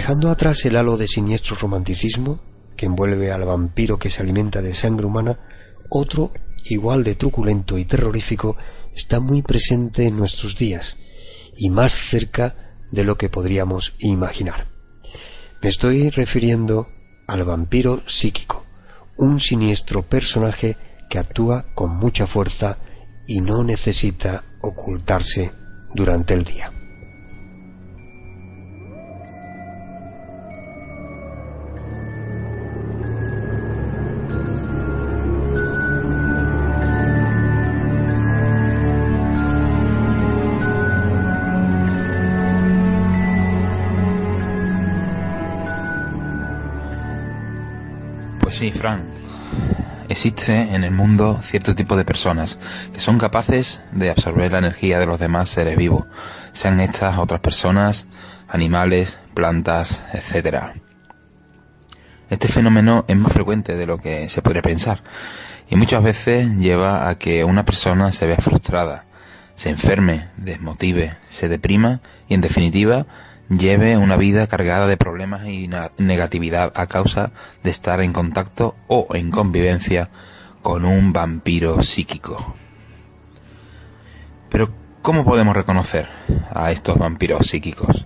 Dejando atrás el halo de siniestro romanticismo que envuelve al vampiro que se alimenta de sangre humana, otro, igual de truculento y terrorífico, está muy presente en nuestros días y más cerca de lo que podríamos imaginar. Me estoy refiriendo al vampiro psíquico, un siniestro personaje que actúa con mucha fuerza y no necesita ocultarse durante el día. Sí, Fran. Existe en el mundo cierto tipo de personas que son capaces de absorber la energía de los demás seres vivos, sean estas otras personas, animales, plantas, etcétera. Este fenómeno es más frecuente de lo que se podría pensar y muchas veces lleva a que una persona se vea frustrada, se enferme, desmotive, se deprima y, en definitiva, lleve una vida cargada de problemas y negatividad a causa de estar en contacto o en convivencia con un vampiro psíquico. Pero, ¿cómo podemos reconocer a estos vampiros psíquicos?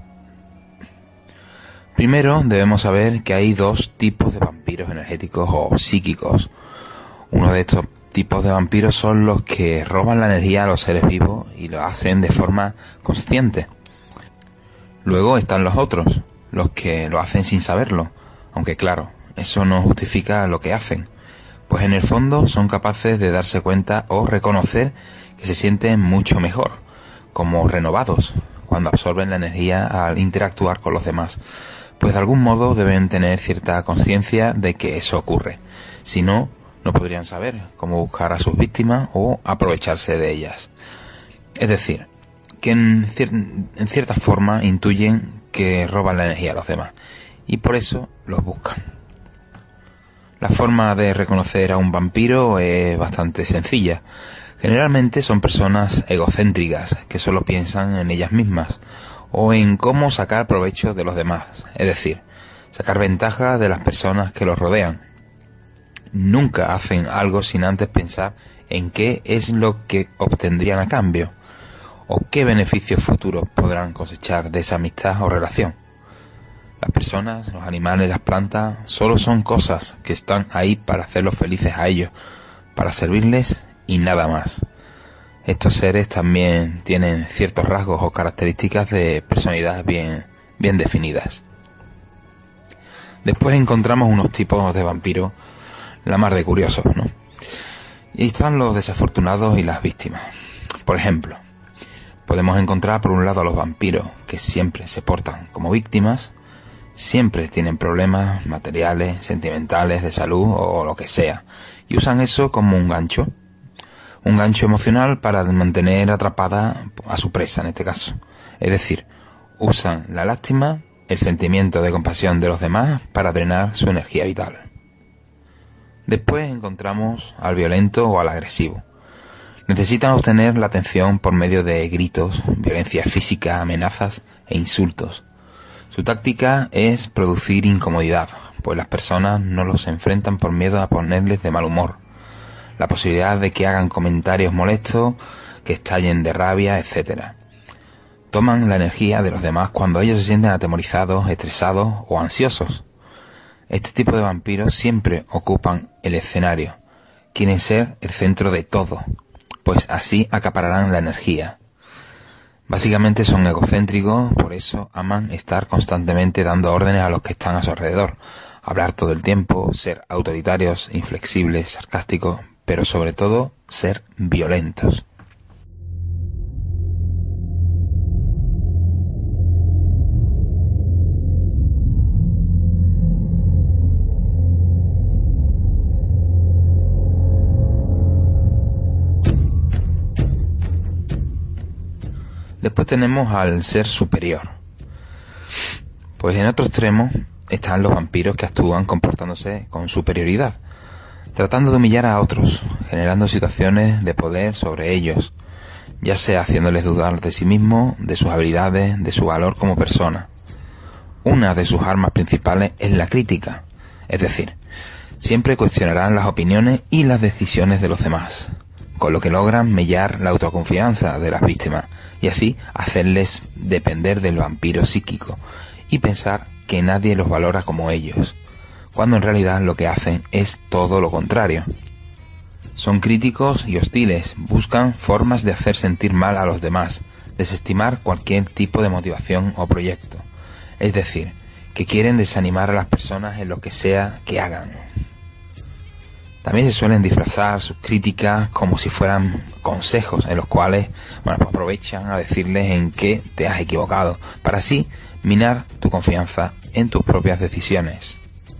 Primero, debemos saber que hay dos tipos de vampiros energéticos o psíquicos. Uno de estos tipos de vampiros son los que roban la energía a los seres vivos y lo hacen de forma consciente. Luego están los otros, los que lo hacen sin saberlo, aunque claro, eso no justifica lo que hacen, pues en el fondo son capaces de darse cuenta o reconocer que se sienten mucho mejor, como renovados, cuando absorben la energía al interactuar con los demás, pues de algún modo deben tener cierta conciencia de que eso ocurre, si no, no podrían saber cómo buscar a sus víctimas o aprovecharse de ellas. Es decir, que en, cier- en cierta forma intuyen que roban la energía a los demás y por eso los buscan. La forma de reconocer a un vampiro es bastante sencilla. Generalmente son personas egocéntricas que solo piensan en ellas mismas o en cómo sacar provecho de los demás, es decir, sacar ventaja de las personas que los rodean. Nunca hacen algo sin antes pensar en qué es lo que obtendrían a cambio o qué beneficios futuros podrán cosechar de esa amistad o relación. Las personas, los animales, las plantas, solo son cosas que están ahí para hacerlos felices a ellos, para servirles y nada más. Estos seres también tienen ciertos rasgos o características de personalidad bien, bien definidas. Después encontramos unos tipos de vampiros, la mar de curiosos, ¿no? Y están los desafortunados y las víctimas. Por ejemplo, podemos encontrar por un lado a los vampiros que siempre se portan como víctimas, siempre tienen problemas materiales, sentimentales, de salud o lo que sea, y usan eso como un gancho, un gancho emocional para mantener atrapada a su presa en este caso. Es decir, usan la lástima, el sentimiento de compasión de los demás para drenar su energía vital. Después encontramos al violento o al agresivo. Necesitan obtener la atención por medio de gritos, violencia física, amenazas e insultos. Su táctica es producir incomodidad, pues las personas no los enfrentan por miedo a ponerles de mal humor. La posibilidad de que hagan comentarios molestos, que estallen de rabia, etcétera. Toman la energía de los demás cuando ellos se sienten atemorizados, estresados o ansiosos. Este tipo de vampiros siempre ocupan el escenario. Quieren ser el centro de todo, pues así acapararán la energía. Básicamente son egocéntricos, por eso aman estar constantemente dando órdenes a los que están a su alrededor, hablar todo el tiempo, ser autoritarios, inflexibles, sarcásticos, pero sobre todo ser violentos. Después tenemos al ser superior. Pues en otro extremo están los vampiros que actúan comportándose con superioridad, tratando de humillar a otros, generando situaciones de poder sobre ellos, ya sea haciéndoles dudar de sí mismos, de sus habilidades, de su valor como persona. una de sus armas principales es la crítica, es decir, siempre cuestionarán las opiniones y las decisiones de los demás, con lo que logran mellar la autoconfianza de las víctimas y así hacerles depender del vampiro psíquico y pensar que nadie los valora como ellos, cuando en realidad lo que hacen es todo lo contrario. Son críticos y hostiles, buscan formas de hacer sentir mal a los demás, desestimar cualquier tipo de motivación o proyecto, es decir, que quieren desanimar a las personas en lo que sea que hagan. También se suelen disfrazar sus críticas como si fueran consejos en los cuales, bueno, pues aprovechan a decirles en qué te has equivocado, para así minar tu confianza en tus propias decisiones.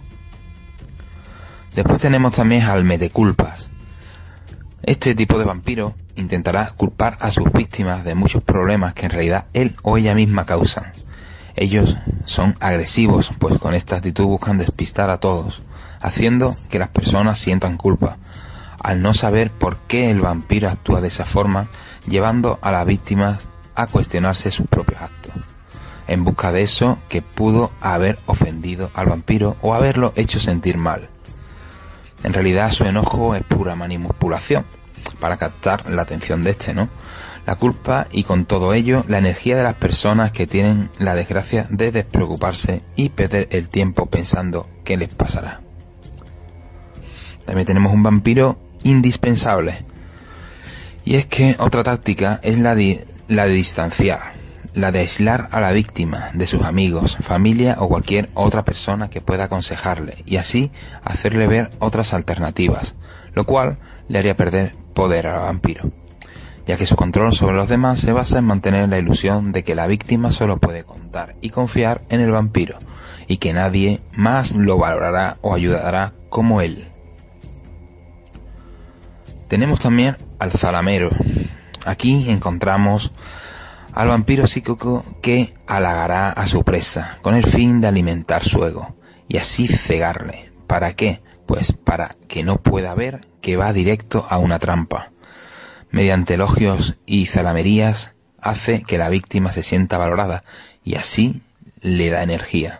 Después tenemos también al meteculpas. Este tipo de vampiro intentará culpar a sus víctimas de muchos problemas que en realidad él o ella misma causan. Ellos son agresivos, pues con esta actitud buscan despistar a todos, haciendo que las personas sientan culpa, al no saber por qué el vampiro actúa de esa forma, llevando a las víctimas a cuestionarse sus propios actos, en busca de eso que pudo haber ofendido al vampiro o haberlo hecho sentir mal. En realidad su enojo es pura manipulación para captar la atención de este, ¿no? La culpa y con todo ello la energía de las personas que tienen la desgracia de despreocuparse y perder el tiempo pensando qué les pasará. También tenemos un vampiro indispensable. Y es que otra táctica es la de, la de distanciar, la de aislar a la víctima de sus amigos, familia o cualquier otra persona que pueda aconsejarle y así hacerle ver otras alternativas, lo cual le haría perder poder al vampiro, ya que su control sobre los demás se basa en mantener la ilusión de que la víctima solo puede contar y confiar en el vampiro y que nadie más lo valorará o ayudará como él. Tenemos también al zalamero. Aquí encontramos al vampiro psíquico que halagará a su presa con el fin de alimentar su ego y así cegarle. ¿Para qué? Pues para que no pueda ver que va directo a una trampa. Mediante elogios y zalamerías hace que la víctima se sienta valorada y así le da energía.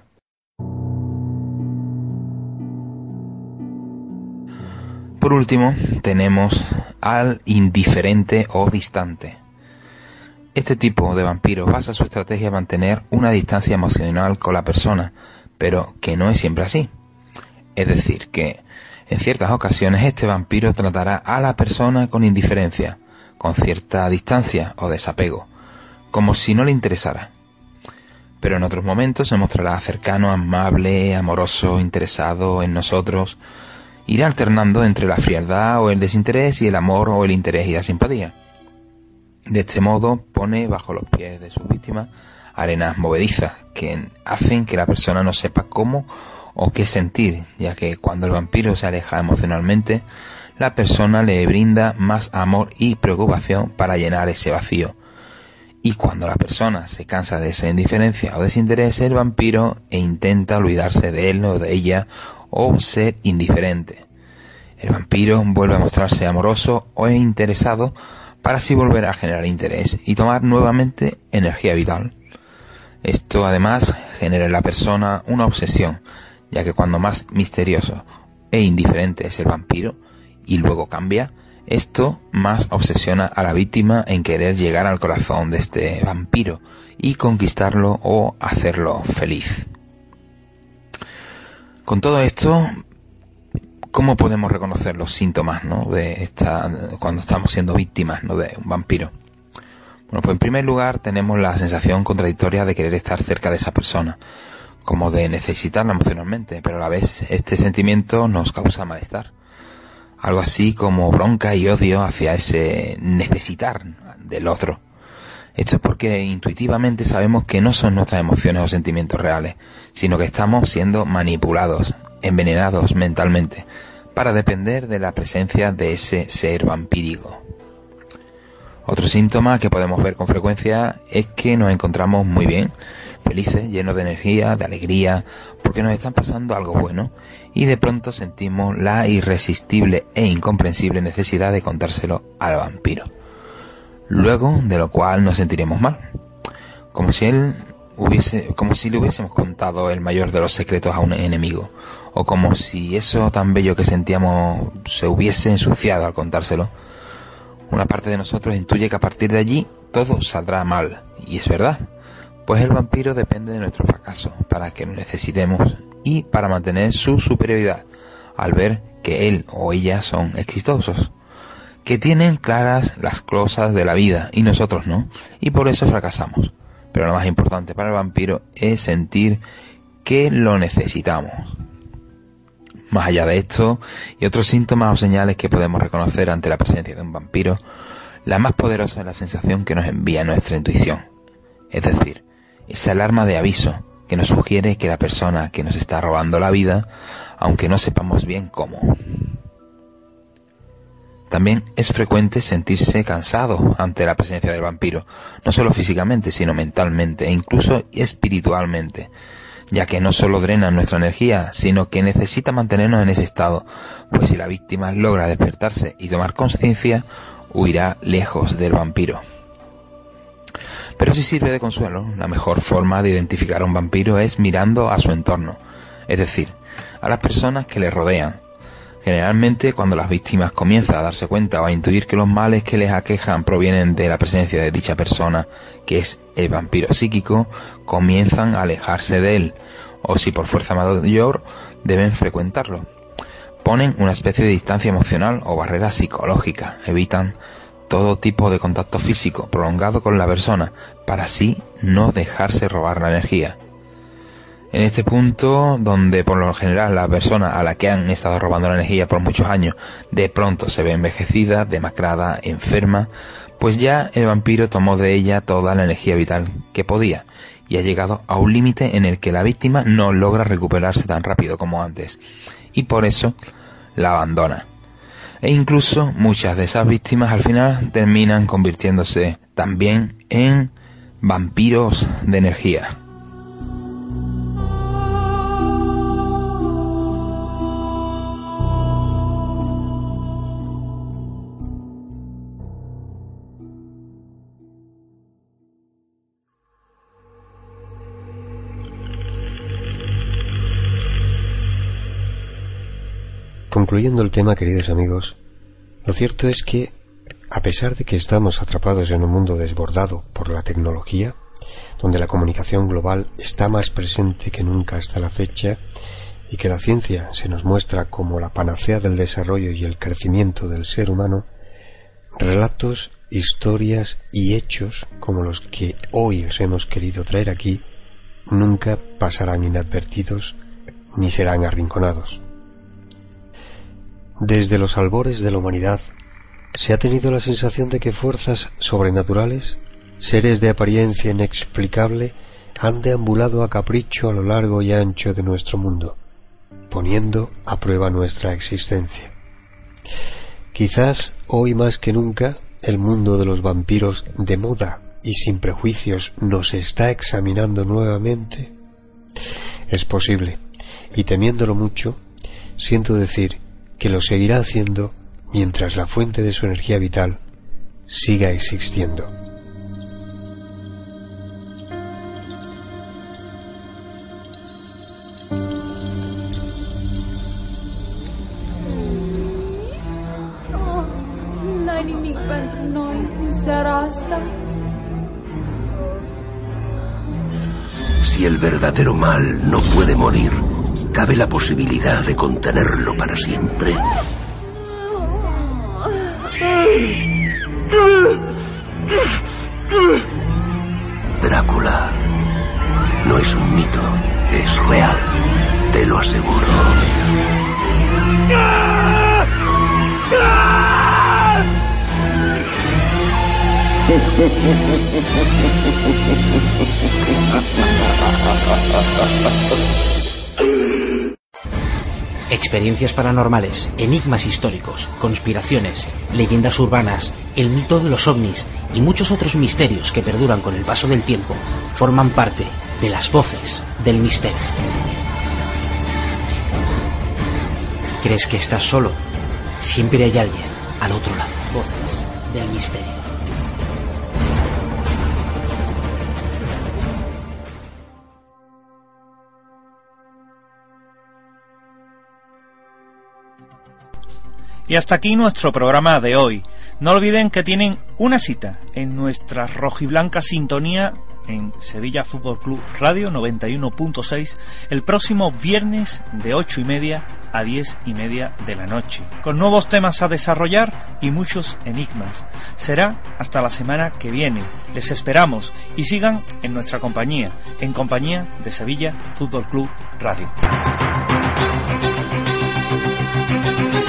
Por último, tenemos al indiferente o distante. Este tipo de vampiro basa su estrategia en mantener una distancia emocional con la persona, pero que no es siempre así. Es decir, que en ciertas ocasiones este vampiro tratará a la persona con indiferencia, con cierta distancia o desapego, como si no le interesara. Pero en otros momentos se mostrará cercano, amable, amoroso, interesado en nosotros. Irá alternando entre la frialdad o el desinterés y el amor o el interés y la simpatía. De este modo pone bajo los pies de sus víctimas arenas movedizas que hacen que la persona no sepa cómo o qué sentir, ya que cuando el vampiro se aleja emocionalmente, la persona le brinda más amor y preocupación para llenar ese vacío. Y cuando la persona se cansa de esa indiferencia o desinterés, el vampiro e intenta olvidarse de él o de ella o ser indiferente. El vampiro vuelve a mostrarse amoroso o interesado para así volver a generar interés y tomar nuevamente energía vital. Esto además genera en la persona una obsesión, ya que cuando más misterioso e indiferente es el vampiro y luego cambia, esto más obsesiona a la víctima en querer llegar al corazón de este vampiro y conquistarlo o hacerlo feliz. Con todo esto, ¿cómo podemos reconocer los síntomas, ¿no?, de esta, cuando estamos siendo víctimas, ¿no?, de un vampiro? Bueno, pues en primer lugar tenemos la sensación contradictoria de querer estar cerca de esa persona, como de necesitarla emocionalmente, pero a la vez este sentimiento nos causa malestar. Algo así como bronca y odio hacia ese necesitar del otro. Esto es porque intuitivamente sabemos que no son nuestras emociones o sentimientos reales, sino que estamos siendo manipulados, envenenados mentalmente, para depender de la presencia de ese ser vampírico. Otro síntoma que podemos ver con frecuencia es que nos encontramos muy bien, felices, llenos de energía, de alegría, porque nos están pasando algo bueno, y de pronto sentimos la irresistible e incomprensible necesidad de contárselo al vampiro. Luego, de lo cual nos sentiremos mal, como si él hubiese, como si le hubiésemos contado el mayor de los secretos a un enemigo, o como si eso tan bello que sentíamos se hubiese ensuciado al contárselo. Una parte de nosotros intuye que a partir de allí todo saldrá mal, y es verdad, pues el vampiro depende de nuestro fracaso para que lo necesitemos y para mantener su superioridad, al ver que él o ella son exitosos, que tienen claras las cosas de la vida y nosotros no, y por eso fracasamos. Pero lo más importante para el vampiro es sentir que lo necesitamos. Más allá de esto y otros síntomas o señales que podemos reconocer ante la presencia de un vampiro, la más poderosa es la sensación que nos envía nuestra intuición, es decir, esa alarma de aviso que nos sugiere que la persona que nos está robando la vida, aunque no sepamos bien cómo. También es frecuente sentirse cansado ante la presencia del vampiro, no solo físicamente, sino mentalmente e incluso espiritualmente, ya que no solo drena nuestra energía, sino que necesita mantenernos en ese estado, pues si la víctima logra despertarse y tomar conciencia, huirá lejos del vampiro. Pero si sirve de consuelo, la mejor forma de identificar a un vampiro es mirando a su entorno, es decir, a las personas que le rodean. Generalmente, cuando las víctimas comienzan a darse cuenta o a intuir que los males que les aquejan provienen de la presencia de dicha persona, que es el vampiro psíquico, comienzan a alejarse de él, o si por fuerza mayor, deben frecuentarlo. Ponen una especie de distancia emocional o barrera psicológica, evitan todo tipo de contacto físico prolongado con la persona, para así no dejarse robar la energía. En este punto, donde por lo general la persona a la que han estado robando la energía por muchos años de pronto se ve envejecida, demacrada, enferma, pues ya el vampiro tomó de ella toda la energía vital que podía y ha llegado a un límite en el que la víctima no logra recuperarse tan rápido como antes y por eso la abandona. E incluso muchas de esas víctimas al final terminan convirtiéndose también en vampiros de energía. Concluyendo el tema, queridos amigos, lo cierto es que, a pesar de que estamos atrapados en un mundo desbordado por la tecnología, donde la comunicación global está más presente que nunca hasta la fecha, y que la ciencia se nos muestra como la panacea del desarrollo y el crecimiento del ser humano, relatos, historias y hechos como los que hoy os hemos querido traer aquí, nunca pasarán inadvertidos ni serán arrinconados. Desde los albores de la humanidad se ha tenido la sensación de que fuerzas sobrenaturales, seres de apariencia inexplicable, han deambulado a capricho a lo largo y ancho de nuestro mundo, poniendo a prueba nuestra existencia. Quizás hoy más que nunca el mundo de los vampiros de moda y sin prejuicios nos está examinando nuevamente. Es posible, y temiéndolo mucho, siento decir que lo seguirá haciendo mientras la fuente de su energía vital siga existiendo. N-ai nimic pentru noi în seara asta. Si el verdadero mal no puede morir, ¿cabe la posibilidad de contenerlo para siempre? Drácula no es un mito, es real, te lo aseguro. Experiencias paranormales, enigmas históricos, conspiraciones, leyendas urbanas, el mito de los ovnis y muchos otros misterios que perduran con el paso del tiempo forman parte de las voces del misterio. ¿Crees que estás solo? Siempre hay alguien al otro lado. Voces del misterio. Y hasta aquí nuestro programa de hoy. No olviden que tienen una cita en nuestra rojiblanca sintonía en Sevilla Fútbol Club Radio noventa y uno punto seis el próximo viernes de ocho y media a diez y media de la noche, con nuevos temas a desarrollar y muchos enigmas. Será hasta la semana que viene. Les esperamos y sigan en nuestra compañía, en compañía de Sevilla Fútbol Club Radio.